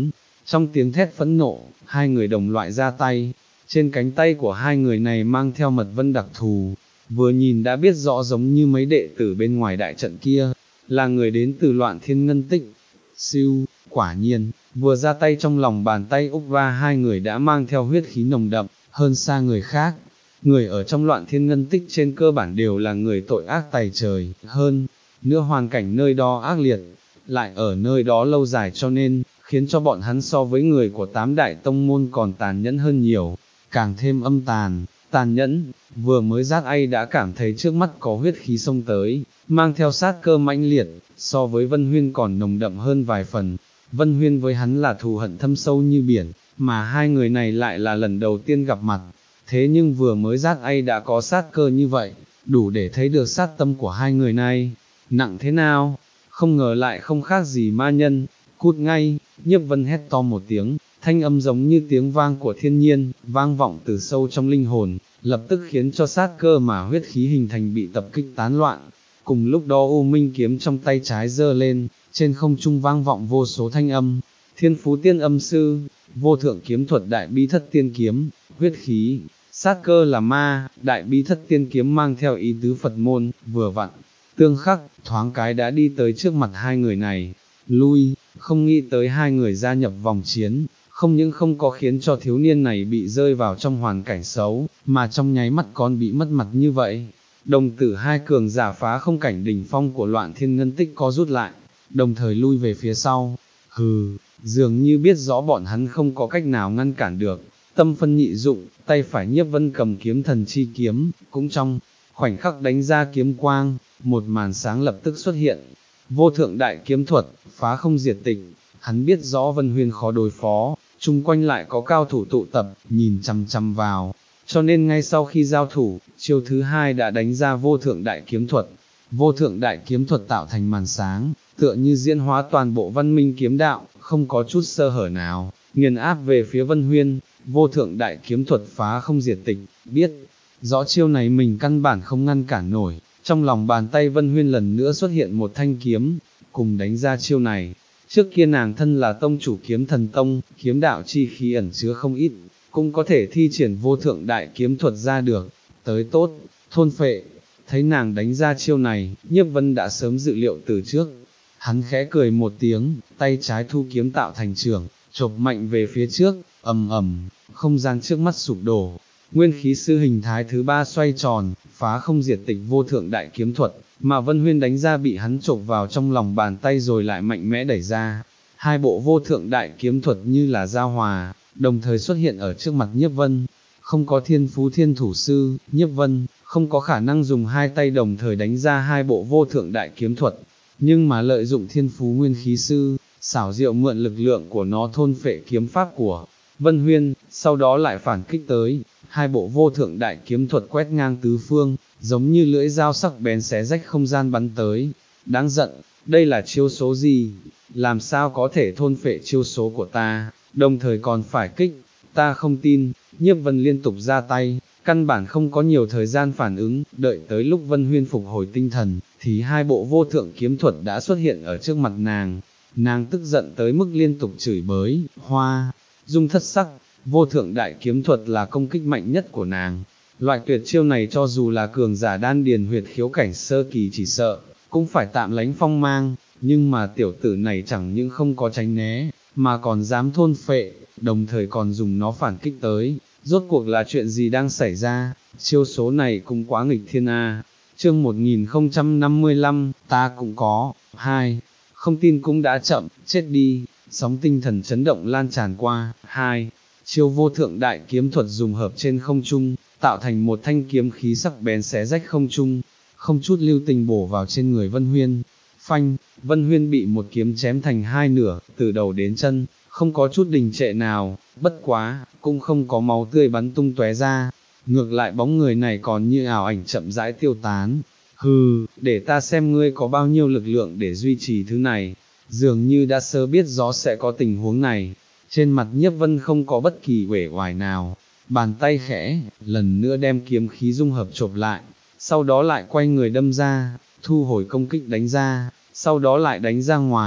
Trong tiếng thét phẫn nộ, hai người đồng loại ra tay, trên cánh tay của hai người này mang theo mật vân đặc thù, vừa nhìn đã biết rõ giống như mấy đệ tử bên ngoài đại trận kia, là người đến từ Loạn Thiên Ngân Tích. Siêu, quả nhiên, vừa ra tay trong lòng bàn tay Úc Va hai người đã mang theo huyết khí nồng đậm, hơn xa người khác. Người ở trong Loạn Thiên Ngân Tích trên cơ bản đều là người tội ác tày trời, hơn nữa hoàn cảnh nơi đó ác liệt, lại ở nơi đó lâu dài cho nên, khiến cho bọn hắn so với người của tám đại tông môn còn tàn nhẫn hơn nhiều, càng thêm âm tàn, tàn nhẫn. Vừa mới giác ai đã cảm thấy trước mắt có huyết khí xông tới, mang theo sát cơ mãnh liệt, so với Vân Huyên còn nồng đậm hơn vài phần. Vân Huyên với hắn là thù hận thâm sâu như biển, mà hai người này lại là lần đầu tiên gặp mặt, thế nhưng vừa mới giác ai đã có sát cơ như vậy, đủ để thấy được sát tâm của hai người này, nặng thế nào, không ngờ lại không khác gì ma nhân. Cút ngay, Nhiếp Vân hét to một tiếng, thanh âm giống như tiếng vang của thiên nhiên, vang vọng từ sâu trong linh hồn, lập tức khiến cho sát cơ mà huyết khí hình thành bị tập kích tán loạn. Cùng lúc đó U Minh kiếm trong tay trái giơ lên, trên không trung vang vọng vô số thanh âm, Thiên Phú Tiên Âm Sư, Vô Thượng Kiếm Thuật Đại Bí Thất Tiên Kiếm, huyết khí, sát cơ là ma, Đại Bí Thất Tiên Kiếm mang theo ý tứ Phật môn, vừa vặn, tương khắc, thoáng cái đã đi tới trước mặt hai người này, lui, không nghĩ tới hai người gia nhập vòng chiến, không những không có khiến cho thiếu niên này bị rơi vào trong hoàn cảnh xấu, mà trong nháy mắt còn bị mất mặt như vậy. Đồng tử hai cường giả phá không cảnh đỉnh phong của Loạn Thiên Ngân Tích có rút lại, đồng thời lui về phía sau, hừ, dường như biết rõ bọn hắn không có cách nào ngăn cản được, tâm phân nhị dụng, tay phải Nhiếp Vân cầm kiếm thần chi kiếm, cũng trong khoảnh khắc đánh ra kiếm quang, một màn sáng lập tức xuất hiện. Vô thượng đại kiếm thuật, phá không diệt tịch, hắn biết rõ Vân Huyên khó đối phó, chung quanh lại có cao thủ tụ tập, nhìn chằm chằm vào, cho nên ngay sau khi giao thủ, chiêu thứ hai đã đánh ra vô thượng đại kiếm thuật. Vô thượng đại kiếm thuật tạo thành màn sáng, tựa như diễn hóa toàn bộ văn minh kiếm đạo, không có chút sơ hở nào, nghiền áp về phía Vân Huyên. Vô thượng đại kiếm thuật phá không diệt tịch, biết rõ chiêu này mình căn bản không ngăn cản nổi. Trong lòng bàn tay Vân Huyên lần nữa xuất hiện một thanh kiếm, cùng đánh ra chiêu này. Trước kia nàng thân là tông chủ kiếm thần tông, kiếm đạo chi khí ẩn chứa không ít, cũng có thể thi triển vô thượng đại kiếm thuật ra được. Tới tốt, thôn phệ, thấy nàng đánh ra chiêu này, Nhiếp Vân đã sớm dự liệu từ trước. Hắn khẽ cười một tiếng, tay trái thu kiếm tạo thành trường, chộp mạnh về phía trước, ầm ầm, không gian trước mắt sụp đổ. Nguyên khí sư hình thái thứ ba xoay tròn, phá không diệt tịch vô thượng đại kiếm thuật, mà Vân Huyên đánh ra bị hắn chộp vào trong lòng bàn tay rồi lại mạnh mẽ đẩy ra. Hai bộ vô thượng đại kiếm thuật như là giao hòa, đồng thời xuất hiện ở trước mặt Nhiếp Vân. Không có thiên phú thiên thủ sư, Nhiếp Vân, không có khả năng dùng hai tay đồng thời đánh ra hai bộ vô thượng đại kiếm thuật, nhưng mà lợi dụng thiên phú nguyên khí sư, xảo diệu mượn lực lượng của nó thôn phệ kiếm pháp của Vân Huyên, sau đó lại phản kích tới. Hai bộ vô thượng đại kiếm thuật quét ngang tứ phương, giống như lưỡi dao sắc bén xé rách không gian bắn tới. Đáng giận, đây là chiêu số gì? Làm sao có thể thôn phệ chiêu số của ta, đồng thời còn phải kích? Ta không tin. Nhiếp Vân liên tục ra tay, căn bản không có nhiều thời gian phản ứng, đợi tới lúc Vân Huyên phục hồi tinh thần, thì hai bộ vô thượng kiếm thuật đã xuất hiện ở trước mặt nàng. Nàng tức giận tới mức liên tục chửi bới, hoa, dung thất sắc. Vô thượng đại kiếm thuật là công kích mạnh nhất của nàng. Loại tuyệt chiêu này cho dù là cường giả đan điền huyệt khiếu cảnh sơ kỳ chỉ sợ, cũng phải tạm lánh phong mang, nhưng mà tiểu tử này chẳng những không có tránh né, mà còn dám thôn phệ, đồng thời còn dùng nó phản kích tới. Rốt cuộc là chuyện gì đang xảy ra, chiêu số này cũng quá nghịch thiên a. Chương một nghìn không trăm năm mươi lăm, ta cũng có, hai, không tin cũng đã chậm, chết đi, sóng tinh thần chấn động lan tràn qua, hai. Chiêu vô thượng đại kiếm thuật dùng hợp trên không trung, tạo thành một thanh kiếm khí sắc bén xé rách không trung, không chút lưu tình bổ vào trên người Vân Huyên. Phanh, Vân Huyên bị một kiếm chém thành hai nửa, từ đầu đến chân, không có chút đình trệ nào, bất quá, cũng không có máu tươi bắn tung tóe ra, ngược lại bóng người này còn như ảo ảnh chậm rãi tiêu tán. Hừ, để ta xem ngươi có bao nhiêu lực lượng để duy trì thứ này, dường như đã sớm biết rõ sẽ có tình huống này. Trên mặt Nhiếp Vân không có bất kỳ uể oải nào, bàn tay khẽ, lần nữa đem kiếm khí dung hợp chộp lại, sau đó lại quay người đâm ra, thu hồi công kích đánh ra, sau đó lại đánh ra ngoài,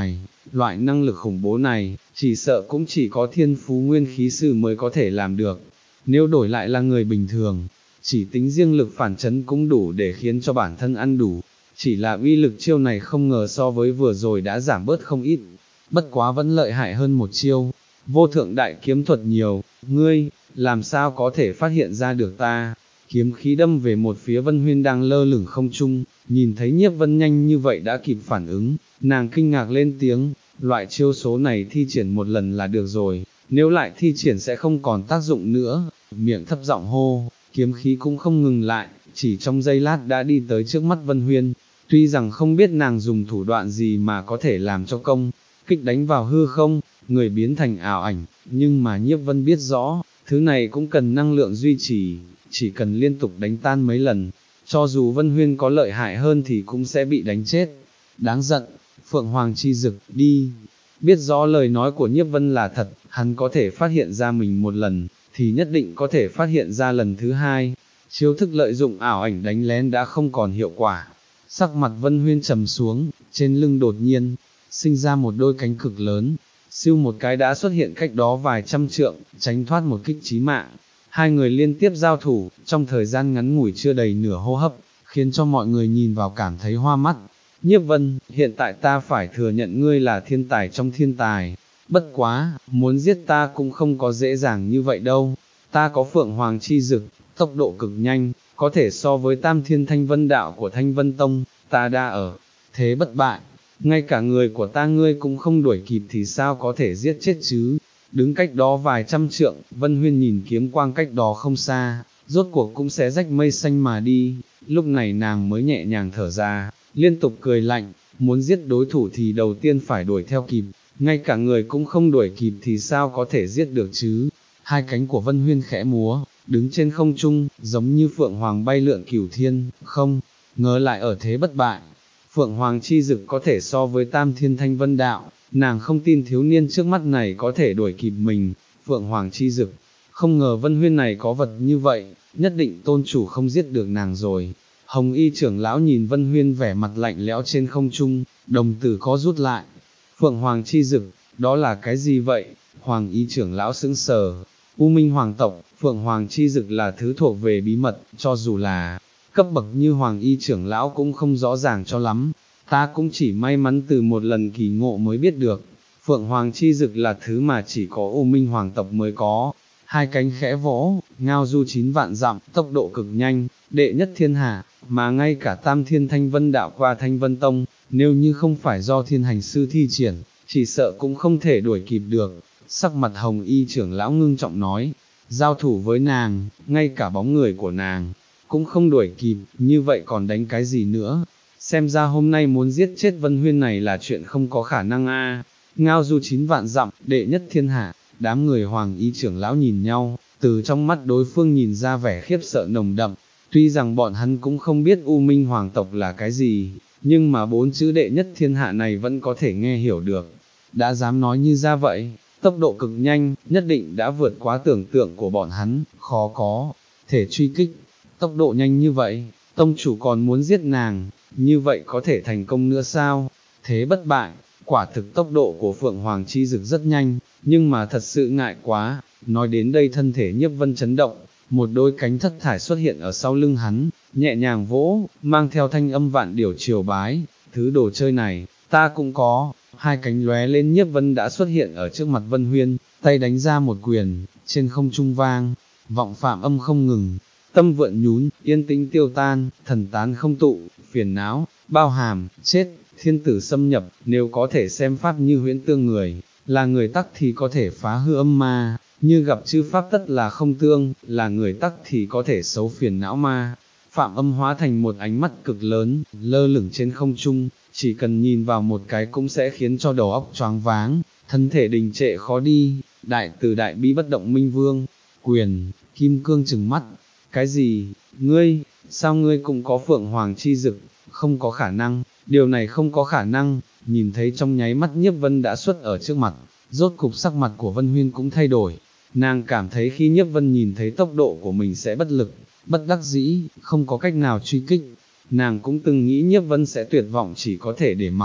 loại năng lực khủng bố này, chỉ sợ cũng chỉ có thiên phú nguyên khí sư mới có thể làm được. Nếu đổi lại là người bình thường, chỉ tính riêng lực phản chấn cũng đủ để khiến cho bản thân ăn đủ, chỉ là uy lực chiêu này không ngờ so với vừa rồi đã giảm bớt không ít, bất quá vẫn lợi hại hơn một chiêu. Vô thượng đại kiếm thuật nhiều, ngươi, làm sao có thể phát hiện ra được ta? Kiếm khí đâm về một phía Vân Huyên đang lơ lửng không trung, nhìn thấy Nhiếp Vân nhanh như vậy đã kịp phản ứng, nàng kinh ngạc lên tiếng, loại chiêu số này thi triển một lần là được rồi, nếu lại thi triển sẽ không còn tác dụng nữa, miệng thấp giọng hô, kiếm khí cũng không ngừng lại, chỉ trong giây lát đã đi tới trước mắt Vân Huyên, tuy rằng không biết nàng dùng thủ đoạn gì mà có thể làm cho công kích đánh vào hư không, người biến thành ảo ảnh, nhưng mà Nhiếp Vân biết rõ, thứ này cũng cần năng lượng duy trì, chỉ cần liên tục đánh tan mấy lần, cho dù Vân Huyên có lợi hại hơn thì cũng sẽ bị đánh chết. Đáng giận, Phượng Hoàng chi dực, đi. Biết rõ lời nói của Nhiếp Vân là thật, hắn có thể phát hiện ra mình một lần, thì nhất định có thể phát hiện ra lần thứ hai. Chiêu thức lợi dụng ảo ảnh đánh lén đã không còn hiệu quả. Sắc mặt Vân Huyên trầm xuống, trên lưng đột nhiên sinh ra một đôi cánh cực lớn, siêu một cái đã xuất hiện cách đó vài trăm trượng, tránh thoát một kích chí mạng. Hai người liên tiếp giao thủ, trong thời gian ngắn ngủi chưa đầy nửa hô hấp, khiến cho mọi người nhìn vào cảm thấy hoa mắt. Nhiếp Vân, hiện tại ta phải thừa nhận ngươi là thiên tài trong thiên tài, bất quá, muốn giết ta cũng không có dễ dàng như vậy đâu. Ta có Phượng Hoàng chi dực, tốc độ cực nhanh, có thể so với Tam Thiên Thanh Vân đạo của Thanh Vân Tông, ta đã ở thế bất bại, ngay cả người của ta ngươi cũng không đuổi kịp thì sao có thể giết chết chứ. Đứng cách đó vài trăm trượng, Vân Huyên nhìn kiếm quang cách đó không xa, rốt cuộc cũng sẽ rách mây xanh mà đi, lúc này nàng mới nhẹ nhàng thở ra, liên tục cười lạnh, muốn giết đối thủ thì đầu tiên phải đuổi theo kịp, ngay cả người cũng không đuổi kịp thì sao có thể giết được chứ. Hai cánh của Vân Huyên khẽ múa, đứng trên không trung, giống như Phượng Hoàng bay lượn cửu thiên, không ngờ lại ở thế bất bại. Phượng Hoàng chi dực có thể so với Tam Thiên Thanh Vân đạo, nàng không tin thiếu niên trước mắt này có thể đuổi kịp mình. Phượng Hoàng chi dực, không ngờ Vân Huyên này có vật như vậy, nhất định tôn chủ không giết được nàng rồi. Hồng Y trưởng lão nhìn Vân Huyên vẻ mặt lạnh lẽo trên không trung, đồng tử có rút lại. Phượng Hoàng chi dực, đó là cái gì vậy? Hoàng Y trưởng lão sững sờ. U Minh Hoàng tộc, Phượng Hoàng chi dực là thứ thuộc về bí mật, cho dù là cấp bậc như Hoàng Y trưởng lão cũng không rõ ràng cho lắm. Ta cũng chỉ may mắn từ một lần kỳ ngộ mới biết được, Phượng Hoàng chi dực là thứ mà chỉ có U Minh Hoàng tộc mới có. Hai cánh khẽ vỗ, ngao du chín vạn dặm, tốc độ cực nhanh, đệ nhất thiên hạ, mà ngay cả Tam Thiên Thanh Vân đạo qua Thanh Vân Tông, nếu như không phải do thiên hành sư thi triển, chỉ sợ cũng không thể đuổi kịp được. Sắc mặt Hồng Y trưởng lão ngưng trọng nói, giao thủ với nàng, ngay cả bóng người của nàng cũng không đuổi kịp, như vậy còn đánh cái gì nữa? Xem ra hôm nay muốn giết chết Vân Huyên này là chuyện không có khả năng a. Ngao du chín vạn dặm, đệ nhất thiên hạ, đám người Hoàng Y trưởng lão nhìn nhau, từ trong mắt đối phương nhìn ra vẻ khiếp sợ nồng đậm, tuy rằng bọn hắn cũng không biết U Minh Hoàng tộc là cái gì, nhưng mà bốn chữ đệ nhất thiên hạ này vẫn có thể nghe hiểu được. Đã dám nói như ra vậy, tốc độ cực nhanh, nhất định đã vượt quá tưởng tượng của bọn hắn, khó có thể truy kích. Tốc độ nhanh như vậy, tông chủ còn muốn giết nàng, như vậy có thể thành công nữa sao? Thế bất bại, quả thực tốc độ của Phượng Hoàng chi dực rất nhanh, nhưng mà thật sự ngại quá. Nói đến đây thân thể Nhiếp Vân chấn động, một đôi cánh thất thải xuất hiện ở sau lưng hắn, nhẹ nhàng vỗ, mang theo thanh âm vạn điểu triều bái, thứ đồ chơi này, ta cũng có. Hai cánh lóe lên, Nhiếp Vân đã xuất hiện ở trước mặt Vân Huyên, tay đánh ra một quyền, trên không trung vang, vọng phạm âm không ngừng. Tâm vượn nhún, yên tĩnh tiêu tan, thần tán không tụ, phiền não, bao hàm, chết, thiên tử xâm nhập, nếu có thể xem pháp như huyễn tương người, là người tắc thì có thể phá hư âm ma, như gặp chư pháp tất là không tương, là người tắc thì có thể xấu phiền não ma. Phạm âm hóa thành một ánh mắt cực lớn, lơ lửng trên không trung, chỉ cần nhìn vào một cái cũng sẽ khiến cho đầu óc choáng váng, thân thể đình trệ khó đi. Đại từ đại bi bất động minh vương, quyền, kim cương trừng mắt. Cái gì, ngươi, sao ngươi cũng có Phượng Hoàng chi dực? Không có khả năng, điều này không có khả năng. Nhìn thấy trong nháy mắt Nhiếp Vân đã xuất ở trước mặt, rốt cục sắc mặt của Vân Huyên cũng thay đổi. Nàng cảm thấy khi Nhiếp Vân nhìn thấy tốc độ của mình sẽ bất lực, bất đắc dĩ, không có cách nào truy kích. Nàng cũng từng nghĩ Nhiếp Vân sẽ tuyệt vọng chỉ có thể để mặc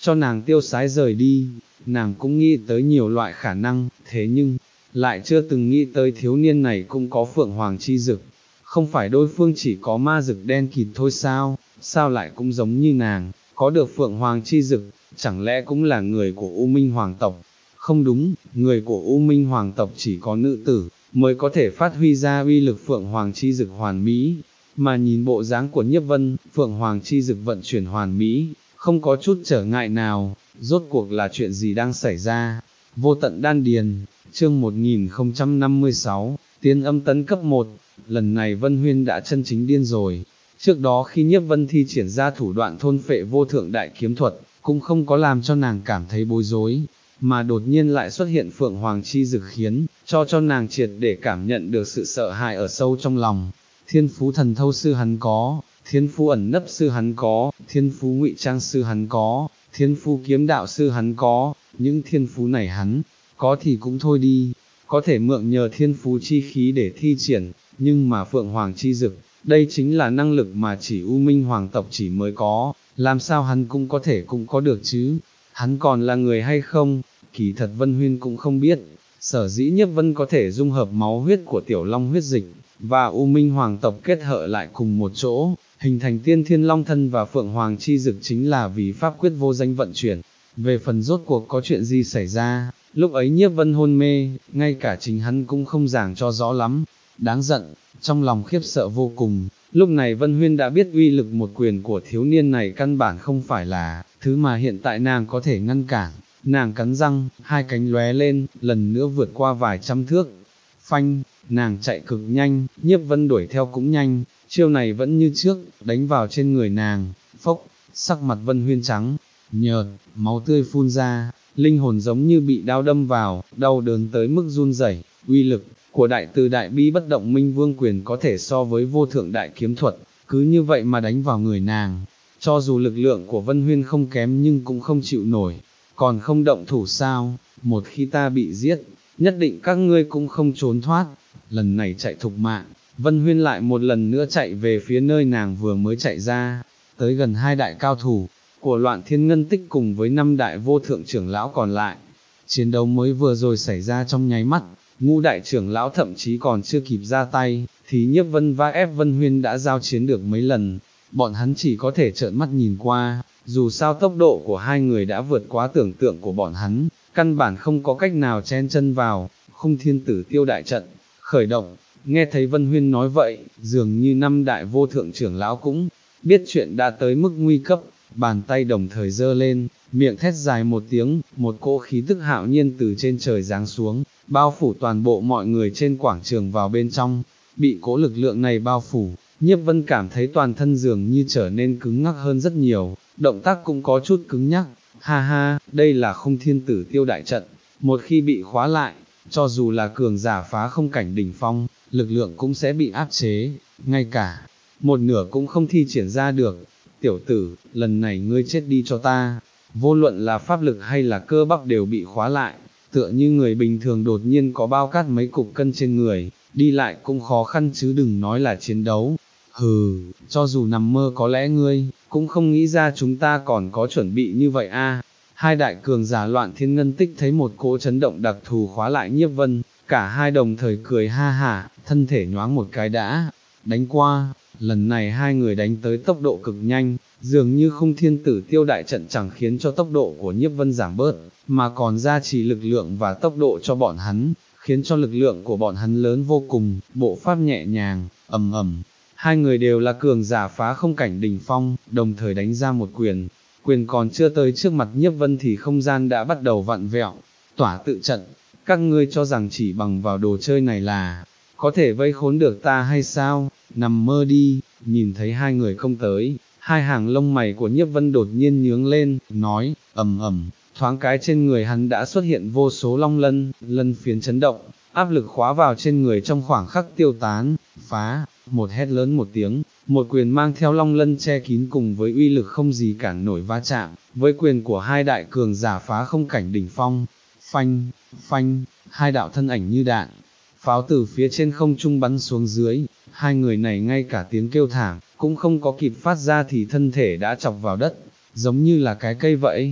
cho nàng tiêu sái rời đi. Nàng cũng nghĩ tới nhiều loại khả năng, thế nhưng, lại chưa từng nghĩ tới thiếu niên này cũng có phượng hoàng chi dực. Không phải đối phương chỉ có ma dực đen kịt thôi sao, sao lại cũng giống như nàng, có được phượng hoàng chi dực, chẳng lẽ cũng là người của U Minh Hoàng tộc? Không đúng, người của U Minh Hoàng tộc chỉ có nữ tử, mới có thể phát huy ra uy lực phượng hoàng chi dực hoàn mỹ. Mà nhìn bộ dáng của Nhiếp Vân, phượng hoàng chi dực vận chuyển hoàn mỹ, không có chút trở ngại nào, rốt cuộc là chuyện gì đang xảy ra? Vô tận đan điền, chương một nghìn không trăm năm mươi sáu, tiên âm tấn cấp một, lần này Vân Huyên đã chân chính điên rồi. Trước đó khi Nhiếp Vân thi triển ra thủ đoạn thôn phệ vô thượng đại kiếm thuật, cũng không có làm cho nàng cảm thấy bối rối, mà đột nhiên lại xuất hiện phượng hoàng chi dực khiến, cho cho nàng triệt để cảm nhận được sự sợ hãi ở sâu trong lòng. Thiên phú thần thâu sư hắn có, thiên phú ẩn nấp sư hắn có, thiên phú ngụy trang sư hắn có, thiên phú kiếm đạo sư hắn có, những thiên phú này hắn, có thì cũng thôi đi, có thể mượn nhờ thiên phú chi khí để thi triển, nhưng mà phượng hoàng chi dực, đây chính là năng lực mà chỉ U Minh Hoàng tộc chỉ mới có, làm sao hắn cũng có thể cũng có được chứ, hắn còn là người hay không, kỳ thật Vân Huyên cũng không biết, sở dĩ Nhiếp Vân có thể dung hợp máu huyết của Tiểu Long huyết dịch, và U Minh Hoàng tộc kết hợp lại cùng một chỗ, hình thành tiên thiên long thân và phượng hoàng chi dực chính là vì pháp quyết vô danh vận chuyển. Về phần rốt cuộc có chuyện gì xảy ra, lúc ấy Nhiếp Vân hôn mê, ngay cả chính hắn cũng không giảng cho rõ lắm, đáng giận, trong lòng khiếp sợ vô cùng. Lúc này Vân Huyên đã biết uy lực một quyền của thiếu niên này căn bản không phải là thứ mà hiện tại nàng có thể ngăn cản. Nàng cắn răng, hai cánh lóe lên, lần nữa vượt qua vài trăm thước. Phanh, nàng chạy cực nhanh, Nhiếp Vân đuổi theo cũng nhanh, chiêu này vẫn như trước, đánh vào trên người nàng, phốc, sắc mặt Vân Huyên trắng, nhợt, máu tươi phun ra, linh hồn giống như bị đao đâm vào, đau đớn tới mức run rẩy. Uy lực của đại từ đại bi bất động minh vương quyền có thể so với vô thượng đại kiếm thuật, cứ như vậy mà đánh vào người nàng, cho dù lực lượng của Vân Huyên không kém nhưng cũng không chịu nổi, còn không động thủ sao, một khi ta bị giết, nhất định các ngươi cũng không trốn thoát. Lần này chạy thục mạng, Vân Huyên lại một lần nữa chạy về phía nơi nàng vừa mới chạy ra, tới gần hai đại cao thủ của Loạn Thiên Ngân Tích cùng với năm đại vô thượng trưởng lão còn lại. Chiến đấu mới vừa rồi xảy ra trong nháy mắt, ngũ đại trưởng lão thậm chí còn chưa kịp ra tay, thì Nhiếp Vân và ép Vân Huyên đã giao chiến được mấy lần, bọn hắn chỉ có thể trợn mắt nhìn qua, dù sao tốc độ của hai người đã vượt quá tưởng tượng của bọn hắn, căn bản không có cách nào chen chân vào. Khung Thiên Tử Tiêu đại trận khởi động. Nghe thấy Vân Huyên nói vậy, dường như năm đại vô thượng trưởng lão cũng biết chuyện đã tới mức nguy cấp, bàn tay đồng thời giơ lên, miệng thét dài một tiếng, một cỗ khí tức hạo nhiên từ trên trời giáng xuống, bao phủ toàn bộ mọi người trên quảng trường vào bên trong. Bị cỗ lực lượng này bao phủ, Nhiếp Vân cảm thấy toàn thân dường như trở nên cứng ngắc hơn rất nhiều, động tác cũng có chút cứng nhắc. Ha ha, đây là Khung Thiên Tử Tiêu đại trận, một khi bị khóa lại, cho dù là cường giả phá không cảnh đỉnh phong, lực lượng cũng sẽ bị áp chế, ngay cả một nửa cũng không thi triển ra được. Tiểu tử, lần này ngươi chết đi cho ta. Vô luận là pháp lực hay là cơ bắp đều bị khóa lại, tựa như người bình thường đột nhiên có bao cát mấy cục cân trên người, đi lại cũng khó khăn chứ đừng nói là chiến đấu. Hừ, cho dù nằm mơ có lẽ ngươi cũng không nghĩ ra chúng ta còn có chuẩn bị như vậy a. Hai đại cường giả Loạn Thiên Ngân Tích thấy một cỗ chấn động đặc thù khóa lại Nhiếp Vân, cả hai đồng thời cười ha hả, thân thể nhoáng một cái đã đánh qua. Lần này hai người đánh tới tốc độ cực nhanh, dường như Khung Thiên Tử Tiêu đại trận chẳng khiến cho tốc độ của Nhiếp Vân giảm bớt, mà còn gia trì lực lượng và tốc độ cho bọn hắn, khiến cho lực lượng của bọn hắn lớn vô cùng. Bộ pháp nhẹ nhàng, ầm ầm, hai người đều là cường giả phá không cảnh đỉnh phong, đồng thời đánh ra một quyền. Quyền còn chưa tới trước mặt Nhiếp Vân thì không gian đã bắt đầu vặn vẹo. Tỏa tự trận, các ngươi cho rằng chỉ bằng vào đồ chơi này là có thể vây khốn được ta hay sao? Nằm mơ đi. Nhìn thấy hai người không tới, hai hàng lông mày của Nhiếp Vân đột nhiên nhướng lên, nói, ầm ầm, thoáng cái trên người hắn đã xuất hiện vô số long lân, lân phiến chấn động, áp lực khóa vào trên người trong khoảng khắc tiêu tán. Phá, một hét lớn một tiếng, một quyền mang theo long lân che kín cùng với uy lực không gì cản nổi va chạm, với quyền của hai đại cường giả phá không cảnh đỉnh phong. Phanh, phanh, hai đạo thân ảnh như đạn, pháo từ phía trên không trung bắn xuống dưới, hai người này ngay cả tiếng kêu thảm cũng không có kịp phát ra thì thân thể đã chọc vào đất, giống như là cái cây vậy.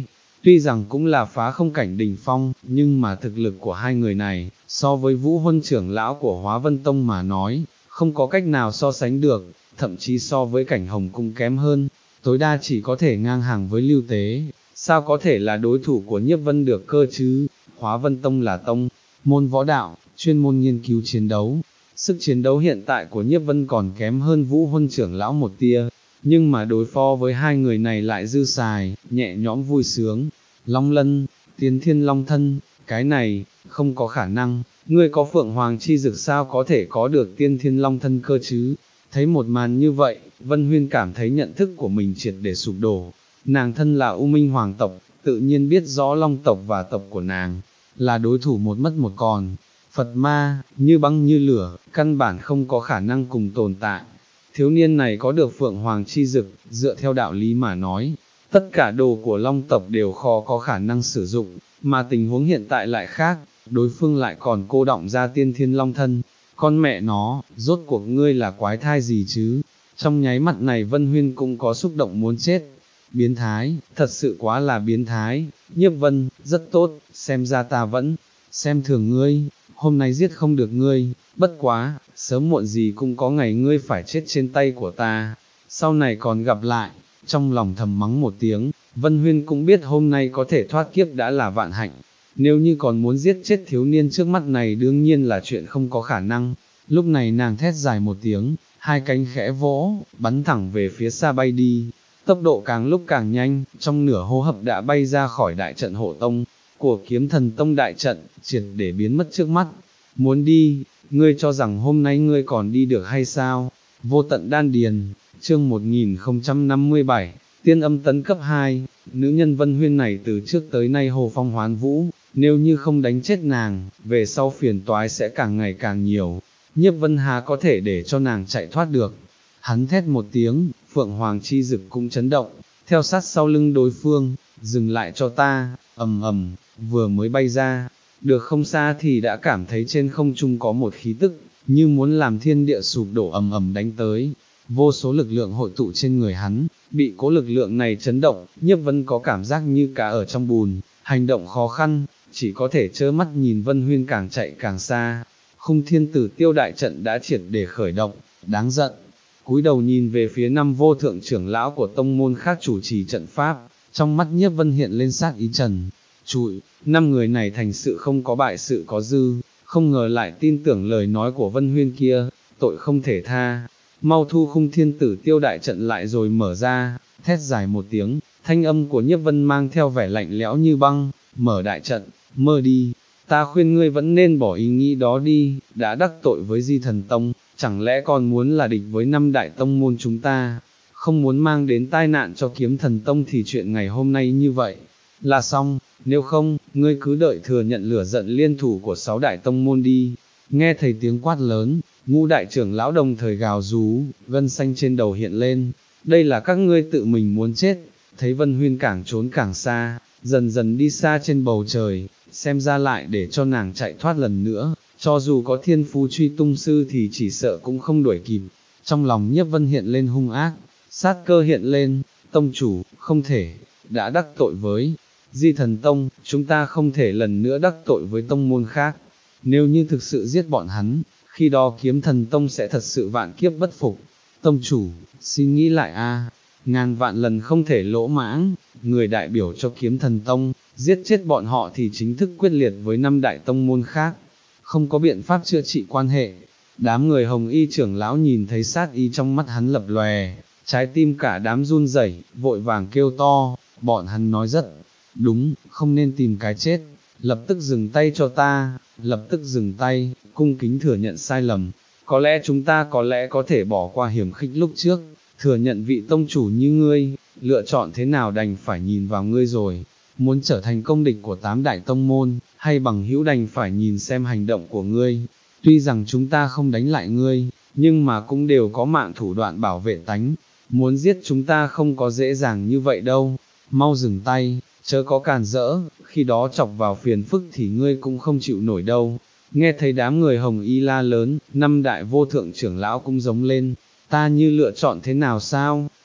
tuy rằng cũng là phá không cảnh đỉnh phong, nhưng mà thực lực của hai người này, so với Vũ Huân trưởng lão của Hóa Vân Tông mà nói, không có cách nào so sánh được, thậm chí so với cảnh Hồng Cung kém hơn, tối đa chỉ có thể ngang hàng với Lưu Tế, sao có thể là đối thủ của Nhiếp Vân được cơ chứ. Hóa Vân Tông là tông môn võ đạo, chuyên môn nghiên cứu chiến đấu, sức chiến đấu hiện tại của Nhiếp Vân còn kém hơn Vũ Huân trưởng lão một tia, nhưng mà đối phó với hai người này lại dư xài, nhẹ nhõm vui sướng. Long Lân, Tiên Thiên Long Thân, cái này, không có khả năng, ngươi có Phượng Hoàng chi dực sao có thể có được Tiên Thiên Long Thân cơ chứ. Thấy một màn như vậy, Vân Huyên cảm thấy nhận thức của mình triệt để sụp đổ, nàng thân là U Minh Hoàng tộc, tự nhiên biết rõ Long tộc và tộc của nàng, là đối thủ một mất một còn. Phật ma, như băng như lửa, căn bản không có khả năng cùng tồn tại. Thiếu niên này có được Phượng Hoàng chi dực, dựa theo đạo lý mà nói, tất cả đồ của Long tộc đều khó có khả năng sử dụng, mà tình huống hiện tại lại khác, đối phương lại còn cô đọng ra Tiên Thiên Long Thân. Con mẹ nó, rốt cuộc ngươi là quái thai gì chứ? Trong nháy mắt này Vân Huyên cũng có xúc động muốn chết. Biến thái, thật sự quá là biến thái. Nhiếp Vân, rất tốt, xem ra ta vẫn xem thường ngươi, hôm nay giết không được ngươi, bất quá, sớm muộn gì cũng có ngày ngươi phải chết trên tay của ta, sau này còn gặp lại. Trong lòng thầm mắng một tiếng, Vân Huyên cũng biết hôm nay có thể thoát kiếp đã là vạn hạnh, nếu như còn muốn giết chết thiếu niên trước mắt này đương nhiên là chuyện không có khả năng. Lúc này nàng thét dài một tiếng, hai cánh khẽ vỗ, bắn thẳng về phía xa bay đi, tốc độ càng lúc càng nhanh, trong nửa hô hấp đã bay ra khỏi đại trận hộ tông của Kiếm Thần Tông đại trận, triệt để biến mất trước mắt. Muốn đi, ngươi cho rằng hôm nay ngươi còn đi được hay sao? Vô tận đan điền, chương một nghìn không trăm năm mươi bảy, tiên âm tấn cấp hai, nữ nhân Vân Huyên này từ trước tới nay hồ phong hoán vũ, nếu như không đánh chết nàng, về sau phiền toái sẽ càng ngày càng nhiều. Nhiếp Vân Hà có thể để cho nàng chạy thoát được. Hắn thét một tiếng, Phượng Hoàng chi dực cũng chấn động, theo sát sau lưng đối phương, dừng lại cho ta, ầm ầm, vừa mới bay ra, được không xa thì đã cảm thấy trên không trung có một khí tức, như muốn làm thiên địa sụp đổ ầm ầm đánh tới. Vô số lực lượng hội tụ trên người hắn, bị cố lực lượng này chấn động, Nhiếp Vân có cảm giác như cá ở trong bùn, hành động khó khăn, chỉ có thể trơ mắt nhìn Vân Huyên càng chạy càng xa. Khung Thiên Tử Tiêu đại trận đã triệt để khởi động, đáng giận. Cúi đầu nhìn về phía năm vô thượng trưởng lão của tông môn khác chủ trì trận pháp, trong mắt Nhiếp Vân hiện lên sát ý trần trụi, năm người này thành sự không có bại sự có dư, không ngờ lại tin tưởng lời nói của Vân Huyên kia, tội không thể tha. Mau thu Khung Thiên Tử Tiêu đại trận lại rồi mở ra, thét dài một tiếng, thanh âm của Nhiếp Vân mang theo vẻ lạnh lẽo như băng, mở đại trận, mơ đi, ta khuyên ngươi vẫn nên bỏ ý nghĩ đó đi, đã đắc tội với Di Thần Tông, chẳng lẽ còn muốn là địch với năm đại tông môn chúng ta, không muốn mang đến tai nạn cho Kiếm Thần Tông thì chuyện ngày hôm nay như vậy là xong, nếu không, ngươi cứ đợi thừa nhận lửa giận liên thủ của sáu đại tông môn đi. Nghe thấy tiếng quát lớn, ngũ đại trưởng lão đồng thời gào rú, gân xanh trên đầu hiện lên, đây là các ngươi tự mình muốn chết. Thấy Vân Huyên càng trốn càng xa, dần dần đi xa trên bầu trời, xem ra lại để cho nàng chạy thoát lần nữa, cho dù có thiên phú truy tung sư thì chỉ sợ cũng không đuổi kịp. Trong lòng Nhiếp Vân hiện lên hung ác, sát cơ hiện lên, tông chủ, không thể, đã đắc tội với Di Thần Tông, chúng ta không thể lần nữa đắc tội với tông môn khác. Nếu như thực sự giết bọn hắn, khi đó Kiếm Thần Tông sẽ thật sự vạn kiếp bất phục. Tông chủ, xin nghĩ lại a, ngàn vạn lần không thể lỗ mãng, người đại biểu cho Kiếm Thần Tông, giết chết bọn họ thì chính thức quyết liệt với năm đại tông môn khác, không có biện pháp chữa trị quan hệ. Đám người Hồng Y trưởng lão nhìn thấy sát ý trong mắt hắn lập lòe, trái tim cả đám run rẩy, vội vàng kêu to, bọn hắn nói rất đúng, không nên tìm cái chết, lập tức dừng tay cho ta, lập tức dừng tay, cung kính thừa nhận sai lầm, có lẽ chúng ta có lẽ có thể bỏ qua hiểm khích lúc trước, thừa nhận vị tông chủ như ngươi, lựa chọn thế nào đành phải nhìn vào ngươi rồi, muốn trở thành công địch của tám đại tông môn, hay bằng hữu đành phải nhìn xem hành động của ngươi, tuy rằng chúng ta không đánh lại ngươi, nhưng mà cũng đều có mạng thủ đoạn bảo vệ tánh, muốn giết chúng ta không có dễ dàng như vậy đâu, mau dừng tay, chớ có càn rỡ, khi đó chọc vào phiền phức thì ngươi cũng không chịu nổi đâu. Nghe thấy đám người Hồng Y la lớn, năm đại vô thượng trưởng lão cũng giống lên, ta như lựa chọn thế nào sao,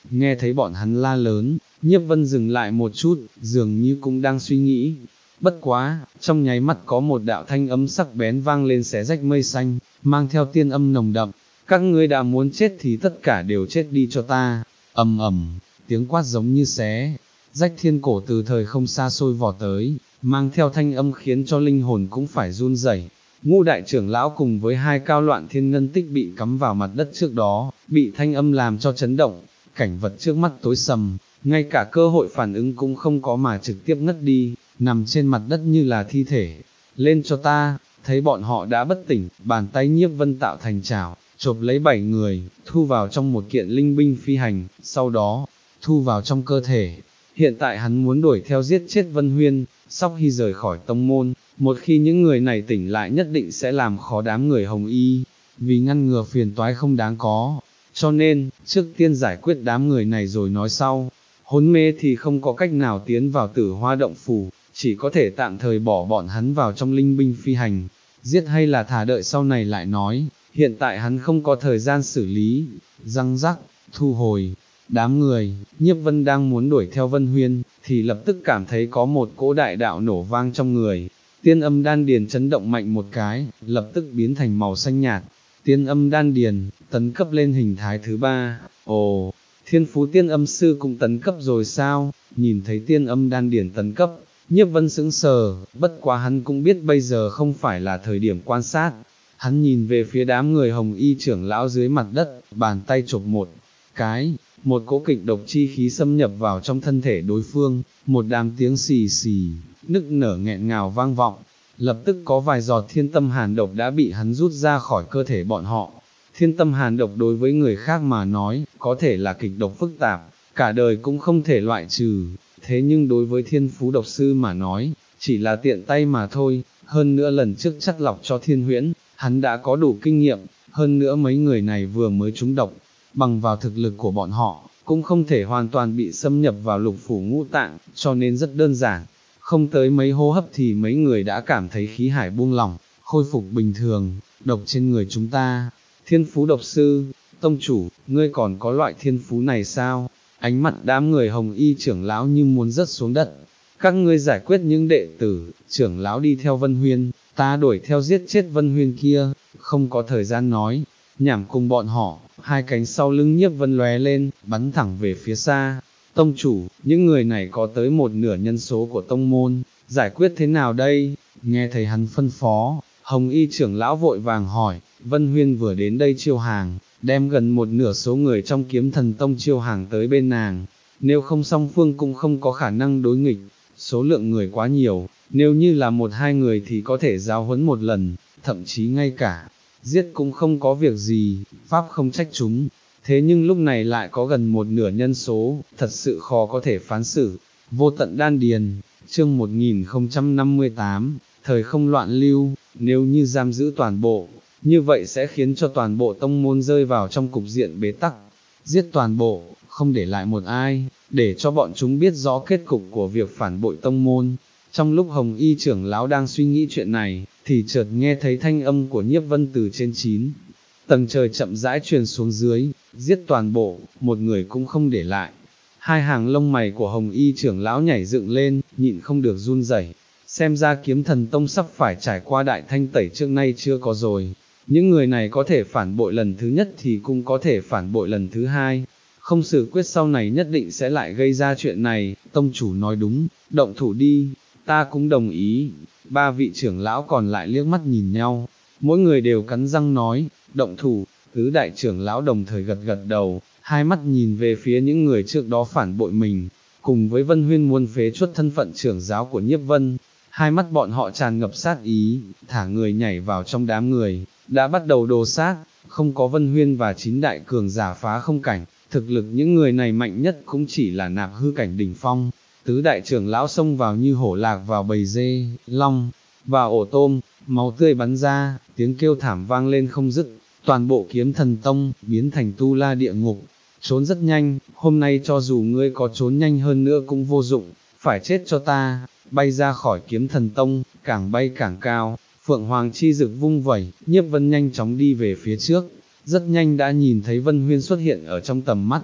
Nghe thấy bọn hắn la lớn, Nhiếp Vân dừng lại một chút, dường như cũng đang suy nghĩ. Bất quá, trong nháy mắt có một đạo thanh âm sắc bén vang lên xé rách mây xanh, mang theo tiên âm nồng đậm. Các ngươi đã muốn chết thì tất cả đều chết đi cho ta. Ầm ầm, tiếng quát giống như xé rách thiên cổ từ thời không xa xôi vỏ tới, mang theo thanh âm khiến cho linh hồn cũng phải run rẩy. Ngũ đại trưởng lão cùng với hai cao loạn thiên ngân tích bị cắm vào mặt đất trước đó, bị thanh âm làm cho chấn động, cảnh vật trước mắt tối sầm, ngay cả cơ hội phản ứng cũng không có mà trực tiếp ngất đi, nằm trên mặt đất như là thi thể. Lên cho ta, thấy bọn họ đã bất tỉnh, bàn tay Nhiếp Vân tạo thành chảo, chộp lấy bảy người, thu vào trong một kiện linh binh phi hành, sau đó, thu vào trong cơ thể. Hiện tại hắn muốn đuổi theo giết chết Vân Huyên, sau khi rời khỏi tông môn, một khi những người này tỉnh lại nhất định sẽ làm khó đám người Hồng Y, vì ngăn ngừa phiền toái không đáng có, cho nên, trước tiên giải quyết đám người này rồi nói sau. Hôn mê thì không có cách nào tiến vào Tử Hoa động phủ, chỉ có thể tạm thời bỏ bọn hắn vào trong linh binh phi hành, giết hay là thả đợi sau này lại nói, hiện tại hắn không có thời gian xử lý. Răng rắc, thu hồi. Đám người, Nhiếp Vân đang muốn đuổi theo Vân Huyên, thì lập tức cảm thấy có một cỗ đại đạo nổ vang trong người. Tiên âm đan điền chấn động mạnh một cái, lập tức biến thành màu xanh nhạt. Tiên âm đan điền, tấn cấp lên hình thái thứ ba. Ồ, Thiên Phú Tiên âm sư cũng tấn cấp rồi sao? Nhìn thấy tiên âm đan điền tấn cấp, Nhiếp Vân sững sờ, bất quá hắn cũng biết bây giờ không phải là thời điểm quan sát. Hắn nhìn về phía đám người Hồng Y trưởng lão dưới mặt đất, bàn tay chộp một cái, một cỗ kịch độc chi khí xâm nhập vào trong thân thể đối phương, một đám tiếng xì xì, nức nở nghẹn ngào vang vọng, lập tức có vài giọt thiên tâm hàn độc đã bị hắn rút ra khỏi cơ thể bọn họ. Thiên tâm hàn độc đối với người khác mà nói, có thể là kịch độc phức tạp, cả đời cũng không thể loại trừ, thế nhưng đối với thiên phú độc sư mà nói, chỉ là tiện tay mà thôi. Hơn nữa lần trước chắt lọc cho Thiên Huyễn, hắn đã có đủ kinh nghiệm, hơn nữa mấy người này vừa mới trúng độc, bằng vào thực lực của bọn họ, cũng không thể hoàn toàn bị xâm nhập vào lục phủ ngũ tạng, cho nên rất đơn giản, không tới mấy hô hấp thì mấy người đã cảm thấy khí hải buông lỏng, khôi phục bình thường. Độc trên người chúng ta, thiên phú độc sư, tông chủ, ngươi còn có loại thiên phú này sao? Ánh mặt đám người Hồng Y trưởng lão như muốn rớt xuống đất. Các ngươi giải quyết những đệ tử, trưởng lão đi theo Vân Huyên, ta đuổi theo giết chết Vân Huyên kia, không có thời gian nói, nhảm cùng bọn họ. Hai cánh sau lưng Nhiếp Vân lóe lên, bắn thẳng về phía xa. Tông chủ, những người này có tới một nửa nhân số của tông môn, giải quyết thế nào đây? Nghe thấy hắn phân phó, Hồng Y trưởng lão vội vàng hỏi. Vân Huyên vừa đến đây chiêu hàng, đem gần một nửa số người trong Kiếm Thần Tông chiêu hàng tới bên nàng, nếu không song phương cũng không có khả năng đối nghịch, số lượng người quá nhiều, nếu như là một hai người thì có thể giáo huấn một lần, thậm chí ngay cả giết cũng không có việc gì, pháp không trách chúng, thế nhưng lúc này lại có gần một nửa nhân số, thật sự khó có thể phán xử. Vô tận đan điền, chương một nghìn không trăm năm mươi tám, thời không loạn lưu, nếu như giam giữ toàn bộ, như vậy sẽ khiến cho toàn bộ tông môn rơi vào trong cục diện bế tắc, giết toàn bộ, không để lại một ai, để cho bọn chúng biết rõ kết cục của việc phản bội tông môn. Trong lúc Hồng Y trưởng lão đang suy nghĩ chuyện này, thì chợt nghe thấy thanh âm của Nhiếp Vân từ trên chín tầng trời chậm rãi truyền xuống dưới, giết toàn bộ, một người cũng không để lại. Hai hàng lông mày của Hồng Y trưởng lão nhảy dựng lên, nhịn không được run rẩy. Xem ra Kiếm Thần Tông sắp phải trải qua đại thanh tẩy trước nay chưa có rồi. Những người này có thể phản bội lần thứ nhất thì cũng có thể phản bội lần thứ hai. Không xử quyết sau này nhất định sẽ lại gây ra chuyện này. Tông chủ nói đúng, động thủ đi, ta cũng đồng ý. Ba vị trưởng lão còn lại liếc mắt nhìn nhau, mỗi người đều cắn răng nói, động thủ. Tứ đại trưởng lão đồng thời gật gật đầu, hai mắt nhìn về phía những người trước đó phản bội mình, cùng với Vân Huyên muốn phế chuất thân phận trưởng giáo của Nhiếp Vân. Hai mắt bọn họ tràn ngập sát ý, thả người nhảy vào trong đám người, đã bắt đầu đồ sát. Không có Vân Huyên và chín đại cường giả phá không cảnh, thực lực những người này mạnh nhất cũng chỉ là nạp hư cảnh đỉnh phong. Tứ đại trưởng lão xông vào như hổ lạc vào bầy dê, long, và ổ tôm, máu tươi bắn ra, tiếng kêu thảm vang lên không dứt, toàn bộ Kiếm Thần Tông biến thành tu la địa ngục. Trốn rất nhanh, hôm nay cho dù ngươi có trốn nhanh hơn nữa cũng vô dụng, phải chết cho ta. Bay ra khỏi Kiếm Thần Tông, càng bay càng cao, Phượng Hoàng chi dực vung vẩy, Nhiếp Vân nhanh chóng đi về phía trước, rất nhanh đã nhìn thấy Vân Huyên xuất hiện ở trong tầm mắt.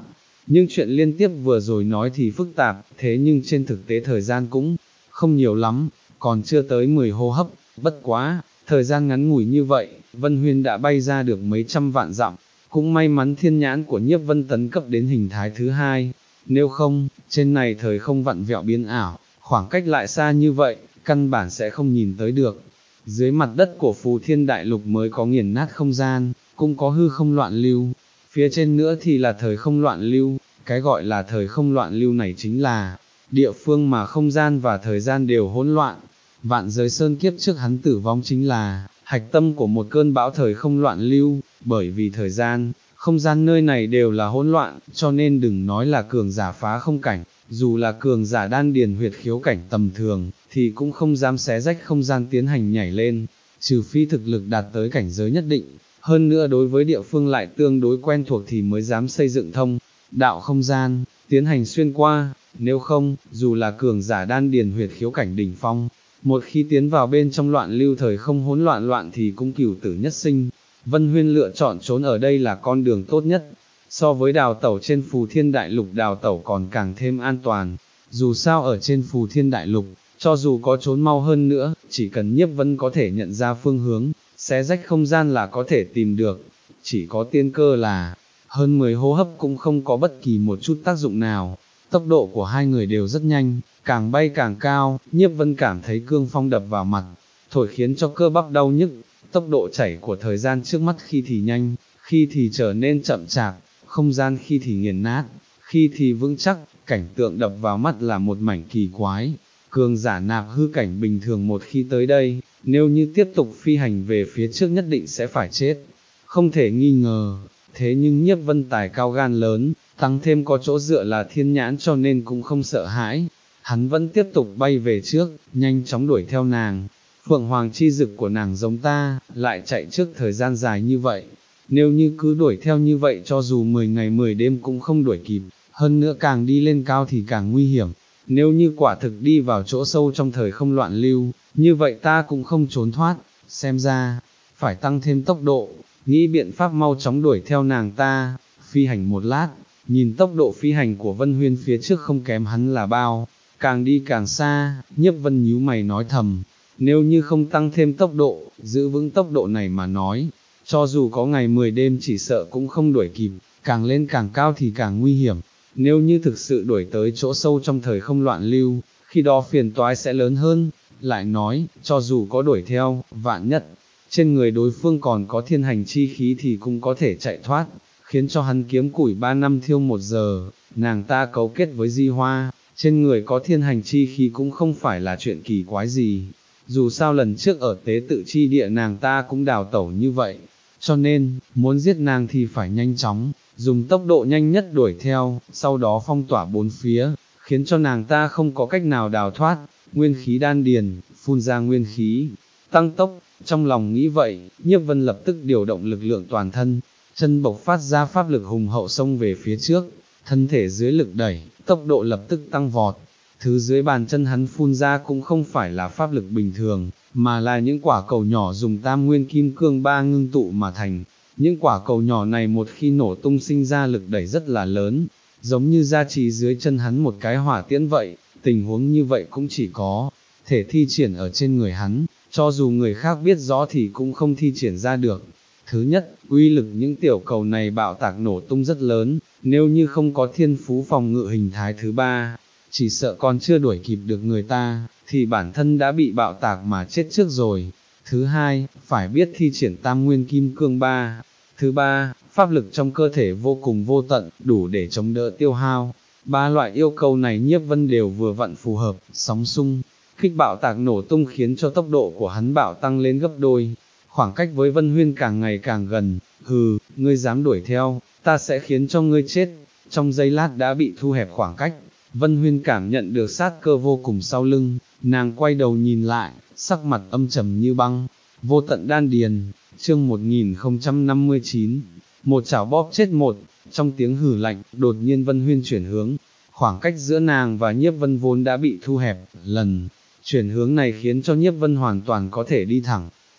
Nhưng chuyện liên tiếp vừa rồi nói thì phức tạp, thế nhưng trên thực tế thời gian cũng không nhiều lắm, còn chưa tới mười hô hấp, bất quá, thời gian ngắn ngủi như vậy, Vân Huyên đã bay ra được mấy trăm vạn dặm, cũng may mắn thiên nhãn của Nhiếp Vân tấn cấp đến hình thái thứ hai, nếu không, trên này thời không vặn vẹo biến ảo, khoảng cách lại xa như vậy, căn bản sẽ không nhìn tới được. Dưới mặt đất của Phù Thiên Đại Lục mới có nghiền nát không gian, cũng có hư không loạn lưu, phía trên nữa thì là thời không loạn lưu, cái gọi là thời không loạn lưu này chính là địa phương mà không gian và thời gian đều hỗn loạn. Vạn giới sơn kiếp trước hắn tử vong chính là hạch tâm của một cơn bão thời không loạn lưu, bởi vì thời gian, không gian nơi này đều là hỗn loạn, cho nên đừng nói là cường giả phá không cảnh, dù là cường giả đan điền huyệt khiếu cảnh tầm thường, thì cũng không dám xé rách không gian tiến hành nhảy lên, trừ phi thực lực đạt tới cảnh giới nhất định, hơn nữa đối với địa phương lại tương đối quen thuộc thì mới dám xây dựng thông đạo không gian, tiến hành xuyên qua, nếu không, dù là cường giả đan điền huyệt khiếu cảnh đỉnh phong, một khi tiến vào bên trong loạn lưu thời không hỗn loạn loạn thì cũng cửu tử nhất sinh. Vân Huyên lựa chọn trốn ở đây là con đường tốt nhất, so với đào tẩu trên Phù Thiên Đại Lục đào tẩu còn càng thêm an toàn, dù sao ở trên Phù Thiên Đại Lục, cho dù có trốn mau hơn nữa, chỉ cần Nhiếp Vân có thể nhận ra phương hướng, xé rách không gian là có thể tìm được, chỉ có tiên cơ là, hơn mười hô hấp cũng không có bất kỳ một chút tác dụng nào, tốc độ của hai người đều rất nhanh, càng bay càng cao, Nhiếp Vân cảm thấy cương phong đập vào mặt, thổi khiến cho cơ bắp đau nhức, tốc độ chảy của thời gian trước mắt khi thì nhanh, khi thì trở nên chậm chạp, không gian khi thì nghiền nát, khi thì vững chắc, cảnh tượng đập vào mắt là một mảnh kỳ quái. Cường giả nạp hư cảnh bình thường một khi tới đây, nếu như tiếp tục phi hành về phía trước nhất định sẽ phải chết, không thể nghi ngờ, thế nhưng Nhiếp Vân tài cao gan lớn, tăng thêm có chỗ dựa là thiên nhãn cho nên cũng không sợ hãi, hắn vẫn tiếp tục bay về trước, nhanh chóng đuổi theo nàng. Phượng Hoàng chi dực của nàng giống ta, lại chạy trước thời gian dài như vậy, nếu như cứ đuổi theo như vậy cho dù mười ngày mười đêm cũng không đuổi kịp, hơn nữa càng đi lên cao thì càng nguy hiểm. Nếu như quả thực đi vào chỗ sâu trong thời không loạn lưu, như vậy ta cũng không trốn thoát, xem ra, phải tăng thêm tốc độ, nghĩ biện pháp mau chóng đuổi theo nàng ta, phi hành một lát, nhìn tốc độ phi hành của Vân Huyên phía trước không kém hắn là bao, càng đi càng xa, Nhiếp Vân nhíu mày nói thầm, nếu như không tăng thêm tốc độ, giữ vững tốc độ này mà nói, cho dù có ngày mười đêm chỉ sợ cũng không đuổi kịp, càng lên càng cao thì càng nguy hiểm. Nếu như thực sự đuổi tới chỗ sâu trong thời không loạn lưu, khi đó phiền toái sẽ lớn hơn, lại nói, cho dù có đuổi theo, vạn nhất, trên người đối phương còn có thiên hành chi khí thì cũng có thể chạy thoát, khiến cho hắn kiếm củi ba năm thiêu một giờ, nàng ta cấu kết với Di Hoa, trên người có thiên hành chi khí cũng không phải là chuyện kỳ quái gì, dù sao lần trước ở tế tự chi địa nàng ta cũng đào tẩu như vậy, cho nên, muốn giết nàng thì phải nhanh chóng, dùng tốc độ nhanh nhất đuổi theo, sau đó phong tỏa bốn phía, khiến cho nàng ta không có cách nào đào thoát, nguyên khí đan điền, phun ra nguyên khí, tăng tốc, trong lòng nghĩ vậy, Nhiếp Vân lập tức điều động lực lượng toàn thân, chân bộc phát ra pháp lực hùng hậu xông về phía trước, thân thể dưới lực đẩy, tốc độ lập tức tăng vọt, thứ dưới bàn chân hắn phun ra cũng không phải là pháp lực bình thường, mà là những quả cầu nhỏ dùng tam nguyên kim cương ba ngưng tụ mà thành. Những quả cầu nhỏ này một khi nổ tung sinh ra lực đẩy rất là lớn, giống như gia trì dưới chân hắn một cái hỏa tiễn vậy, tình huống như vậy cũng chỉ có thể thi triển ở trên người hắn, cho dù người khác biết rõ thì cũng không thi triển ra được. Thứ nhất, uy lực những tiểu cầu này bạo tạc nổ tung rất lớn, nếu như không có thiên phú phòng ngự hình thái thứ ba, chỉ sợ còn chưa đuổi kịp được người ta, thì bản thân đã bị bạo tạc mà chết trước rồi. Thứ hai, phải biết thi triển tam nguyên kim cương ba. Thứ ba, pháp lực trong cơ thể vô cùng vô tận, đủ để chống đỡ tiêu hao. Ba loại yêu cầu này Nhiếp Vân đều vừa vặn phù hợp, sóng xung, kích bạo tạc nổ tung khiến cho tốc độ của hắn bạo tăng lên gấp đôi. Khoảng cách với Vân Huyên càng ngày càng gần, hừ, ngươi dám đuổi theo, ta sẽ khiến cho ngươi chết. Trong giây lát đã bị thu hẹp khoảng cách, Vân Huyên cảm nhận được sát cơ vô cùng sau lưng, nàng quay đầu nhìn lại, sắc mặt âm trầm như băng. Vô tận đan điền, chương một nghìn không trăm năm mươi chín, một chảo bóp chết một, trong tiếng hừ lạnh, đột nhiên Vân Huyên chuyển hướng, khoảng cách giữa nàng và Nhiếp Vân vốn đã bị thu hẹp, lần chuyển hướng này khiến cho Nhiếp Vân hoàn toàn có thể đi thẳng,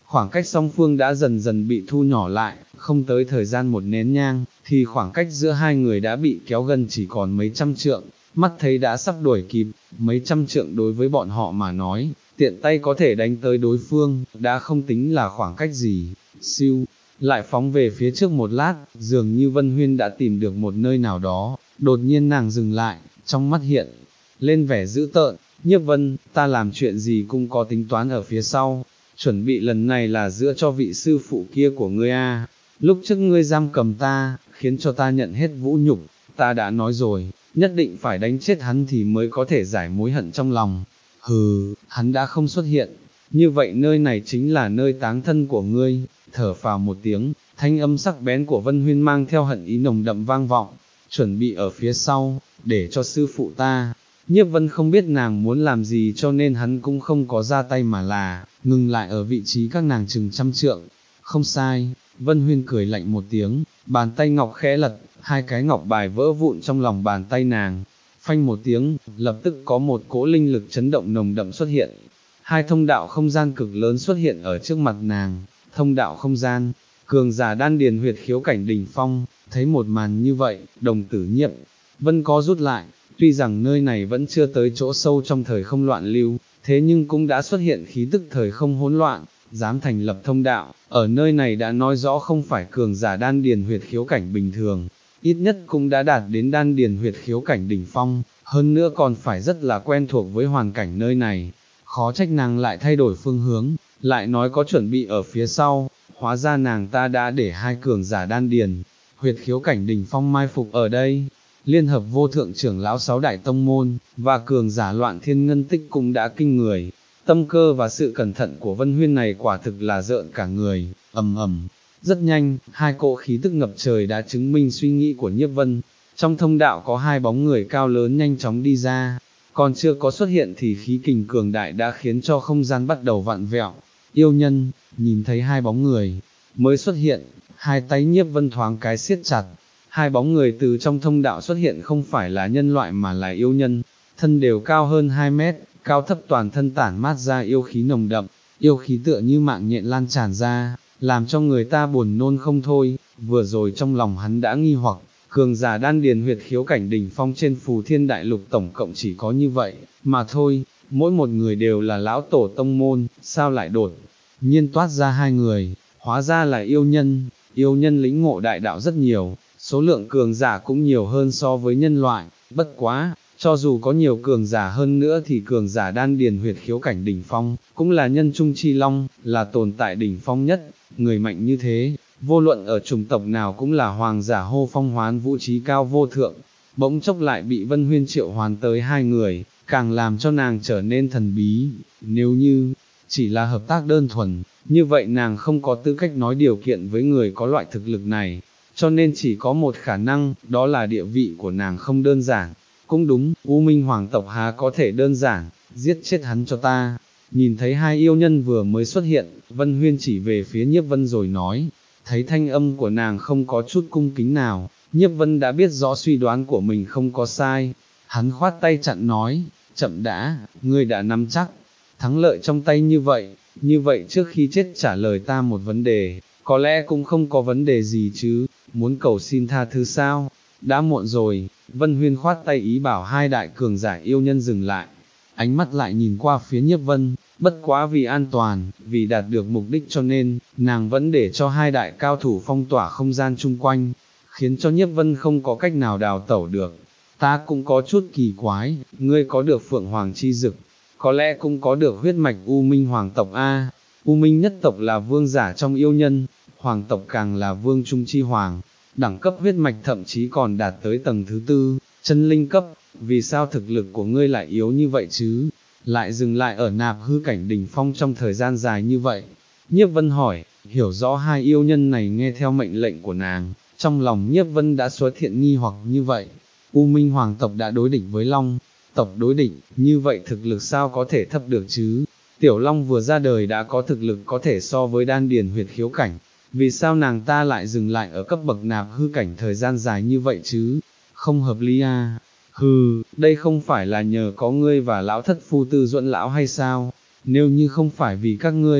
khoảng cách song phương đã dần dần bị thu nhỏ lại, không tới thời gian một nén nhang, thì khoảng cách giữa hai người đã bị kéo gần chỉ còn mấy trăm trượng, mắt thấy đã sắp đuổi kịp, mấy trăm trượng đối với bọn họ mà nói, tiện tay có thể đánh tới đối phương, đã không tính là khoảng cách gì, siêu, lại phóng về phía trước một lát, dường như Vân Huyên đã tìm được một nơi nào đó, đột nhiên nàng dừng lại, trong mắt hiện lên vẻ dữ tợn, Nhiếp Vân, ta làm chuyện gì cũng có tính toán ở phía sau, chuẩn bị lần này là giữa cho vị sư phụ kia của ngươi a. Lúc trước ngươi giam cầm ta, khiến cho ta nhận hết vũ nhục, ta đã nói rồi, nhất định phải đánh chết hắn thì mới có thể giải mối hận trong lòng. Hừ, hắn đã không xuất hiện, như vậy nơi này chính là nơi táng thân của ngươi. Thở phào một tiếng, thanh âm sắc bén của Vân Huyên mang theo hận ý nồng đậm vang vọng, chuẩn bị ở phía sau, để cho sư phụ ta. Nhiếp Vân không biết nàng muốn làm gì cho nên hắn cũng không có ra tay mà là, ngừng lại ở vị trí các nàng chừng trăm trượng. Không sai, Vân Huyên cười lạnh một tiếng, bàn tay ngọc khẽ lật, hai cái ngọc bài vỡ vụn trong lòng bàn tay nàng. Phanh một tiếng, lập tức có một cỗ linh lực chấn động nồng đậm xuất hiện. Hai thông đạo không gian cực lớn xuất hiện ở trước mặt nàng, thông đạo không gian, cường giả đan điền huyệt khiếu cảnh đỉnh phong, thấy một màn như vậy, đồng tử Nhiếp Vân có rút lại, tuy rằng nơi này vẫn chưa tới chỗ sâu trong thời không loạn lưu, thế nhưng cũng đã xuất hiện khí tức thời không hỗn loạn, dám thành lập thông đạo, ở nơi này đã nói rõ không phải cường giả đan điền huyệt khiếu cảnh bình thường, ít nhất cũng đã đạt đến đan điền huyệt khiếu cảnh đỉnh phong, hơn nữa còn phải rất là quen thuộc với hoàn cảnh nơi này, khó trách nàng lại thay đổi phương hướng, lại nói có chuẩn bị ở phía sau, hóa ra nàng ta đã để hai cường giả đan điền, huyệt khiếu cảnh đỉnh phong mai phục ở đây. Liên hợp vô thượng trưởng lão sáu đại tông môn, và cường giả loạn thiên ngân tích cũng đã kinh người, tâm cơ và sự cẩn thận của Vân Huyên này quả thực là rợn cả người, ầm ầm. Rất nhanh, hai cỗ khí tức ngập trời đã chứng minh suy nghĩ của Nhiếp Vân, trong thông đạo có hai bóng người cao lớn nhanh chóng đi ra, còn chưa có xuất hiện thì khí kình cường đại đã khiến cho không gian bắt đầu vặn vẹo. Yêu nhân, nhìn thấy hai bóng người, mới xuất hiện, hai tay Nhiếp Vân thoáng cái siết chặt. Hai bóng người từ trong thông đạo xuất hiện không phải là nhân loại mà là yêu nhân, thân đều cao hơn hai mét, cao thấp toàn thân tản mát ra yêu khí nồng đậm, yêu khí tựa như mạng nhện lan tràn ra, làm cho người ta buồn nôn không thôi. Vừa rồi trong lòng hắn đã nghi hoặc, cường giả đan điền huyệt khiếu cảnh đỉnh phong trên phù thiên đại lục tổng cộng chỉ có như vậy, mà thôi, mỗi một người đều là lão tổ tông môn, sao lại đột nhiên toát ra hai người, hóa ra là yêu nhân, yêu nhân lĩnh ngộ đại đạo rất nhiều. Số lượng cường giả cũng nhiều hơn so với nhân loại, bất quá, cho dù có nhiều cường giả hơn nữa thì cường giả đan điền huyệt khiếu cảnh đỉnh phong, cũng là nhân trung chi long, là tồn tại đỉnh phong nhất, người mạnh như thế, vô luận ở chủng tộc nào cũng là hoàng giả hô phong hoán vũ trí cao vô thượng, bỗng chốc lại bị Vân Huyên triệu hoán tới hai người, càng làm cho nàng trở nên thần bí, nếu như, chỉ là hợp tác đơn thuần, như vậy nàng không có tư cách nói điều kiện với người có loại thực lực này. Cho nên chỉ có một khả năng, đó là địa vị của nàng không đơn giản. Cũng đúng, U Minh Hoàng tộc há có thể đơn giản, giết chết hắn cho ta. Nhìn thấy hai yêu nhân vừa mới xuất hiện, Vân Huyên chỉ về phía Nhiếp Vân rồi nói, thấy thanh âm của nàng không có chút cung kính nào, Nhiếp Vân đã biết rõ suy đoán của mình không có sai. Hắn khoát tay chặn nói, chậm đã, ngươi đã nắm chắc, thắng lợi trong tay như vậy, như vậy trước khi chết trả lời ta một vấn đề. Có lẽ cũng không có vấn đề gì chứ, muốn cầu xin tha thứ sao, đã muộn rồi. Vân Huyên khoát tay ý bảo hai đại cường giả yêu nhân dừng lại, ánh mắt lại nhìn qua phía Nhiếp Vân, bất quá vì an toàn, vì đạt được mục đích cho nên, nàng vẫn để cho hai đại cao thủ phong tỏa không gian chung quanh, khiến cho Nhiếp Vân không có cách nào đào tẩu được. Ta cũng có chút kỳ quái, ngươi có được Phượng Hoàng chi dực, có lẽ cũng có được huyết mạch U Minh Hoàng tộc A. U Minh nhất tộc là vương giả trong yêu nhân, hoàng tộc càng là vương trung chi hoàng, đẳng cấp huyết mạch thậm chí còn đạt tới tầng thứ tư, chân linh cấp, vì sao thực lực của ngươi lại yếu như vậy chứ, lại dừng lại ở nạp hư cảnh đỉnh phong trong thời gian dài như vậy. Nhiếp Vân hỏi, hiểu rõ hai yêu nhân này nghe theo mệnh lệnh của nàng, trong lòng Nhiếp Vân đã xuất hiện nghi hoặc như vậy, U Minh hoàng tộc đã đối địch với Long tộc đối địch, như vậy thực lực sao có thể thấp được chứ? Tiểu Long vừa ra đời đã có thực lực có thể so với đan điền huyệt khiếu cảnh, vì sao nàng ta lại dừng lại ở cấp bậc nạp hư cảnh thời gian dài như vậy chứ? Không hợp lý à? Hừ, đây không phải là nhờ có ngươi và lão thất phu Tư Duẫn lão hay sao? Nếu như không phải vì các ngươi,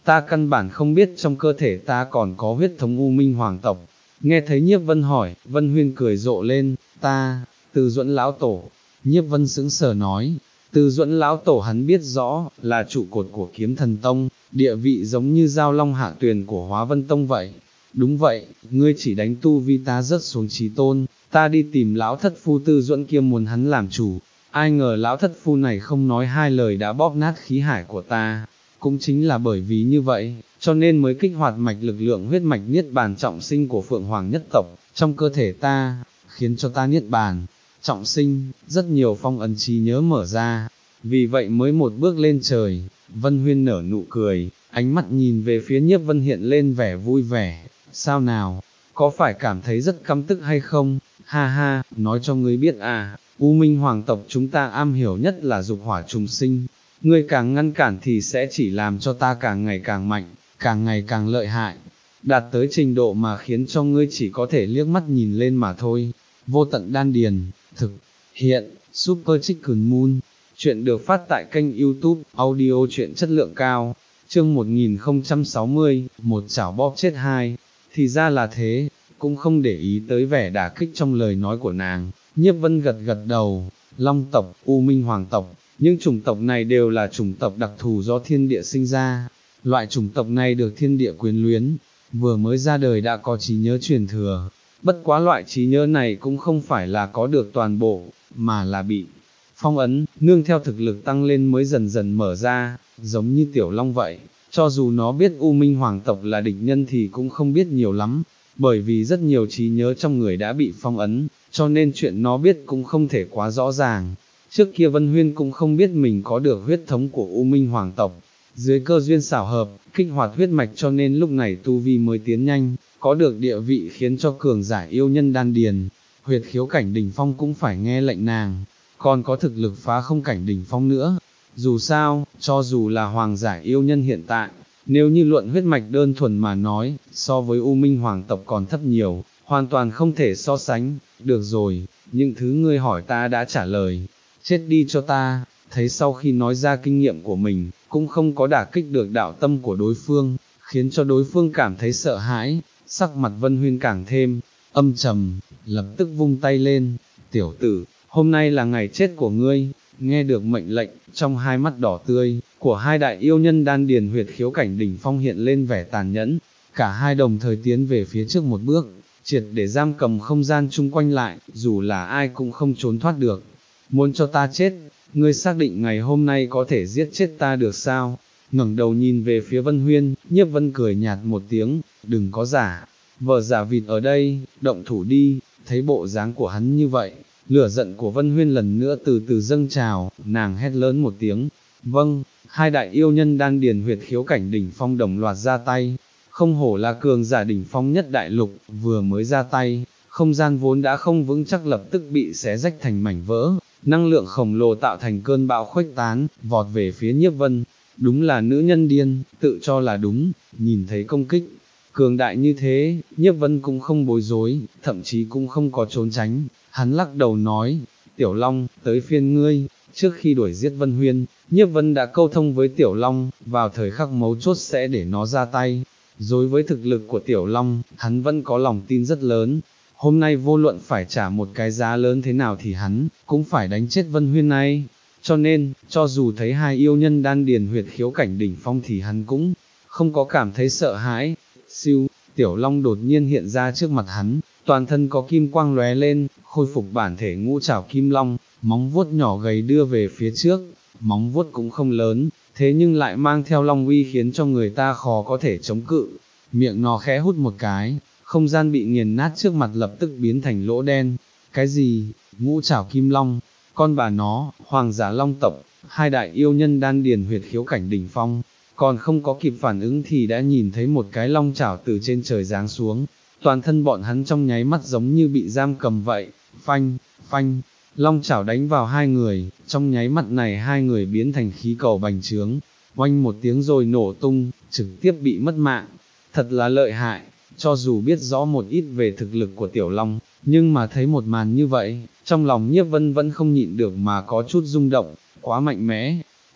ta căn bản không biết trong cơ thể ta còn có huyết thống U Minh hoàng tộc. Nghe thấy Nhiếp Vân hỏi, Vân Huyên cười rộ lên, ta, Từ Duẫn lão tổ. Nhiếp Vân sững sờ nói, Từ Duẫn lão tổ hắn biết rõ, là trụ cột của Kiếm Thần Tông, địa vị giống như Giao Long hạ tuyền của Hóa Vân Tông vậy. Đúng vậy, ngươi chỉ đánh tu vi ta rớt xuống chí tôn, ta đi tìm lão thất phu Tư Duẫn kia muốn hắn làm chủ. Ai ngờ lão thất phu này không nói hai lời đã bóp nát khí hải của ta. Cũng chính là bởi vì như vậy, cho nên mới kích hoạt mạch lực lượng huyết mạch niết bàn trọng sinh của Phượng Hoàng nhất tộc, trong cơ thể ta, khiến cho ta niết bàn, trọng sinh, rất nhiều phong ấn trí nhớ mở ra, vì vậy mới một bước lên trời. Vân Huyên nở nụ cười, ánh mắt nhìn về phía Nhiếp Vân hiện lên vẻ vui vẻ, sao nào, có phải cảm thấy rất căm tức hay không, ha ha, nói cho ngươi biết à, U Minh hoàng tộc chúng ta am hiểu nhất là dục hỏa trùng sinh, ngươi càng ngăn cản thì sẽ chỉ làm cho ta càng ngày càng mạnh, càng ngày càng lợi hại, đạt tới trình độ mà khiến cho ngươi chỉ có thể liếc mắt nhìn lên mà thôi. Vô tận đan điền, thực hiện, Super Chicken Moon, chuyện được phát tại kênh YouTube, audio truyện chất lượng cao, chương một nghìn không trăm sáu mươi, một chảo bóp chết hai, thì ra là thế, cũng không để ý tới vẻ đả kích trong lời nói của nàng, Nhiếp Vân gật gật đầu, Long tộc, U Minh hoàng tộc, những chủng tộc này đều là chủng tộc đặc thù do thiên địa sinh ra, loại chủng tộc này được thiên địa quyến luyến, vừa mới ra đời đã có trí nhớ truyền thừa. Bất quá loại trí nhớ này cũng không phải là có được toàn bộ, mà là bị phong ấn, nương theo thực lực tăng lên mới dần dần mở ra, giống như Tiểu Long vậy, cho dù nó biết U Minh hoàng tộc là địch nhân thì cũng không biết nhiều lắm, bởi vì rất nhiều trí nhớ trong người đã bị phong ấn, cho nên chuyện nó biết cũng không thể quá rõ ràng. Trước kia Vân Huyên cũng không biết mình có được huyết thống của U Minh hoàng tộc, dưới cơ duyên xảo hợp, kích hoạt huyết mạch cho nên lúc này tu vi mới tiến nhanh, có được địa vị khiến cho cường giả yêu nhân đan điền, huyệt khiếu cảnh đỉnh phong cũng phải nghe lệnh nàng, còn có thực lực phá không cảnh đỉnh phong nữa. Dù sao, cho dù là hoàng giả yêu nhân hiện tại, nếu như luận huyết mạch đơn thuần mà nói, so với U Minh hoàng tộc còn thấp nhiều, hoàn toàn không thể so sánh. Được rồi, những thứ ngươi hỏi ta đã trả lời, chết đi cho ta. Thấy sau khi nói ra kinh nghiệm của mình, cũng không có đả kích được đạo tâm của đối phương, khiến cho đối phương cảm thấy sợ hãi, sắc mặt Vân Huyên càng thêm âm trầm, lập tức vung tay lên, tiểu tử, hôm nay là ngày chết của ngươi. Nghe được mệnh lệnh, trong hai mắt đỏ tươi của hai đại yêu nhân đan điền huyệt khiếu cảnh đỉnh phong hiện lên vẻ tàn nhẫn, cả hai đồng thời tiến về phía trước một bước, triệt để giam cầm không gian chung quanh lại, dù là ai cũng không trốn thoát được. Muốn cho ta chết, ngươi xác định ngày hôm nay có thể giết chết ta được sao? Ngẩng đầu nhìn về phía Vân Huyên, Nhiếp Vân cười nhạt một tiếng, đừng có giả, vờ giả vịt ở đây, động thủ đi. Thấy bộ dáng của hắn như vậy, lửa giận của Vân Huyên lần nữa từ từ dâng trào, nàng hét lớn một tiếng, vâng. Hai đại yêu nhân đan điền huyệt khiếu cảnh đỉnh phong đồng loạt ra tay, không hổ là cường giả đỉnh phong nhất đại lục, vừa mới ra tay, không gian vốn đã không vững chắc lập tức bị xé rách thành mảnh vỡ, năng lượng khổng lồ tạo thành cơn bão khuếch tán, vọt về phía Nhiếp Vân. Đúng là nữ nhân điên, tự cho là đúng. Nhìn thấy công kích cường đại như thế, Nhiếp Vân cũng không bối rối, thậm chí cũng không có trốn tránh, hắn lắc đầu nói, Tiểu Long, tới phiên ngươi. Trước khi đuổi giết Vân Huyên, Nhiếp Vân đã câu thông với Tiểu Long, vào thời khắc mấu chốt sẽ để nó ra tay. Đối với thực lực của Tiểu Long, hắn vẫn có lòng tin rất lớn. Hôm nay vô luận phải trả một cái giá lớn thế nào thì hắn cũng phải đánh chết Vân Huyên này. Cho nên, cho dù thấy hai yêu nhân đan điền huyệt khiếu cảnh đỉnh phong thì hắn cũng không có cảm thấy sợ hãi. Siêu, Tiểu Long đột nhiên hiện ra trước mặt hắn, toàn thân có kim quang lóe lên, khôi phục bản thể ngũ trảo kim long, móng vuốt nhỏ gầy đưa về phía trước, móng vuốt cũng không lớn, thế nhưng lại mang theo long uy khiến cho người ta khó có thể chống cự. Miệng nó khẽ hút một cái, không gian bị nghiền nát trước mặt lập tức biến thành lỗ đen. Cái gì? Ngũ trảo kim long? Con bà nó, hoàng giả long tộc, hai đại yêu nhân đan điền huyệt khiếu cảnh đỉnh phong, còn không có kịp phản ứng thì đã nhìn thấy một cái long chảo từ trên trời giáng xuống, toàn thân bọn hắn trong nháy mắt giống như bị giam cầm vậy, phanh, phanh, long chảo đánh vào hai người, trong nháy mắt này hai người biến thành khí cầu bành trướng, oanh một tiếng rồi nổ tung, trực tiếp bị mất mạng, thật là lợi hại. Cho dù biết rõ một ít về thực lực của Tiểu Long, nhưng mà thấy một màn như vậy, trong lòng Nhiếp Vân vẫn không nhịn được mà có chút rung động, quá mạnh mẽ.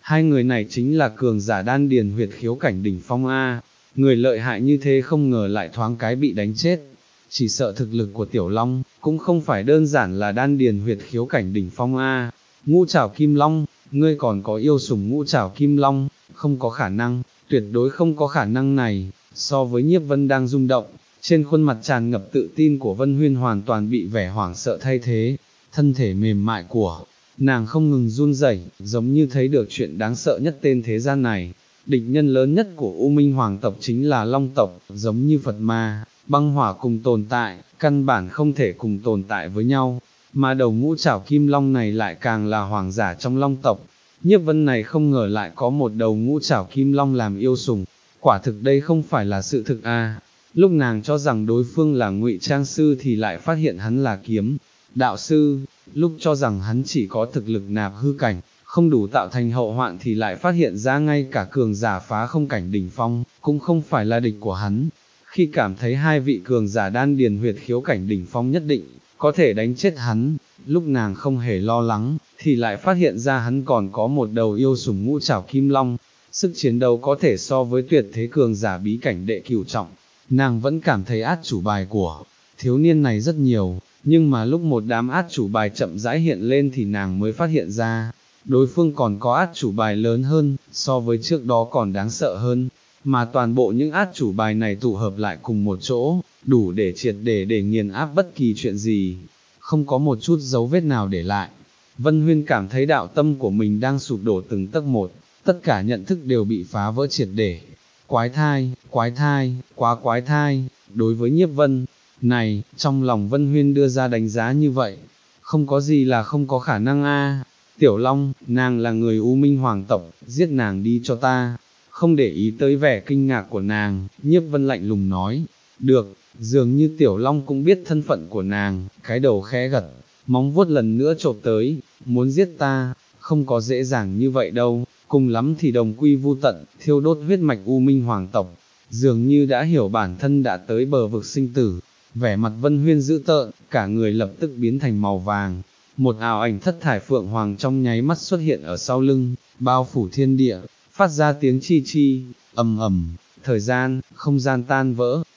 hai người này chính là cường giả đan điền huyệt khiếu cảnh đỉnh phong A, người lợi hại như thế không ngờ lại thoáng cái bị đánh chết. Chỉ sợ thực lực của Tiểu Long, cũng không phải đơn giản là đan điền huyệt khiếu cảnh đỉnh phong A. Ngũ Trảo Kim Long, ngươi còn có yêu sủng Ngũ Trảo Kim Long, không có khả năng, tuyệt đối không có khả năng này. So với Nhiếp Vân đang rung động, trên khuôn mặt tràn ngập tự tin của Vân Huyên hoàn toàn bị vẻ hoảng sợ thay thế, thân thể mềm mại của nàng không ngừng run rẩy, giống như thấy được chuyện đáng sợ nhất tên thế gian này. Địch nhân lớn nhất của U Minh Hoàng tộc chính là Long tộc, giống như Phật ma, băng hỏa cùng tồn tại, căn bản không thể cùng tồn tại với nhau, mà đầu Ngũ Trảo Kim Long này lại càng là hoàng giả trong Long tộc. Nhiếp Vân này không ngờ lại có một đầu Ngũ Trảo Kim Long làm yêu sủng, quả thực đây không phải là sự thực a. Lúc nàng cho rằng đối phương là ngụy trang sư thì lại phát hiện hắn là kiếm đạo sư, lúc cho rằng hắn chỉ có thực lực nạp hư cảnh, không đủ tạo thành hậu hoạn thì lại phát hiện ra ngay cả cường giả phá không cảnh đỉnh phong, cũng không phải là địch của hắn. Khi cảm thấy hai vị cường giả đan điền huyệt khiếu cảnh đỉnh phong nhất định có thể đánh chết hắn, lúc nàng không hề lo lắng, thì lại phát hiện ra hắn còn có một đầu yêu sủng Ngũ Trảo Kim Long, sức chiến đấu có thể so với tuyệt thế cường giả bí cảnh đệ cửu trọng. Nàng vẫn cảm thấy át chủ bài của thiếu niên này rất nhiều, nhưng mà lúc một đám át chủ bài chậm rãi hiện lên thì nàng mới phát hiện ra, đối phương còn có át chủ bài lớn hơn, so với trước đó còn đáng sợ hơn, mà toàn bộ những át chủ bài này tụ hợp lại cùng một chỗ, đủ để triệt để để nghiền áp bất kỳ chuyện gì, không có một chút dấu vết nào để lại. Vân Huyên cảm thấy đạo tâm của mình đang sụp đổ từng tấc một, tất cả nhận thức đều bị phá vỡ triệt để. Quái thai, quái thai, quá quái thai, đối với Nhiếp Vân này, trong lòng Vân Huyên đưa ra đánh giá như vậy, không có gì là không có khả năng a. Tiểu Long, nàng là người U Minh Hoàng tộc, giết nàng đi cho ta. Không để ý tới vẻ kinh ngạc của nàng, Nhiếp Vân lạnh lùng nói, được, dường như Tiểu Long cũng biết thân phận của nàng, cái đầu khẽ gật, móng vuốt lần nữa chộp tới, muốn giết ta, không có dễ dàng như vậy đâu, cùng lắm thì đồng quy vu tận, thiêu đốt huyết mạch U Minh Hoàng tộc. Dường như đã hiểu bản thân đã tới bờ vực sinh tử, vẻ mặt Vân Huyên dữ tợn, cả người lập tức biến thành màu vàng. Một ảo ảnh thất thải phượng hoàng trong nháy mắt xuất hiện ở sau lưng, bao phủ thiên địa, phát ra tiếng chi chi, ầm ầm, thời gian, không gian tan vỡ,